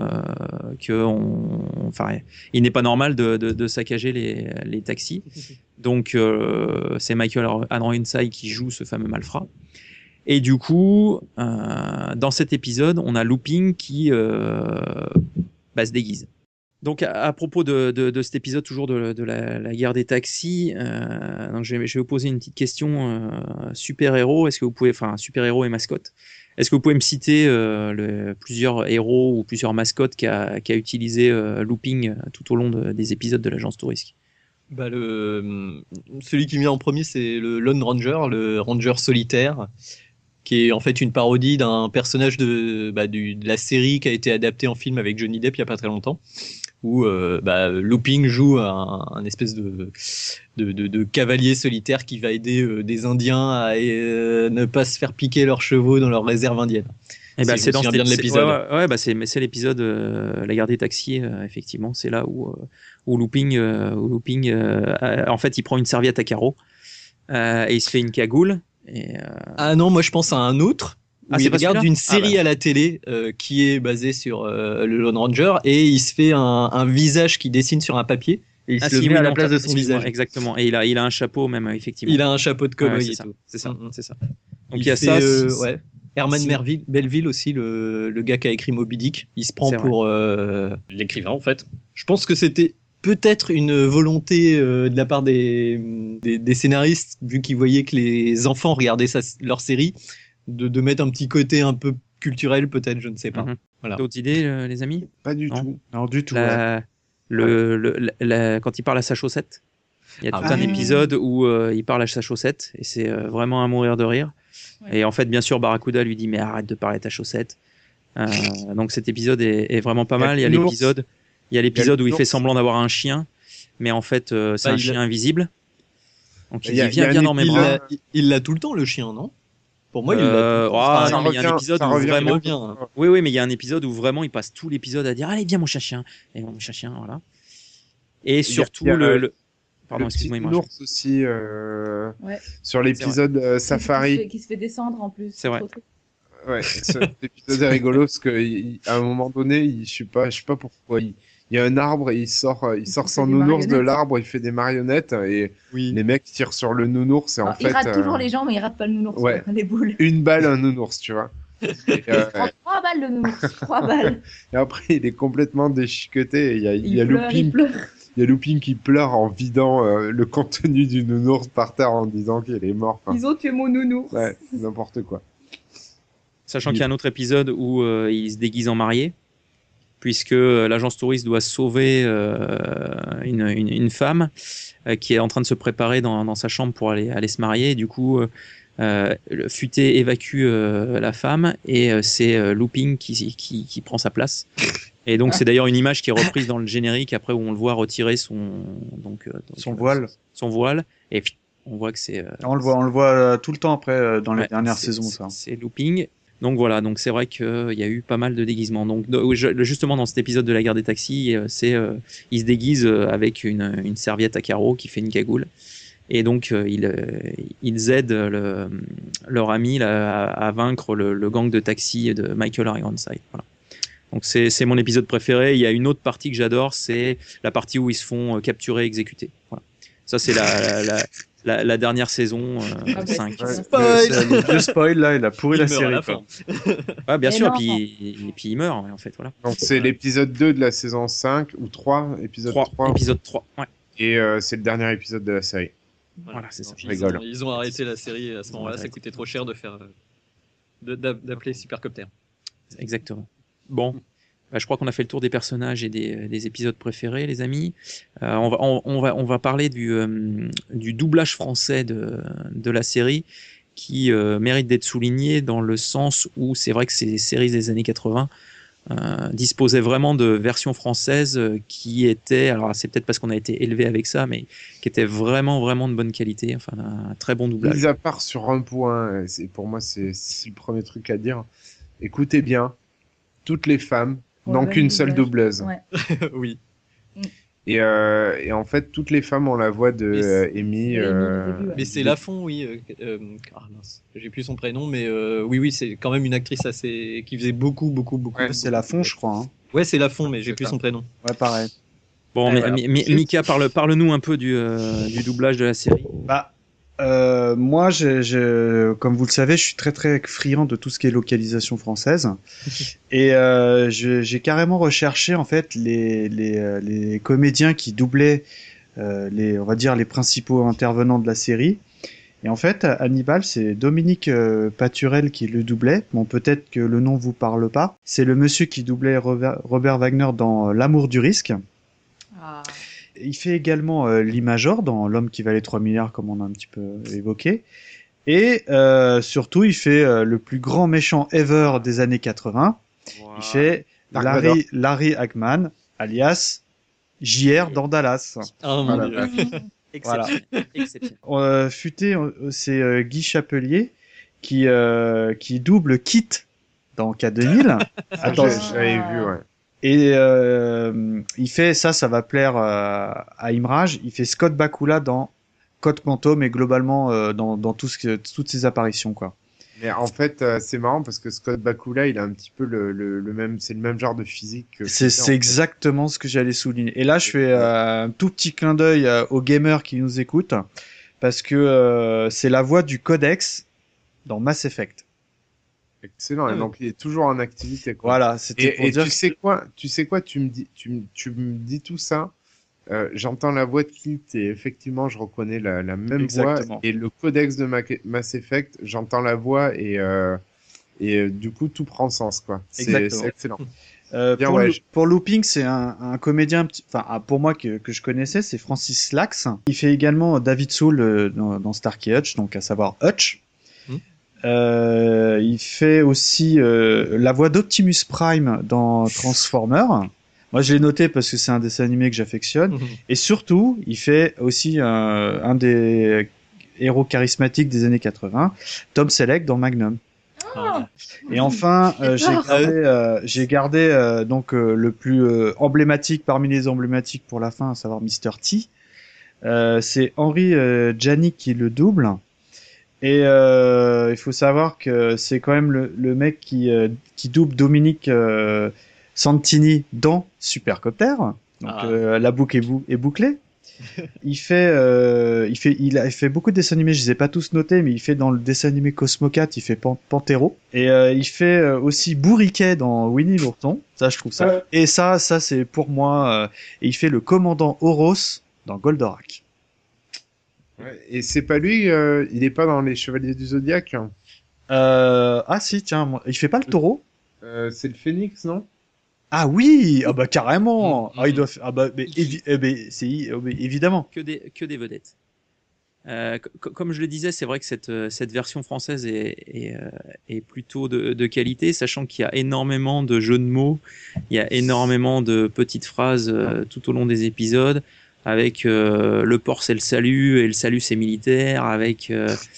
il n'est pas normal de saccager les taxis. Donc c'est Michael Ironside qui joue ce fameux malfrat. Et du coup, dans cet épisode, on a Looping qui se déguise. Donc à propos de cet épisode toujours de la guerre des taxis, donc je vais vous poser une petite question super-héros. Est-ce que vous pouvez, super-héros et mascotte, est-ce que vous pouvez me citer plusieurs héros ou plusieurs mascottes qu'a utilisé Looping tout au long des épisodes de l'agence touriste? Celui qui me vient en premier, c'est le Lone Ranger, le Ranger solitaire, qui est en fait une parodie d'un personnage de la série qui a été adaptée en film avec Johnny Depp il y a pas très longtemps, où Looping joue un espèce de cavalier solitaire qui va aider des Indiens à ne pas se faire piquer leurs chevaux dans leur réserve indienne. Et c'est dans bien de l'épisode. C'est l'épisode La guerre des taxis, effectivement. C'est là où Looping, en fait, il prend une serviette à carreaux et il se fait une cagoule. Ah non, moi je pense à un autre. Il regarde une série à la télé qui est basée sur le Lone Ranger et il se fait un visage qui dessine sur un papier et il se le met à la place de son visage. Exactement. Et il a un chapeau même, effectivement. Il a un chapeau de cowboy et tout. C'est ça. Donc il y a ça. Herman Melville aussi, le gars qui a écrit Moby Dick. Il se prend pour l'écrivain en fait. Je pense que c'était peut-être une volonté de la part des scénaristes, vu qu'ils voyaient que les enfants regardaient leur série, de mettre un petit côté un peu culturel, peut-être, je ne sais pas. Voilà. D'autres idées, les amis? Pas du tout. Non, du tout. Quand il parle à sa chaussette, il y a tout un épisode où il parle à sa chaussette et c'est vraiment à mourir de rire. Ouais. Et en fait, bien sûr, Barracuda lui dit mais arrête de parler à ta chaussette. Donc cet épisode est vraiment pas mal. Il y a l'épisode où il fait semblant d'avoir un chien, mais en fait c'est un chien invisible. Donc il dit viens dans mes bras. Il l'a tout le temps le chien, non? Pour moi, il l'a. Il y a un épisode où vraiment bien. Oui, mais il y a un épisode où vraiment il passe tout l'épisode à dire allez viens mon chien et mon chien, voilà. Et surtout Pardon, excuse-moi. Le petit ours aussi sur l'épisode Safari qui se fait descendre en plus. C'est vrai. Ouais, cet épisode est rigolo parce que à un moment donné, je sais pas pourquoi il y a un arbre et il sort son nounours de l'arbre, il fait des marionnettes et les mecs tirent sur le nounours et en fait il rate toujours les gens mais il rate pas le nounours, les boules. Une balle un nounours, tu vois. Et, 3 balles le nounours, 3 balles. Et après il est complètement déchiqueté et il y a Looping qui pleure en vidant le contenu du nounours par terre en disant qu'il est mort. Ils ont tué mon nounours. Ouais, n'importe quoi. Sachant qu'il y a un autre épisode où il se déguise en marié, puisque l'agence touriste doit sauver une femme qui est en train de se préparer dans sa chambre pour aller se marier. Et du coup, Futé évacue la femme et c'est Looping qui prend sa place. Et donc c'est d'ailleurs une image qui est reprise dans le générique après où on le voit retirer son voile. Son voile et on voit que c'est. On le voit tout le temps après dans les dernières saisons. Ça. C'est Looping. Donc voilà, donc c'est vrai qu'il y a eu pas mal de déguisements. Donc justement dans cet épisode de la guerre des taxis, ils se déguisent avec une serviette à carreaux qui fait une cagoule. Et donc ils aident leur ami là, à vaincre le gang de taxis de Michael Ironside. Voilà. Donc c'est mon épisode préféré. Il y a une autre partie que j'adore, c'est la partie où ils se font capturer et exécuter. Voilà. Ça c'est la dernière saison 5. Le spoil là, il a pourri la série. Ouais, bien Mais sûr, non. et puis il meurt en fait. Voilà. Donc c'est l'épisode 2 de la saison 5 ou 3, épisode 3. Épisode 3. Ouais. Et c'est le dernier épisode de la série. Voilà, c'est ça. Donc, rigole. ils ont arrêté la série à ce moment-là, ça coûtait trop cher de faire d'appeler Supercopter. Exactement. Bon, je crois qu'on a fait le tour des personnages et des épisodes préférés, les amis. On va parler du doublage français de la série qui mérite d'être souligné dans le sens où c'est vrai que ces séries des années 80 disposaient vraiment de versions françaises qui étaient, alors c'est peut-être parce qu'on a été élevé avec ça, mais qui étaient vraiment vraiment de bonne qualité, enfin un très bon doublage. Mis à part sur un point, pour moi c'est le premier truc à dire. Écoutez bien, toutes les femmes n'ont qu'une seule doubleuse. Ouais. Oui. Et en fait, toutes les femmes ont la voix de Amy. Amy, au début, ouais. Mais c'est Lafont, oui. Mince, j'ai plus son prénom, mais oui, c'est quand même une actrice qui faisait beaucoup. Ouais, C'est la fond, je crois. Hein. Ouais, c'est Lafont, mais j'ai C'est plus ça. son prénom. Ouais, pareil. Bon, Voilà. Mika, parle-nous un peu du doublage de la série. Bah, moi, comme vous le savez, je suis très très friand de tout ce qui est localisation française, et j'ai carrément recherché en fait les comédiens qui doublaient on va dire les principaux intervenants de la série. Et en fait, Hannibal, c'est Dominique Paturel qui le doublait. Bon, peut-être que le nom vous parle pas. C'est le monsieur qui doublait Robert Wagner dans L'amour du risque. Ah. Il fait également l'Imagor dans L'homme qui valait 3 milliards, comme on a un petit peu évoqué. Et surtout, il fait le plus grand méchant ever des années 80. Il fait Dark Vador. Larry Hagman, alias JR dans Dallas. Ah mon Voilà. dieu. Exceptionnel. Exceptionnel. C'est Guy Chapelier qui double Kit dans K2000. Attends, J'avais vu, ouais. et il fait ça va plaire à Imraj. Il fait Scott Bakula dans Code Quantum et globalement dans toutes ses apparitions, quoi. Mais en fait, c'est marrant parce que Scott Bakula, il a un petit peu le même, c'est le même genre de physique que C'est Peter, en fait. exactement ce que j'allais souligner. Et là, je fais un tout petit clin d'œil aux gamers qui nous écoutent, parce que c'est la voix du Codex dans Mass Effect. Excellent. Et donc, il est toujours en activité, quoi. Voilà, c'était pour Et dire tu sais quoi, tu me dis tout ça. J'entends la voix de Kit et effectivement, je reconnais la même Exactement. voix. Et le codex de Mass Effect, j'entends la voix et du coup, tout prend sens, quoi. Exactement. C'est excellent. Bien, pour, ouais, pour Looping, c'est un comédien, pour moi que je connaissais, c'est Francis Lax. Il fait également David Soul dans Starkey Hutch, donc à savoir Hutch. Il fait aussi la voix d'Optimus Prime dans Transformers. Moi, je l'ai noté parce que c'est un dessin animé que j'affectionne. Et surtout, il fait aussi un des héros charismatiques des années 80, Tom Selleck dans Magnum. Ah. Et enfin, j'ai gardé donc le plus emblématique parmi les emblématiques pour la fin, à savoir Mr. T. C'est Henri Djanik qui le double. Et il faut savoir que c'est quand même le mec qui double Dominique Santini dans Supercopter. Donc la boucle est bouclée. Il a fait beaucoup de dessins animés, je les ai pas tous notés, mais il fait dans le dessin animé Cosmocat, il fait Panthéro. Et il fait aussi Bourriquet dans Winnie l'ourson. Ça, je trouve ça. Ouais. Et ça c'est pour moi. Et il fait le commandant Horos dans Goldorak. Ouais. Et c'est pas lui, il est pas dans les Chevaliers du Zodiaque. Hein. Ah si, tiens, il fait pas le taureau? C'est le Phénix, non? Ah oui, ah bah carrément. Ah il doit, mais évidemment. Que des vedettes. Comme je le disais, c'est vrai que cette version française est plutôt de qualité, sachant qu'il y a énormément de jeux de mots, il y a énormément de petites phrases tout au long des épisodes, avec le port c'est le salut et le salut c'est militaire, avec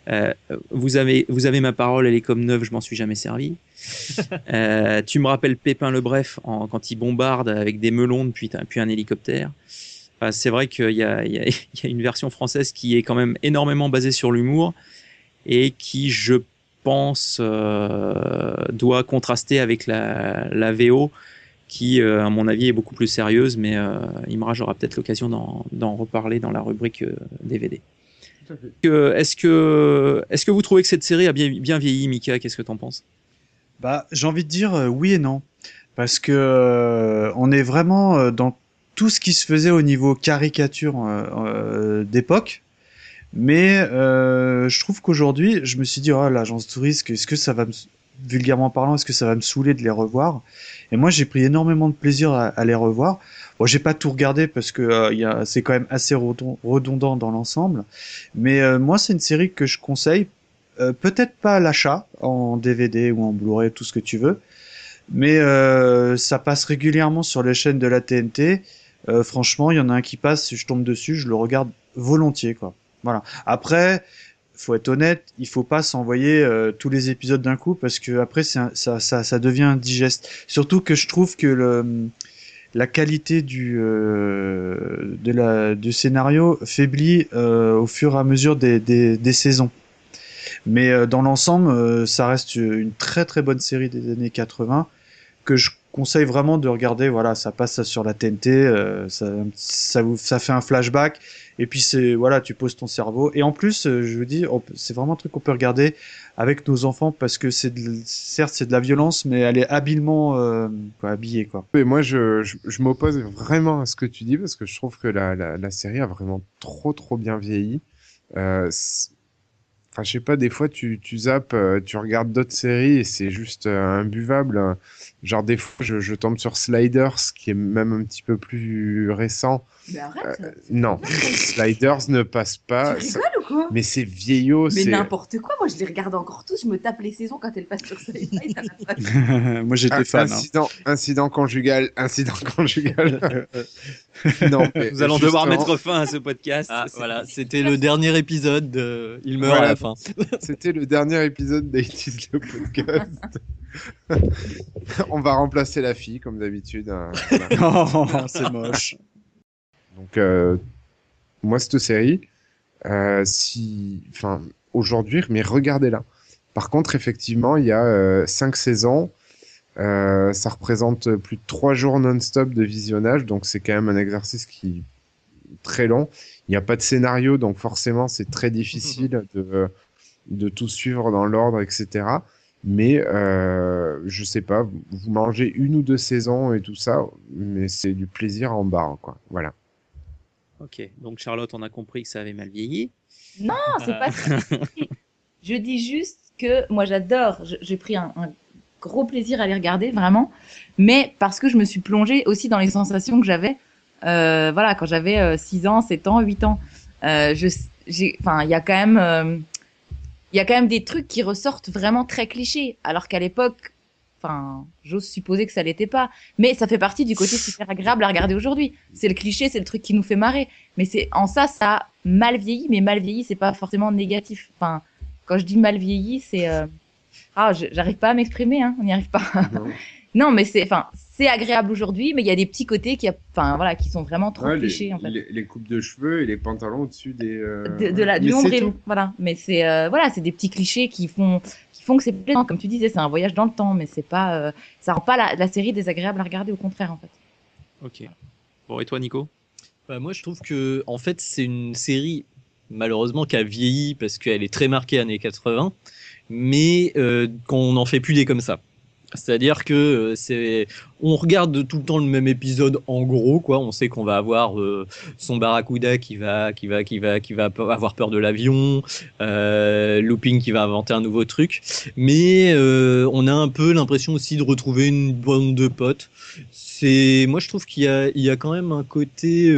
Vous avez ma parole, elle est comme neuve, je m'en suis jamais servi. Tu me rappelles Pépin le Bref quand il bombarde avec des melons puis un hélicoptère. C'est vrai qu'il y a une version française qui est quand même énormément basée sur l'humour et qui, je pense, doit contraster avec la VO qui, à mon avis, est beaucoup plus sérieuse, mais Imraj aura peut-être l'occasion d'en reparler dans la rubrique DVD. Est-ce que vous trouvez que cette série a bien vieilli, Mika? Qu'est-ce que tu en penses? Bah, j'ai envie de dire oui et non. Parce que on est vraiment dans tout ce qui se faisait au niveau caricature d'époque. Mais je trouve qu'aujourd'hui, je me suis dit, oh, l'agence touriste, est-ce que ça va vulgairement parlant, est-ce que ça va me saouler de les revoir? Et moi, j'ai pris énormément de plaisir à les revoir. Bon, j'ai pas tout regardé parce que c'est quand même assez redondant dans l'ensemble. Mais moi, c'est une série que je conseille. Peut-être pas à l'achat en DVD ou en Blu-ray, tout ce que tu veux. Mais ça passe régulièrement sur les chaînes de la TNT. Franchement, il y en a un qui passe, si je tombe dessus, je le regarde volontiers, quoi. Voilà. Après, faut être honnête, il faut pas s'envoyer tous les épisodes d'un coup parce que après ça devient indigeste. Surtout que je trouve que la qualité du scénario faiblit au fur et à mesure des saisons. Mais dans l'ensemble, ça reste une très très bonne série des années 80 que je conseille vraiment de regarder. Voilà, ça passe sur la TNT, ça fait un flashback. Et puis tu poses ton cerveau. Et en plus, je vous dis, c'est vraiment un truc qu'on peut regarder avec nos enfants parce que certes c'est de la violence, mais elle est habilement habillée, quoi. Et moi, je m'oppose vraiment à ce que tu dis parce que je trouve que la série a vraiment trop bien vieilli. Enfin, je sais pas, des fois tu zappes, tu regardes d'autres séries et c'est juste imbuvable. Genre des fois je tombe sur Sliders qui est même un petit peu plus récent. Mais arrête. Non, Sliders ne passe pas. Tu rigoles ou quoi? Mais c'est vieillot. Mais n'importe quoi, moi je les regarde encore tous, je me tape les saisons quand elles passent sur ça. Moi j'étais fan. Incident conjugal. Non, nous allons devoir mettre fin à ce podcast. Voilà, c'était le dernier épisode. Il meurt à la fin. C'était le dernier épisode d'A80s le podcast. On va remplacer la fille comme d'habitude. Voilà. Oh, c'est moche. Donc moi cette série, aujourd'hui, mais regardez-la. Par contre, effectivement, il y a 5 saisons. Ça représente plus de 3 jours non-stop de visionnage, donc c'est quand même un exercice qui est très long. Il n'y a pas de scénario, donc forcément c'est très difficile de tout suivre dans l'ordre, etc. Mais je sais pas, vous mangez 1 ou 2 saisons et tout ça, mais c'est du plaisir en barre, quoi. Voilà. Ok, donc Charlotte, on a compris que ça avait mal vieilli. Non, c'est pas ça. Je dis juste que moi j'adore, j'ai pris un gros plaisir à les regarder, vraiment, mais parce que je me suis plongée aussi dans les sensations que j'avais quand j'avais 6 ans, 7 ans, 8 ans. Il y a quand même des trucs qui ressortent vraiment très clichés, alors qu'à l'époque, j'ose supposer que ça l'était pas, mais ça fait partie du côté super agréable à regarder aujourd'hui. C'est le cliché, c'est le truc qui nous fait marrer, mais ça a mal vieilli, mais mal vieilli, c'est pas forcément négatif. Quand je dis mal vieilli, c'est j'arrive pas à m'exprimer, on n'y arrive pas. Non, mais c'est agréable aujourd'hui, mais il y a des petits côtés qui sont vraiment trop clichés, en fait. Les coupes de cheveux et les pantalons au-dessus du nombril, voilà. Mais c'est des petits clichés qui font que c'est plaisant. Comme tu disais, c'est un voyage dans le temps, mais c'est pas, ça rend pas la série désagréable à regarder, au contraire, en fait. Ok. Bon, et toi, Nico? Moi, je trouve que, en fait, c'est une série, malheureusement, qui a vieilli parce qu'elle est très marquée années 80, mais qu'on n'en fait plus des comme ça. C'est-à-dire que on regarde tout le temps le même épisode en gros, quoi. On sait qu'on va avoir son barracuda qui va avoir peur de l'avion, Looping qui va inventer un nouveau truc, mais on a un peu l'impression aussi de retrouver une bande de potes. Moi je trouve qu'il y a quand même un côté,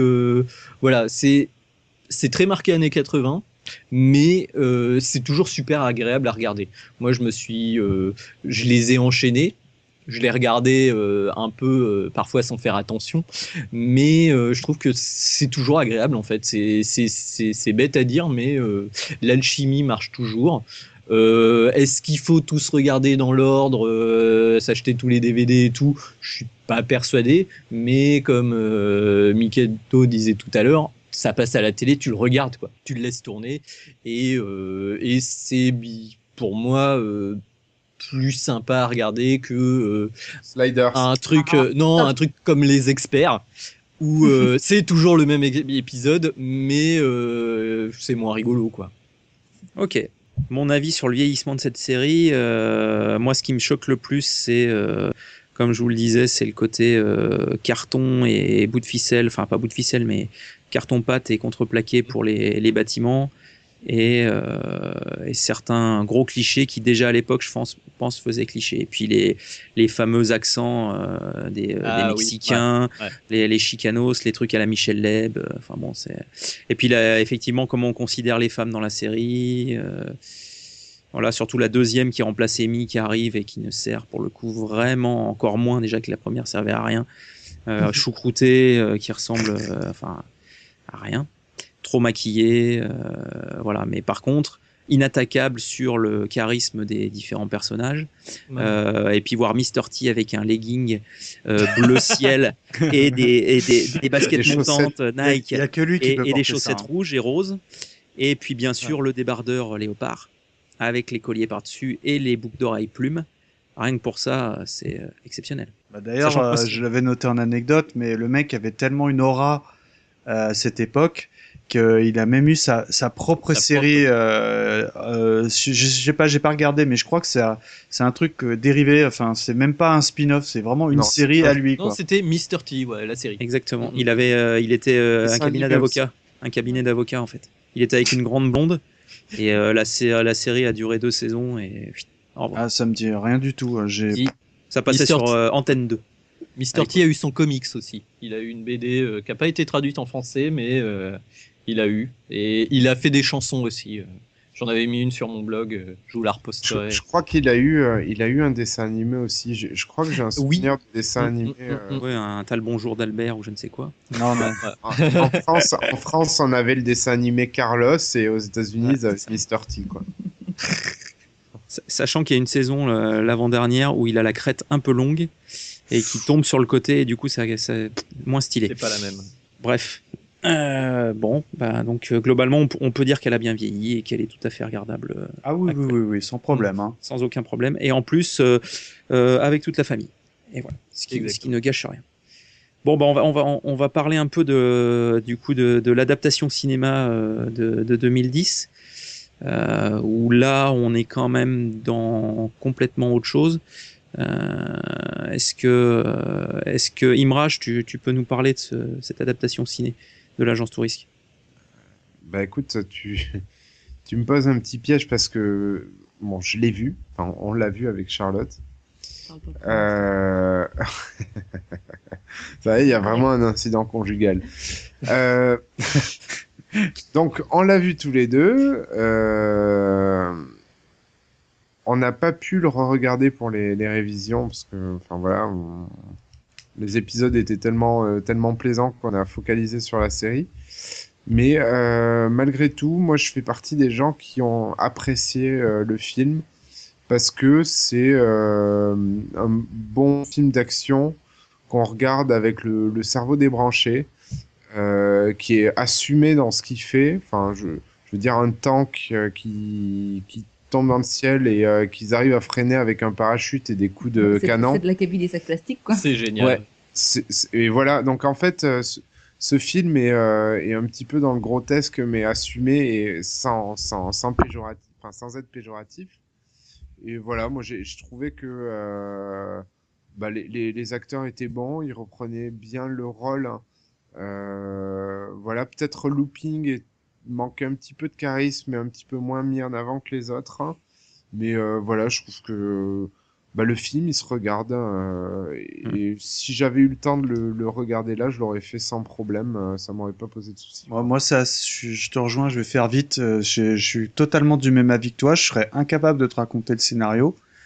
c'est très marqué années 80. Mais c'est toujours super agréable à regarder. Moi, je les ai enchaînés. je l'ai regardé un peu parfois sans faire attention, mais je trouve que c'est toujours agréable en fait. C'est bête à dire, mais l'alchimie marche toujours. Est-ce qu'il faut tous regarder dans l'ordre, s'acheter tous les DVD et tout? Je suis pas persuadé, mais comme Miketo disait tout à l'heure, ça passe à la télé, tu le regardes quoi, tu le laisses tourner et c'est pour moi plus sympa à regarder que Sliders. un truc un truc comme Les Experts où c'est toujours le même épisode mais c'est moins rigolo quoi. Ok. Mon avis sur le vieillissement de cette série, moi ce qui me choque le plus, c'est, comme je vous le disais, c'est le côté carton et bout de ficelle, enfin pas bout de ficelle, mais carton-pâte et contreplaqué pour les bâtiments, et certains gros clichés qui déjà à l'époque, je pense faisaient cliché. Et puis les fameux accents des Mexicains, oui, ouais. les chicanos, les trucs à la Michel Leb, enfin bon, c'est... Et puis là, effectivement, comment on considère les femmes dans la série, voilà, surtout la deuxième qui remplace Amy qui arrive et qui ne sert pour le coup vraiment encore moins, déjà que la première servait à rien, choucroutée, qui ressemble enfin à rien, trop maquillée, voilà. Mais par contre, inattaquable sur le charisme des différents personnages. Et puis voir Mr. T avec un legging bleu ciel et des baskets montantes Nike Il y a que lui qui et peut des porter chaussettes ça, hein. rouges et roses. Et puis bien sûr le débardeur léopard avec les colliers par-dessus et les boucles d'oreilles plumes. Rien que pour ça, c'est exceptionnel. Bah, d'ailleurs, Sachant que- je l'avais noté en anecdote, mais le mec avait tellement une aura à cette époque qu'il a même eu sa propre Sa série. Je sais pas, j'ai pas regardé, mais je crois que c'est un truc dérivé. Enfin, c'est même pas un spin-off, c'est vraiment une Non, série c'est pas- à lui, Non, quoi. c'était Mr. T, ouais, la série. Exactement. Mhm. Il était un C'est cabinet animé d'avocats, un cabinet d'avocats en fait. Il était avec une grande blonde et la série a duré 2 saisons et au revoir. Ah, ça me dit rien du tout. Si. Ça passait Mr. sur Antenne 2. Mr. T a eu son comics aussi. Il a eu une BD qui n'a pas été traduite en français, mais il a eu. Et il a fait des chansons aussi. J'en avais mis une sur mon blog, je vous la reposterai. Je crois qu'il a eu un dessin animé aussi. Je crois que j'ai un souvenir de dessin animé. Ouais, un tal Bonjour d'Albert ou je ne sais quoi. Non, non. En France, on avait le dessin animé Carlos et aux États-Unis, ils avaient Mr. T, quoi. Sachant qu'il y a une saison, l'avant-dernière, où il a la crête un peu longue et qui tombe sur le côté et du coup c'est moins stylé. C'est pas la même. Bref. Bon, bah, donc globalement on peut dire qu'elle a bien vieilli et qu'elle est tout à fait regardable Ah oui, oui, oui, oui, sans problème, hein. sans aucun problème et en plus avec toute la famille. Et voilà, ce qui ne gâche rien. Bon, bah on va parler un peu de l'adaptation cinéma de 2010. Où là on est quand même dans complètement autre chose. Est-ce que Imraj, tu peux nous parler de cette adaptation ciné de l'agence Tourisque? Bah écoute, tu me poses un petit piège parce que bon, je l'ai vu, enfin, on l'a vu avec Charlotte. Ça y est, il y a vraiment un incident conjugal. Donc, on l'a vu tous les deux. On n'a pas pu le re-regarder pour les révisions parce que, enfin voilà, les épisodes étaient tellement plaisants qu'on a focalisé sur la série. Mais malgré tout, moi, je fais partie des gens qui ont apprécié le film parce que c'est un bon film d'action qu'on regarde avec le cerveau débranché. Qui est assumé dans ce qu'il fait. Enfin, je veux dire, un tank qui tombe dans le ciel et qu'ils arrivent à freiner avec un parachute et des coups de canon. C'est de la cabine des sacs plastiques, quoi. C'est génial. Ouais. Et voilà, donc en fait, ce film est un petit peu dans le grotesque, mais assumé et sans péjoratif, enfin, sans être péjoratif. Et voilà, moi j'ai trouvé que les acteurs étaient bons, ils reprenaient bien le rôle. Voilà, peut-être Looping manquait un petit peu de charisme et un petit peu moins mis en avant que les autres, hein. Mais voilà, je trouve que le film il se regarde et si j'avais eu le temps de le regarder là, je l'aurais fait sans problème, ça m'aurait pas posé de soucis. Moi, je te rejoins, je vais faire vite. Je suis totalement du même avis que toi. Je serais incapable de te raconter le scénario.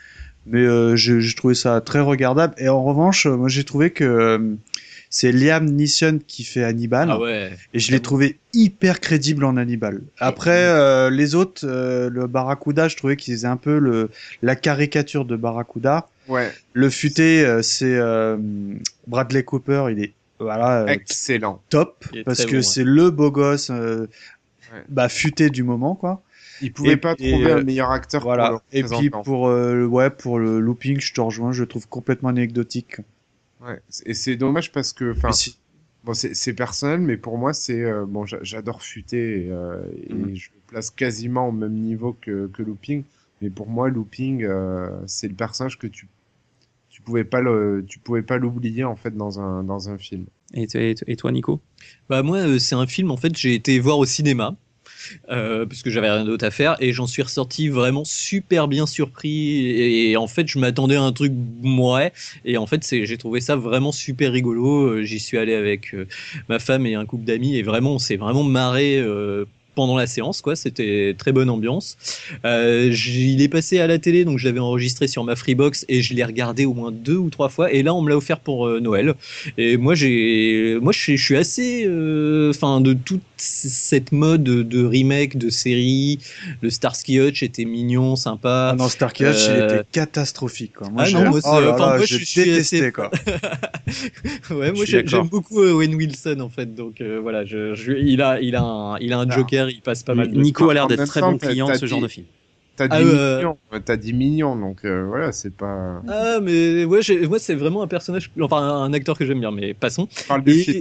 Mais j'ai trouvé ça très regardable. Et en revanche, moi j'ai trouvé que c'est Liam Neeson qui fait Hannibal. Ah ouais. Et je l'ai trouvé hyper crédible en Hannibal. Après, les autres, le Barracuda, je trouvais qu'ils faisaient un peu la caricature de Barracuda. Ouais, Le futé, c'est Bradley Cooper, il est excellent. top Il est parce très que bon, ouais. c'est le beau gosse futé du moment, quoi. Il pouvait Et- pas et, trouver un meilleur acteur pour Voilà. le Et puis représenter, en pour le looping, je te rejoins, je le trouve complètement anecdotique. Ouais. Et c'est dommage parce que, enfin, Mais si- bon, c'est personnel, mais pour moi, c'est bon, j'adore Futé et je le place quasiment au même niveau que Looping. Mais pour moi, Looping, c'est le personnage que tu pouvais pas l'oublier en fait dans un film. Et toi, Nico? Bah moi, c'est un film, en fait, j'ai été voir au cinéma. Parce que j'avais rien d'autre à faire et j'en suis ressorti vraiment super bien surpris et en fait je m'attendais à un truc ouais et en fait j'ai trouvé ça vraiment super rigolo. J'y suis allé avec ma femme et un couple d'amis et vraiment on s'est vraiment marré pendant la séance, quoi. C'était très bonne ambiance. Il est passé à la télé, donc je l'avais enregistré sur ma Freebox et je l'ai regardé au moins 2 ou 3 fois. Et là, on me l'a offert pour Noël. Et moi, je suis assez, de toute cette mode de remake, de série. Le Starsky Hutch était mignon, sympa. Ah non, Starkey Hutch, il Euh, était catastrophique, quoi. Moi, Ah non, moi, oh là enfin, là, moi, j'ai je suis détesté, assez- quoi. Ouais, moi suis d'accord. j'aime beaucoup Owen Wilson en fait, donc voilà, il a un Joker, il passe pas mal. De... Nico a l'air En d'être même très temps, bon client de ce genre de film. T'as Ah, 10 millions, donc voilà, c'est pas. Ah, mais ouais, moi c'est vraiment un personnage, enfin un acteur que j'aime bien, mais passons. Je parle du film.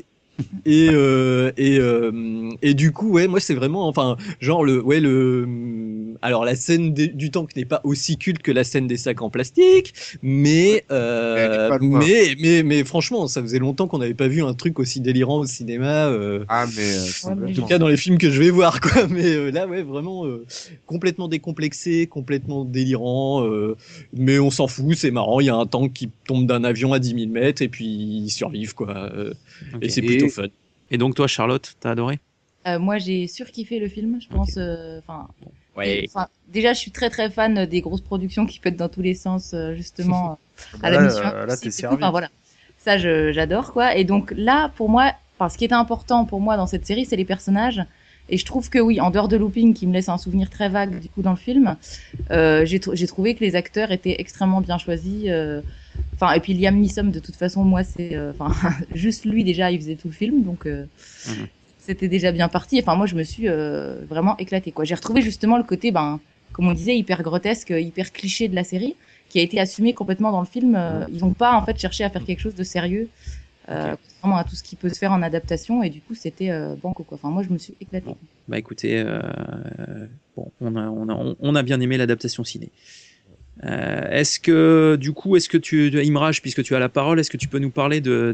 Et du coup, ouais, moi c'est vraiment, enfin, genre alors la scène du tank n'est pas aussi culte que la scène des sacs en plastique, mais elle est pas loin. mais franchement, ça faisait longtemps qu'on n'avait pas vu un truc aussi délirant au cinéma. Ah, mais Ouais, mais En tout cas, dans les films que je vais voir, quoi. Mais là, ouais, vraiment complètement décomplexé, complètement délirant. Mais on s'en fout, c'est marrant. Il y a un tank qui tombe d'un avion à 10 000 mètres et puis ils survivent, quoi. Ok. Et c'est plutôt fun. Et donc toi, Charlotte, t'as adoré? Moi, j'ai surkiffé le film. Je pense, Ouais. déjà, je suis très très fan des grosses productions qui pètent dans tous les sens, justement, à Là, la mission. là, Impossible t'es et tout. servi. Enfin, voilà. Ça, j'adore, quoi. Et donc là, pour moi, ce qui était important pour moi dans cette série, c'est les personnages. Et je trouve que oui, en dehors de Looping, qui me laisse un souvenir très vague du coup dans le film, j'ai trouvé que les acteurs étaient extrêmement bien choisis. Enfin, et puis Liam Neeson, de toute façon, moi, c'est, juste lui déjà, il faisait tout le film, donc c'était déjà bien parti. Enfin, moi, je me suis vraiment éclatée, quoi. J'ai retrouvé justement le côté, comme on disait, hyper grotesque, hyper cliché de la série, qui a été assumé complètement dans le film. Ils vont pas en fait chercher à faire quelque chose de sérieux, contrairement à tout ce qui peut se faire en adaptation. Et du coup, c'était banco, quoi. Enfin, moi, je me suis éclatée. Bah écoutez, bon, on a bien aimé l'adaptation ciné. Est-ce que Imraj, puisque tu as la parole, est-ce que tu peux nous parler de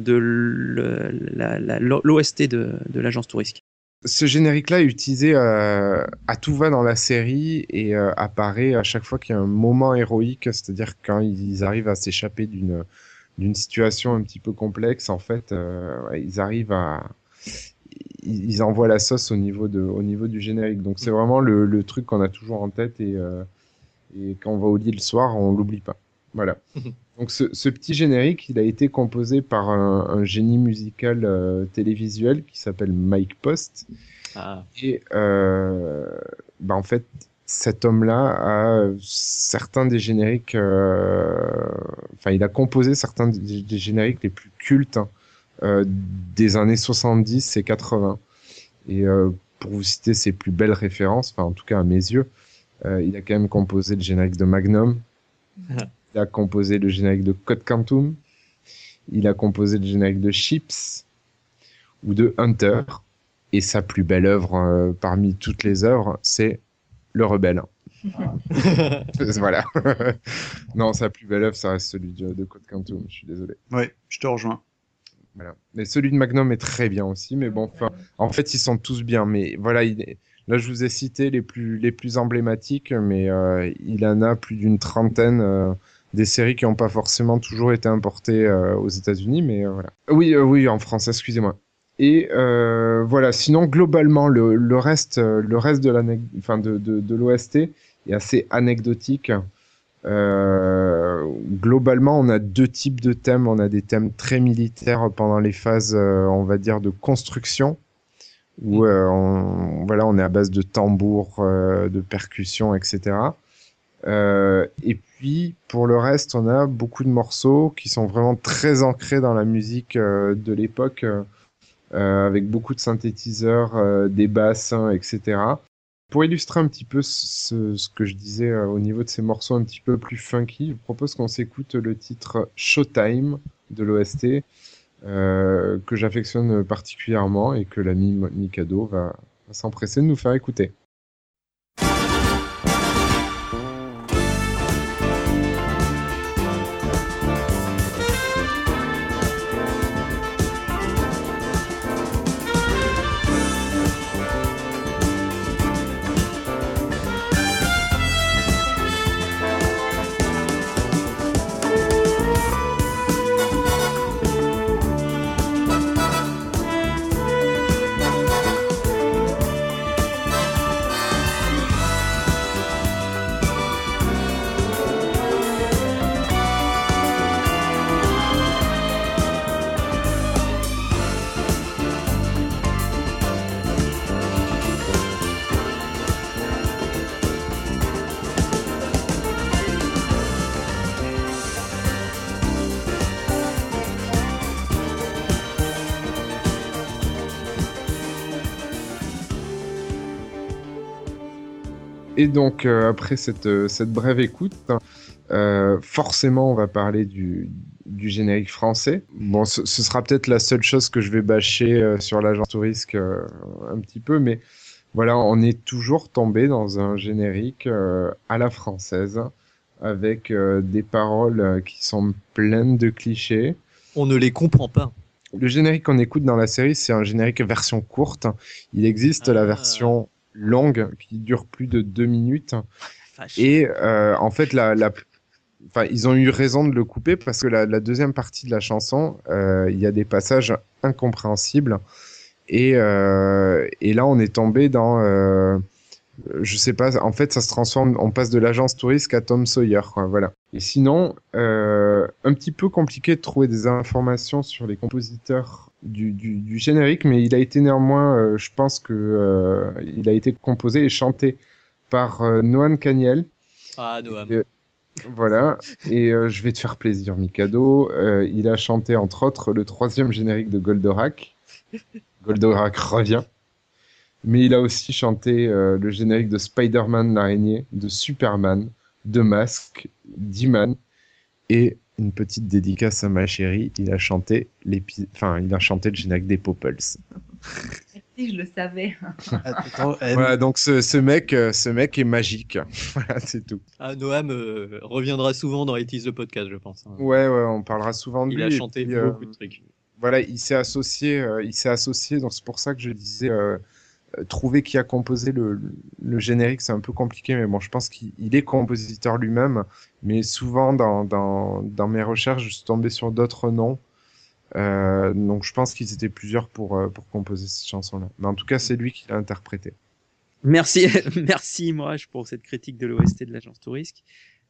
l'OST de l'agence Tourisque? Ce générique-là est utilisé à tout va dans la série et apparaît à chaque fois qu'il y a un moment héroïque, c'est-à-dire quand ils arrivent à s'échapper d'une situation un petit peu complexe, en fait, ils arrivent ils envoient la sauce au niveau du générique. Donc c'est vraiment le truc qu'on a toujours en tête et quand on va au lit le soir, on l'oublie pas. Voilà. Donc ce petit générique, il a été composé par un génie musical télévisuel qui s'appelle Mike Post. Ah. Et en fait, cet homme-là a certains des génériques. Il a composé certains des génériques les plus cultes des années 70 et 80. Et pour vous citer ses plus belles références, en tout cas à mes yeux, il a quand même composé le générique de Magnum. Il a composé le générique de Code Quantum. Il a composé le générique de Chips ou de Hunter. Et sa plus belle œuvre parmi toutes les œuvres, c'est Le Rebelle. Voilà. Non, sa plus belle œuvre, ça reste celui de Code Quantum. Je suis désolé. Ouais, je te rejoins. Voilà. Mais celui de Magnum est très bien aussi. Mais bon, en fait, ils sont tous bien. Mais voilà, là, je vous ai cité les plus emblématiques, mais il en a plus d'une trentaine des séries qui n'ont pas forcément toujours été importées aux États-Unis, mais voilà. Oui, en France, excusez-moi. Et voilà. Sinon, globalement, le reste de de l'OST est assez anecdotique. Globalement, on a deux types de thèmes. On a des thèmes très militaires pendant les phases, on va dire, de construction, où on est à base de tambours, de percussions, etc. Et puis, pour le reste, on a beaucoup de morceaux qui sont vraiment très ancrés dans la musique de l'époque, avec beaucoup de synthétiseurs, des basses, hein, etc. Pour illustrer un petit peu ce que je disais au niveau de ces morceaux un petit peu plus funky, je propose qu'on s'écoute le titre Showtime de l'OST, que j'affectionne particulièrement et que l'ami Mikado va s'empresser de nous faire écouter. Et donc, après cette brève écoute, forcément, on va parler du générique français. Bon, ce sera peut-être la seule chose que je vais bâcher sur l'agence Tourisque un petit peu, mais voilà, on est toujours tombé dans un générique à la française, avec des paroles qui sont pleines de clichés. On ne les comprend pas. Le générique qu'on écoute dans la série, c'est un générique version courte. Il existe la version longue qui dure plus de 2 minutes. Et en fait, ils ont eu raison de le couper parce que la deuxième partie de la chanson, il y a des passages incompréhensibles. Et là, on est tombé dans... je sais pas, en fait, ça se transforme, on passe de l'agence Tourisque à Tom Sawyer, quoi, voilà. Et sinon, un petit peu compliqué de trouver des informations sur les compositeurs du générique, mais il a été néanmoins, je pense que il a été composé et chanté par Noam Caniel. Ah, Noam. Voilà, et je vais te faire plaisir, Mikado. Il a chanté, entre autres, le 3e générique de Goldorak. Goldorak revient. Mais il a aussi chanté le générique de Spider-Man l'araignée, de Superman, de Mask, d'E-Man, et une petite dédicace à ma chérie, il a chanté le générique des Popples. Si je le savais. Voilà, donc ce mec est magique. Voilà, c'est tout. Ah, Noam reviendra souvent dans It Is the Podcast, je pense. Ouais, on parlera souvent de lui. Il a chanté puis, beaucoup de trucs. Voilà, il s'est associé, donc c'est pour ça que je disais trouver qui a composé le générique, c'est un peu compliqué, mais bon, je pense qu'il est compositeur lui-même, mais souvent dans mes recherches, je suis tombé sur d'autres noms. Donc je pense qu'ils étaient plusieurs pour composer cette chanson-là. Mais en tout cas, c'est lui qui l'a interprété. Merci Imraj pour cette critique de l'OST de l'agence Tourisque.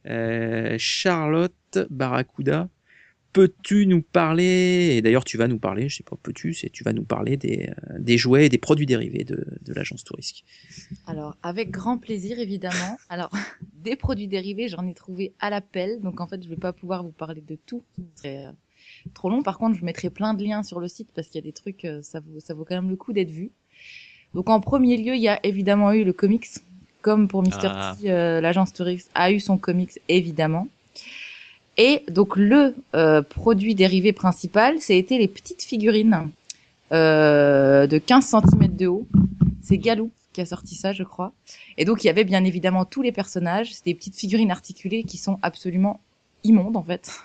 Charlotte Barracuda, peux-tu nous parler, et d'ailleurs tu vas nous parler, je sais pas tu vas nous parler des jouets et des produits dérivés de l'agence Tourisque. Alors, avec grand plaisir, évidemment. Alors, des produits dérivés, j'en ai trouvé à l'appel, donc en fait, je vais pas pouvoir vous parler de tout. C'est trop long. Par contre, je mettrai plein de liens sur le site parce qu'il y a des trucs, ça vaut quand même le coup d'être vu. Donc, en premier lieu, il y a évidemment eu le comics. Comme pour Mr. T, l'agence Tourisque a eu son comics, évidemment. Et donc, le produit dérivé principal, c'était les petites figurines de 15 cm de haut. C'est Galou qui a sorti ça, je crois. Et donc, il y avait bien évidemment tous les personnages. C'est des petites figurines articulées qui sont absolument immondes, en fait.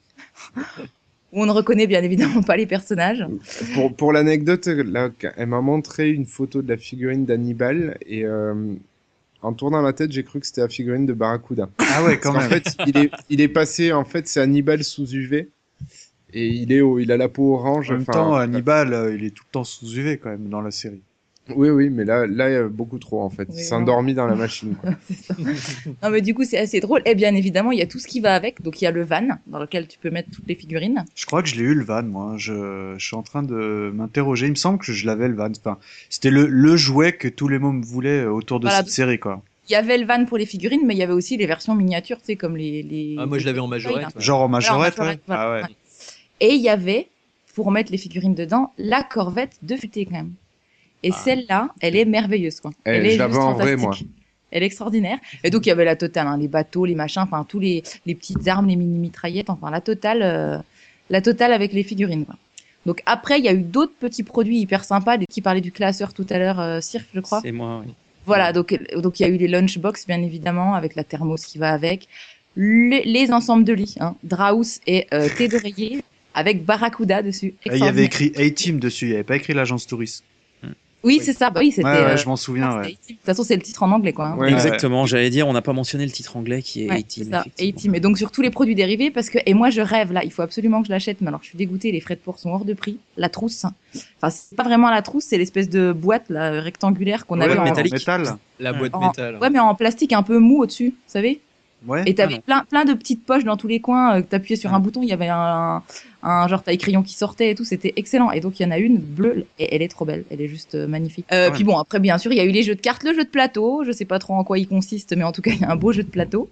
Où on ne reconnaît bien évidemment pas les personnages. Pour l'anecdote, là, elle m'a montré une photo de la figurine d'Hannibal et en tournant la tête, j'ai cru que c'était la figurine de Barracuda. Ah ouais, quand même. En fait, il est passé, en fait, c'est Hannibal sous UV et il a la peau orange. En même temps, Hannibal, il est tout le temps sous UV quand même dans la série. Oui, mais là, beaucoup trop en fait. Oui, Il s'est endormi dans la machine, quoi. C'est ça. Non, mais du coup, c'est assez drôle. Et bien évidemment, il y a tout ce qui va avec. Donc, il y a le van dans lequel tu peux mettre toutes les figurines. Je crois que je l'ai eu le van, moi. Je suis en train de m'interroger. Il me semble que je l'avais le van. Enfin, c'était le jouet que tous les mômes voulaient autour de Voilà. cette série, quoi. Il y avait le van pour les figurines, mais il y avait aussi les versions miniatures, tu sais, comme les... Ah, moi, je l'avais en les majorette. toys, là. Ouais. Genre en majorette, Voilà, en majorette, ouais. voilà, Ah ouais. ouais. Et il y avait, pour mettre les figurines dedans, la Corvette de Futé, quand même. Et celle-là, elle est merveilleuse, quoi. Elle est Je l'avais juste en vrai, fantastique. moi. Elle est extraordinaire. Et donc, il y avait la totale, hein, les bateaux, les machins, enfin, tous les petites armes, les mini-mitraillettes, enfin, la totale avec les figurines, quoi. Donc, après, il y a eu d'autres petits produits hyper sympas, qui parlaient du classeur tout à l'heure, Cirque, je crois. C'est moi, oui. Voilà, donc il y a eu les lunchbox, bien évidemment, avec la thermos qui va avec. Les ensembles de lits, hein, Draus et thé d'oreiller, avec Barracuda dessus. Et il y avait Extraordinaire. écrit A-Team dessus, il n'y avait pas écrit l'agence touriste. Oui, c'est ça. Bah oui, c'était. Ouais, je m'en souviens, c'était ouais. A-Team. De toute façon, c'est le titre en anglais, quoi. Hein. Ouais, Exactement, j'allais dire, on n'a pas mentionné le titre anglais qui est Ouais, A-Team. c'est ça, effectivement. A-Team. Et donc sur tous les produits dérivés, parce que, et moi je rêve là, il faut absolument que je l'achète, mais alors je suis dégoûtée, les frais de port sont hors de prix. La trousse, enfin c'est pas vraiment la trousse, c'est l'espèce de boîte là, rectangulaire qu'on Ouais, avait boîte en métallique. métal. La boîte en- métal. Ouais, mais en plastique un peu mou au-dessus, vous savez. Ouais. Et t'avais Ah plein de petites poches dans tous les coins. T'appuyais sur un bouton, il y avait un genre taille-crayon qui sortait et tout. C'était excellent. Et donc, il y en a une bleue et elle est trop belle. Elle est juste magnifique. Puis bon, après, bien sûr, il y a eu les jeux de cartes, le jeu de plateau. Je sais pas trop en quoi il consiste, mais en tout cas, il y a un beau jeu de plateau.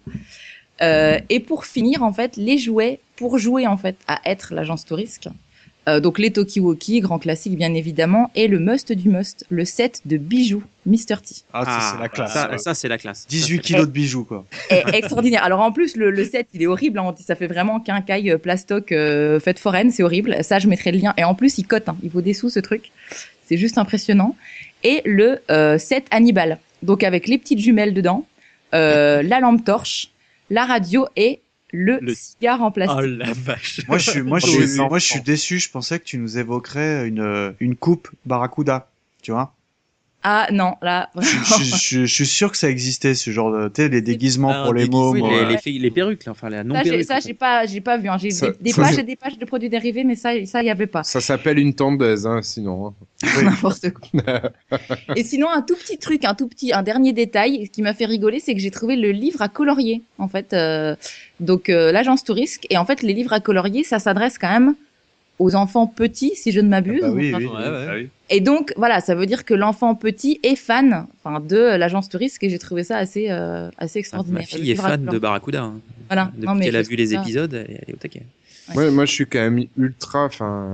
Et pour finir, en fait, les jouets pour jouer, en fait, à être l'agence Tourisque. Donc les Tokiwoki, grand classique bien évidemment, et le must du must, le set de bijoux Mr. T. Ah, ça, c'est la classe. Ça, c'est la classe. 18 kilos de bijoux, quoi. Est extraordinaire. Alors en plus le set il est horrible, hein. Ça fait vraiment quincaille plastoc fête foraine, c'est horrible. Ça je mettrai le lien. Et en plus il cote, hein. Il vaut des sous ce truc. C'est juste impressionnant. Et le set Hannibal, donc avec les petites jumelles dedans, la lampe torche, la radio et le cigare en plastique. Oh la vache. Moi, je suis déçu. Je pensais que tu nous évoquerais une coupe Barracuda, tu vois. Ah non, là vraiment. Je suis sûr que ça existait, ce genre de, tu sais, les déguisements pour les mômes. Oui, ouais. les perruques, là, enfin, la Ça, non-perruque. j'ai pas vu. Hein. J'ai des Ça, pages c'est- et des pages de produits dérivés, mais ça, il y avait pas. Ça s'appelle une tondeuse, hein, sinon. Hein. N'importe quoi. Et sinon, un tout petit truc, un dernier détail qui m'a fait rigoler, c'est que j'ai trouvé le livre à colorier, en fait. Donc, l'agence Tourisque. Et en fait, les livres à colorier, ça s'adresse quand même aux enfants petits, si je ne m'abuse. Ah bah oui, Enfin, oui, Ouais, ouais. ah oui. Et donc, voilà, ça veut dire que l'enfant petit est fan, enfin, de l'agence Tourisque, et j'ai trouvé ça assez extraordinaire. Ma fille Le est livre à fan de colorier. Barracuda. Hein. Voilà. Depuis Non, mais qu'elle a je vu les trouve ça- épisodes, elle est au taquet. Ouais. Moi, je suis quand même ultra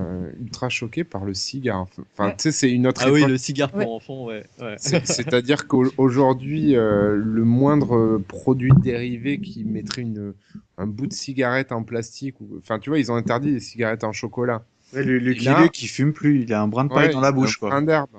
choqué par le cigare. Enfin, Ouais. tu sais, c'est une autre Ah oui, époque. le cigare pour Ouais. enfants, ouais. Ouais. C'est-à-dire qu'aujourd'hui, le moindre produit dérivé qui mettrait un bout de cigarette en plastique, enfin, tu vois, ils ont interdit les cigarettes en chocolat. Ouais, le Et là- Kilu qui fume plus, il a un brin de paille Ouais, dans la bouche, un quoi. brin d'herbe.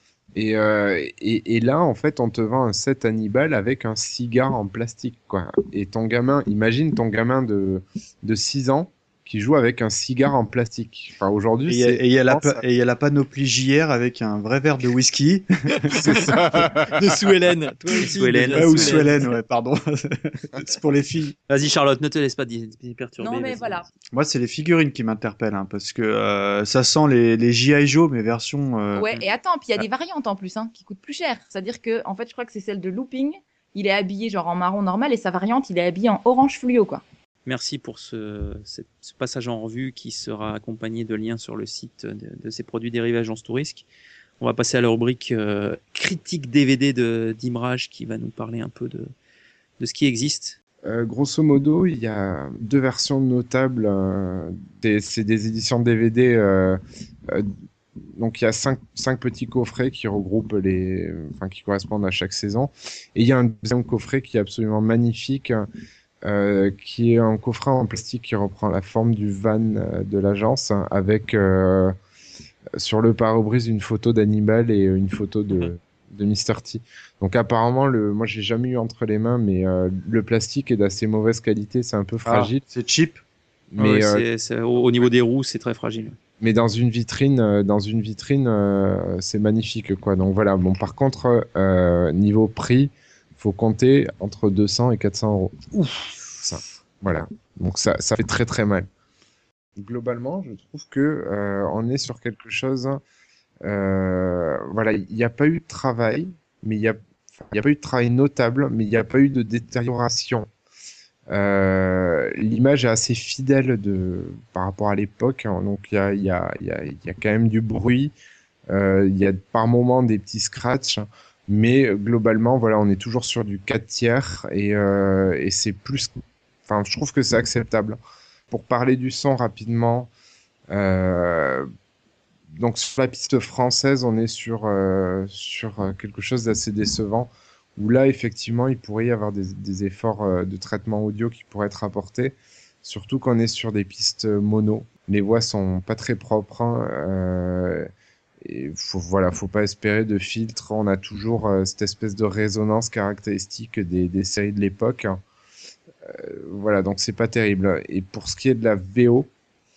Et là, en fait, on te vend un set Hannibal avec un cigare en plastique, quoi. Et ton gamin, imagine ton gamin de 6 ans qui joue avec un cigare en plastique. Enfin, aujourd'hui, Et il y a la ça- et il y a la panoplie JR avec un vrai verre de whisky. c'est ça. De Sue Hélène. Toi aussi, Sue Hélène. de Ouais, ou Sue sous Hélène, ouais, pardon. C'est pour les filles. Vas-y, Charlotte, ne te laisse pas perturber. Non, mais vas-y. voilà. Moi, c'est les figurines qui m'interpellent, hein, parce que ça sent les G.I. Joe, mais version. Ouais, et attends, puis il y a des variantes en plus, hein, qui coûtent plus cher. C'est-à-dire que, en fait, je crois que c'est celle de Looping. Il est habillé genre en marron normal et sa variante, il est habillé en orange fluo, quoi. Merci pour ce passage en revue qui sera accompagné de liens sur le site de ces produits dérivés Agence Tourisque. On va passer à la rubrique critique DVD d'Imraj qui va nous parler un peu de ce qui existe. Grosso modo, il y a 2 versions notables. C'est des éditions DVD. Donc il y a 5 petits coffrets qui regroupent qui correspondent à chaque saison. Et il y a un deuxième coffret qui est absolument magnifique, qui est un coffret en plastique qui reprend la forme du van de l'agence, avec sur le pare-brise une photo d'Hannibal et une photo de Mr. T. Donc apparemment, moi j'ai jamais eu entre les mains, mais le plastique est d'assez mauvaise qualité, c'est un peu fragile. C'est cheap. Mais Au niveau des roues, c'est très fragile. mais dans une vitrine, c'est magnifique, quoi. Donc voilà. Bon, par contre, niveau prix, faut compter entre 200 et 400 euros. Ouf, ça. Voilà. Donc ça fait très très mal. Globalement, je trouve que on est sur quelque chose Voilà, il n'y a pas eu de travail, mais il y a pas eu de travail notable, mais il n'y a pas eu de détérioration. L'image est assez fidèle par rapport à l'époque, hein. Donc il y a quand même du bruit, il y a par moments des petits scratchs, mais globalement, voilà, on est toujours sur du 4 tiers et c'est plus, enfin, je trouve que c'est acceptable. Pour parler du son rapidement, donc sur la piste française, on est sur quelque chose d'assez décevant, où là, effectivement, il pourrait y avoir des efforts de traitement audio qui pourraient être apportés, surtout qu'on est sur des pistes mono. Les voix sont pas très propres, hein, et voilà, faut pas espérer de filtre. On a toujours cette espèce de résonance caractéristique des séries de l'époque, hein. Voilà, donc c'est pas terrible. Et pour ce qui est de la VO,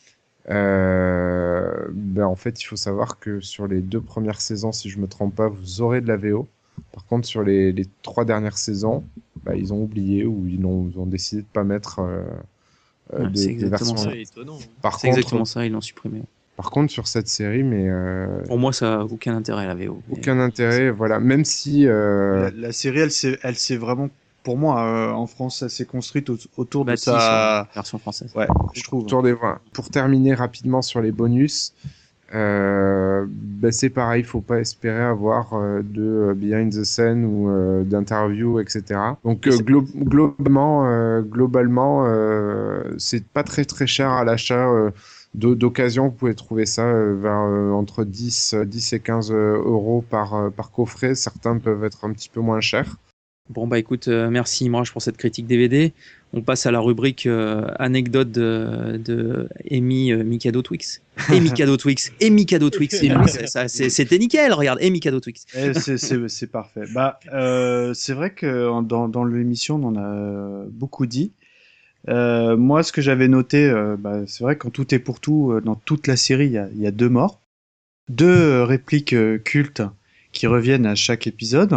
ben en fait, il faut savoir que sur les 2 premières saisons, si je me trompe pas, vous aurez de la VO. Par contre, sur les 3 dernières saisons, bah, ils ont oublié ou ils ont décidé de pas mettre C'est des exactement versions. ça. C'est étonnant. Par C'est contre, exactement ça, ils l'ont supprimé. par contre, sur cette série, mais Pour moi, ça a aucun intérêt la VO. Mais- aucun intérêt. Voilà, même si La série, elle s'est vraiment, pour moi, en France, elle s'est construite autour de Bâti sa... sur la version française. Ouais, je trouve. pour terminer rapidement sur les bonus, ben c'est pareil, faut pas espérer avoir de behind the scene ou d'interview, etc. Donc globalement, c'est pas très très cher à l'achat d'occasion. Vous pouvez trouver ça vers entre 10 et 15 euros par coffret. Certains peuvent être un petit peu moins chers. Bon, bah écoute, merci Imraj pour cette critique DVD. On passe à la rubrique anecdote de Amy Mikado Twix. Et Mikado Twix. Et Mikado Twix. Et c'était nickel, regarde. Et Mikado Twix. C'est parfait. Bah, c'est vrai que dans l'émission, on en a beaucoup dit. Moi, ce que j'avais noté, bah, c'est vrai qu'en tout et pour tout, dans toute la série, il y a 2 morts, 2 répliques cultes qui reviennent à chaque épisode.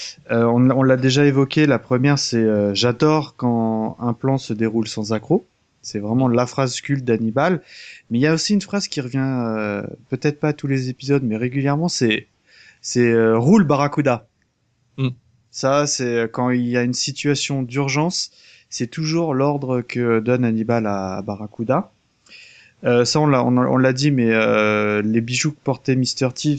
On l'a déjà évoqué. La première, c'est j'adore quand un plan se déroule sans accroc. C'est vraiment la phrase culte d'Hannibal. Mais il y a aussi une phrase qui revient, peut-être pas à tous les épisodes, mais régulièrement, c'est roule Barracuda. Mm. Ça, c'est quand il y a une situation d'urgence, c'est toujours l'ordre que donne Hannibal à Barracuda. Ça, on l'a dit, mais les bijoux que portait Mr. T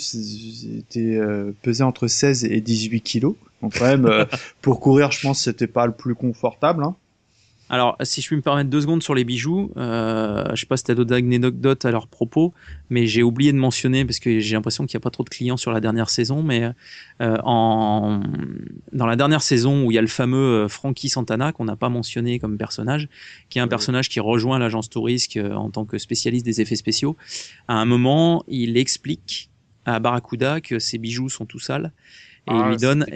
pesaient entre 16 et 18 kilos. Donc quand même, pour courir, je pense que c'était pas le plus confortable, hein. Alors, si je puis me permettre 2 secondes sur les bijoux, je sais pas si tu as d'autres anecdotes à leur propos, mais j'ai oublié de mentionner, parce que j'ai l'impression qu'il n'y a pas trop de clients sur la dernière saison, mais dans la dernière saison où il y a le fameux Frankie Santana, qu'on n'a pas mentionné comme personnage, qui est un personnage qui rejoint l'agence Tourisque en tant que spécialiste des effets spéciaux, à un moment, il explique à Barracuda que ses bijoux sont tout sales, et il lui donne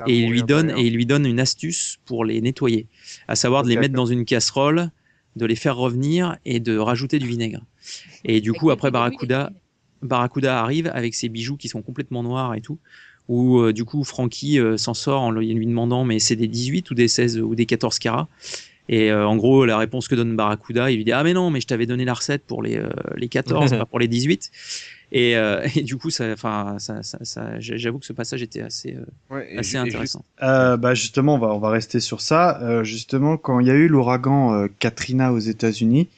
il lui donne une astuce pour les nettoyer, à savoir de les mettre dans une casserole, de les faire revenir et de rajouter du vinaigre. Et du coup après Barracuda arrive avec ses bijoux qui sont complètement noirs et tout, où du coup Frankie s'en sort en lui demandant mais c'est des 18 ou des 16 ou des 14 carats. Et en gros, la réponse que donne Barracuda, il lui dit ah mais non, mais je t'avais donné la recette pour les 14, pas pour les 18. Et du coup, j'avoue que ce passage était assez intéressant. Bah justement, on va rester sur ça. Justement, quand il y a eu l'ouragan Katrina aux États-Unis,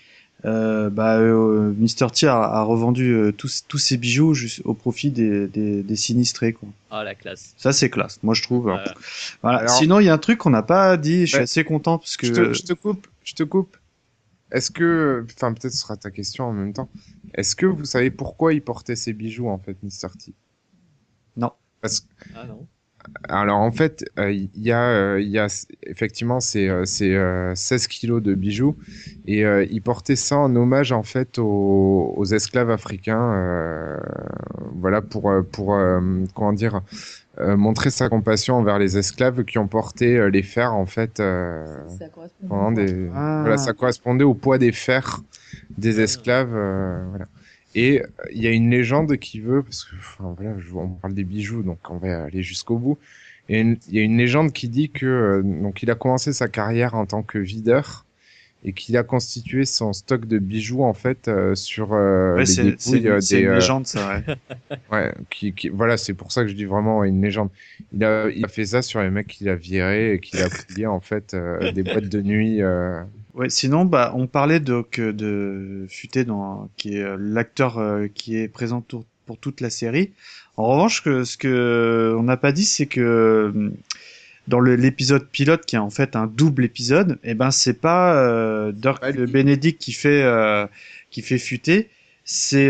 Mr. T a revendu tous ses bijoux au profit des sinistrés, quoi. Ah, la classe. Ça, c'est classe, moi je trouve. Voilà. Alors- Sinon, il y a un truc qu'on n'a pas dit. Je suis Ouais. assez content parce que Je te coupe. Est-ce que, enfin peut-être ce sera ta question en même temps. Est-ce que vous savez pourquoi il portait ses bijoux en fait, Mr. T? Non. Parce que, Ah non. alors en fait, il y a effectivement c'est 16 kilos de bijoux et il portait ça en hommage en fait aux esclaves africains, voilà pour comment dire, montrer sa compassion envers les esclaves qui ont porté les fers en fait. Ça correspond Pendant bien. voilà, ça correspondait au poids des fers des esclaves, voilà. Et il y a une légende qui veut, parce que enfin, voilà, on parle des bijoux, donc on va aller jusqu'au bout. Et il y a une légende qui dit que donc il a commencé sa carrière en tant que videur et qu'il a constitué son stock de bijoux en fait sur Ouais, les c'est dépouilles une légende, ça, ouais. ouais, voilà, c'est pour ça que je dis vraiment une légende. Il a fait ça sur les mecs qu'il a virés et qu'il a fouillé en fait des boîtes de nuit. Ouais, sinon, bah, on parlait de Futé qui est l'acteur qui est présent pour toute la série. En revanche, ce que on n'a pas dit, c'est que dans l'épisode pilote, qui est en fait un double épisode, et ben c'est pas Dirk Benedict qui fait Futé, c'est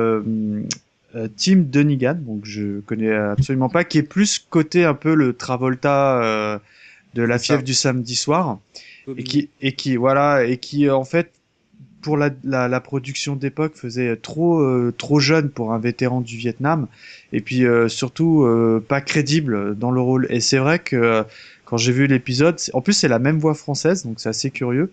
Tim Dunigan, donc je connais absolument pas, qui est plus côté un peu le Travolta de La Fièvre du samedi soir. Et qui en fait pour la production d'époque faisait trop jeune pour un vétéran du Vietnam et puis surtout pas crédible dans le rôle. Et c'est vrai que quand j'ai vu l'épisode, en plus c'est la même voix française, donc c'est assez curieux.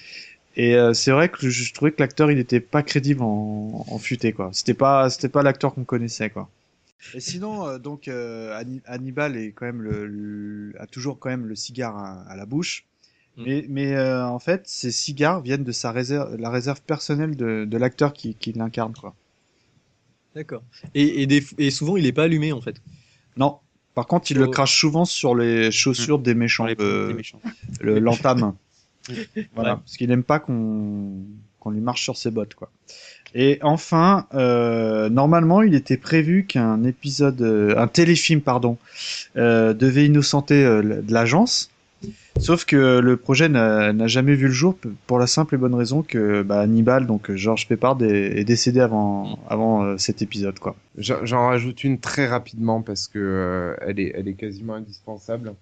Et c'est vrai que je trouvais que l'acteur il était pas crédible en Futé, quoi. C'était pas l'acteur qu'on connaissait, quoi. Et sinon, donc Hannibal est quand même a toujours quand même le cigare à la bouche. Mais en fait, ces cigares viennent de la réserve personnelle de l'acteur qui l'incarne, quoi. D'accord. Et souvent, il est pas allumé, en fait. Non. Par contre, il le crache souvent sur les chaussures des méchants, des méchants. l'entame. Voilà. Ouais. Parce qu'il aime pas qu'on lui marche sur ses bottes, quoi. Et enfin, normalement, il était prévu qu'un épisode, un téléfilm, pardon, devait innocenter de l'agence. Sauf que le projet n'a jamais vu le jour pour la simple et bonne raison que Hannibal, donc George Peppard, est décédé avant cet épisode, quoi. J'en rajoute une très rapidement parce que elle est quasiment indispensable.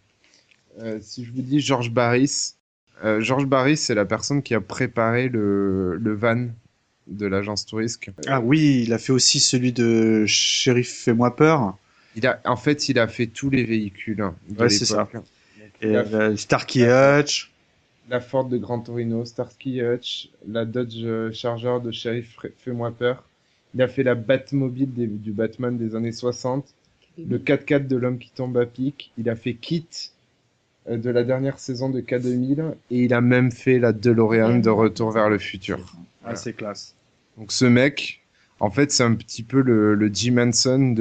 Si je vous dis George Barris, c'est la personne qui a préparé le van de l'agence Tourisque. Ah oui, il a fait aussi celui de Shérif Fais-moi peur. Il a fait tous les véhicules de Ouais, c'est ça. l'époque. Et Starkey Hutch. La Ford de Gran Torino, Starsky Hutch, la Dodge Charger de Sheriff Fais-moi peur. Il a fait la Batmobile du Batman des années 60, le 4x4 de l'homme qui tombe à pic. Il a fait Kit de la dernière saison de K2000 et il a même fait la DeLorean de Retour vers le futur. Ah, c'est classe. Donc ce mec, en fait, c'est un petit peu le Jim Henson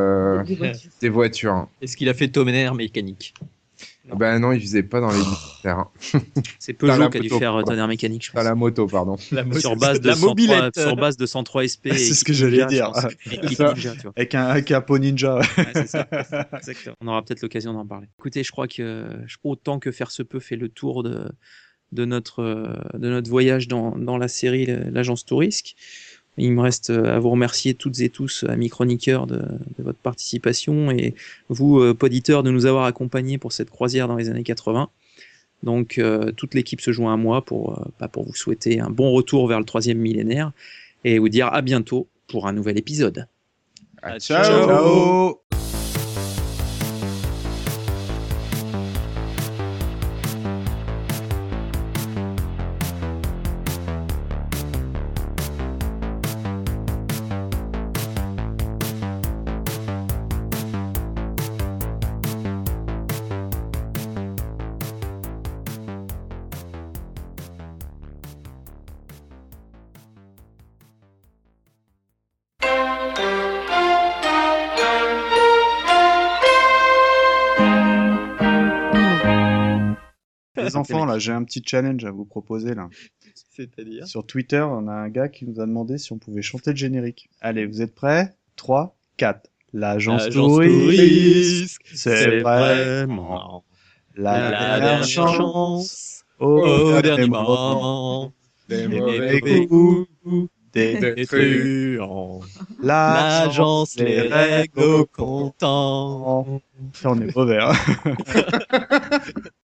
des voitures. Est-ce qu'il a fait tonnerre mécanique? Ah ben non, il faisait pas dans les militaires. C'est Dans la Peugeot qui a dû moto, faire pardon. tonnerre mécanique, je Pas pense. la moto, pardon. Sur base de la 103, mobilette. sur base de 103 SP. et C'est ce que Kit j'allais Ninja, dire. je pense. Et Kit Ça. Ninja, tu vois. Avec un pot ninja. Ouais, c'est ça. Exactement. On aura peut-être l'occasion d'en parler. Écoutez, je crois que autant que faire se peut fait le tour de notre voyage dans la série l'agence Tourisque. Il me reste à vous remercier toutes et tous, amis chroniqueurs, de votre participation et vous, poditeurs, de nous avoir accompagnés pour cette croisière dans les années 80. Donc, toute l'équipe se joint à moi pour vous souhaiter un bon retour vers le 3e millénaire et vous dire à bientôt pour un nouvel épisode. Ah, Ciao. Ciao. Les enfants, là, j'ai un petit challenge à vous proposer, là. C'est-à-dire? Sur Twitter, on a un gars qui nous a demandé si on pouvait chanter le générique. Allez, vous êtes prêts? 3, 4. L'agence Tourisque, c'est vraiment la dernière chance. Au dernier moment, des les mauvais mauvais coups, coups, des des truands. l'agence L'agence les règle au comptant. On est mauvais, hein.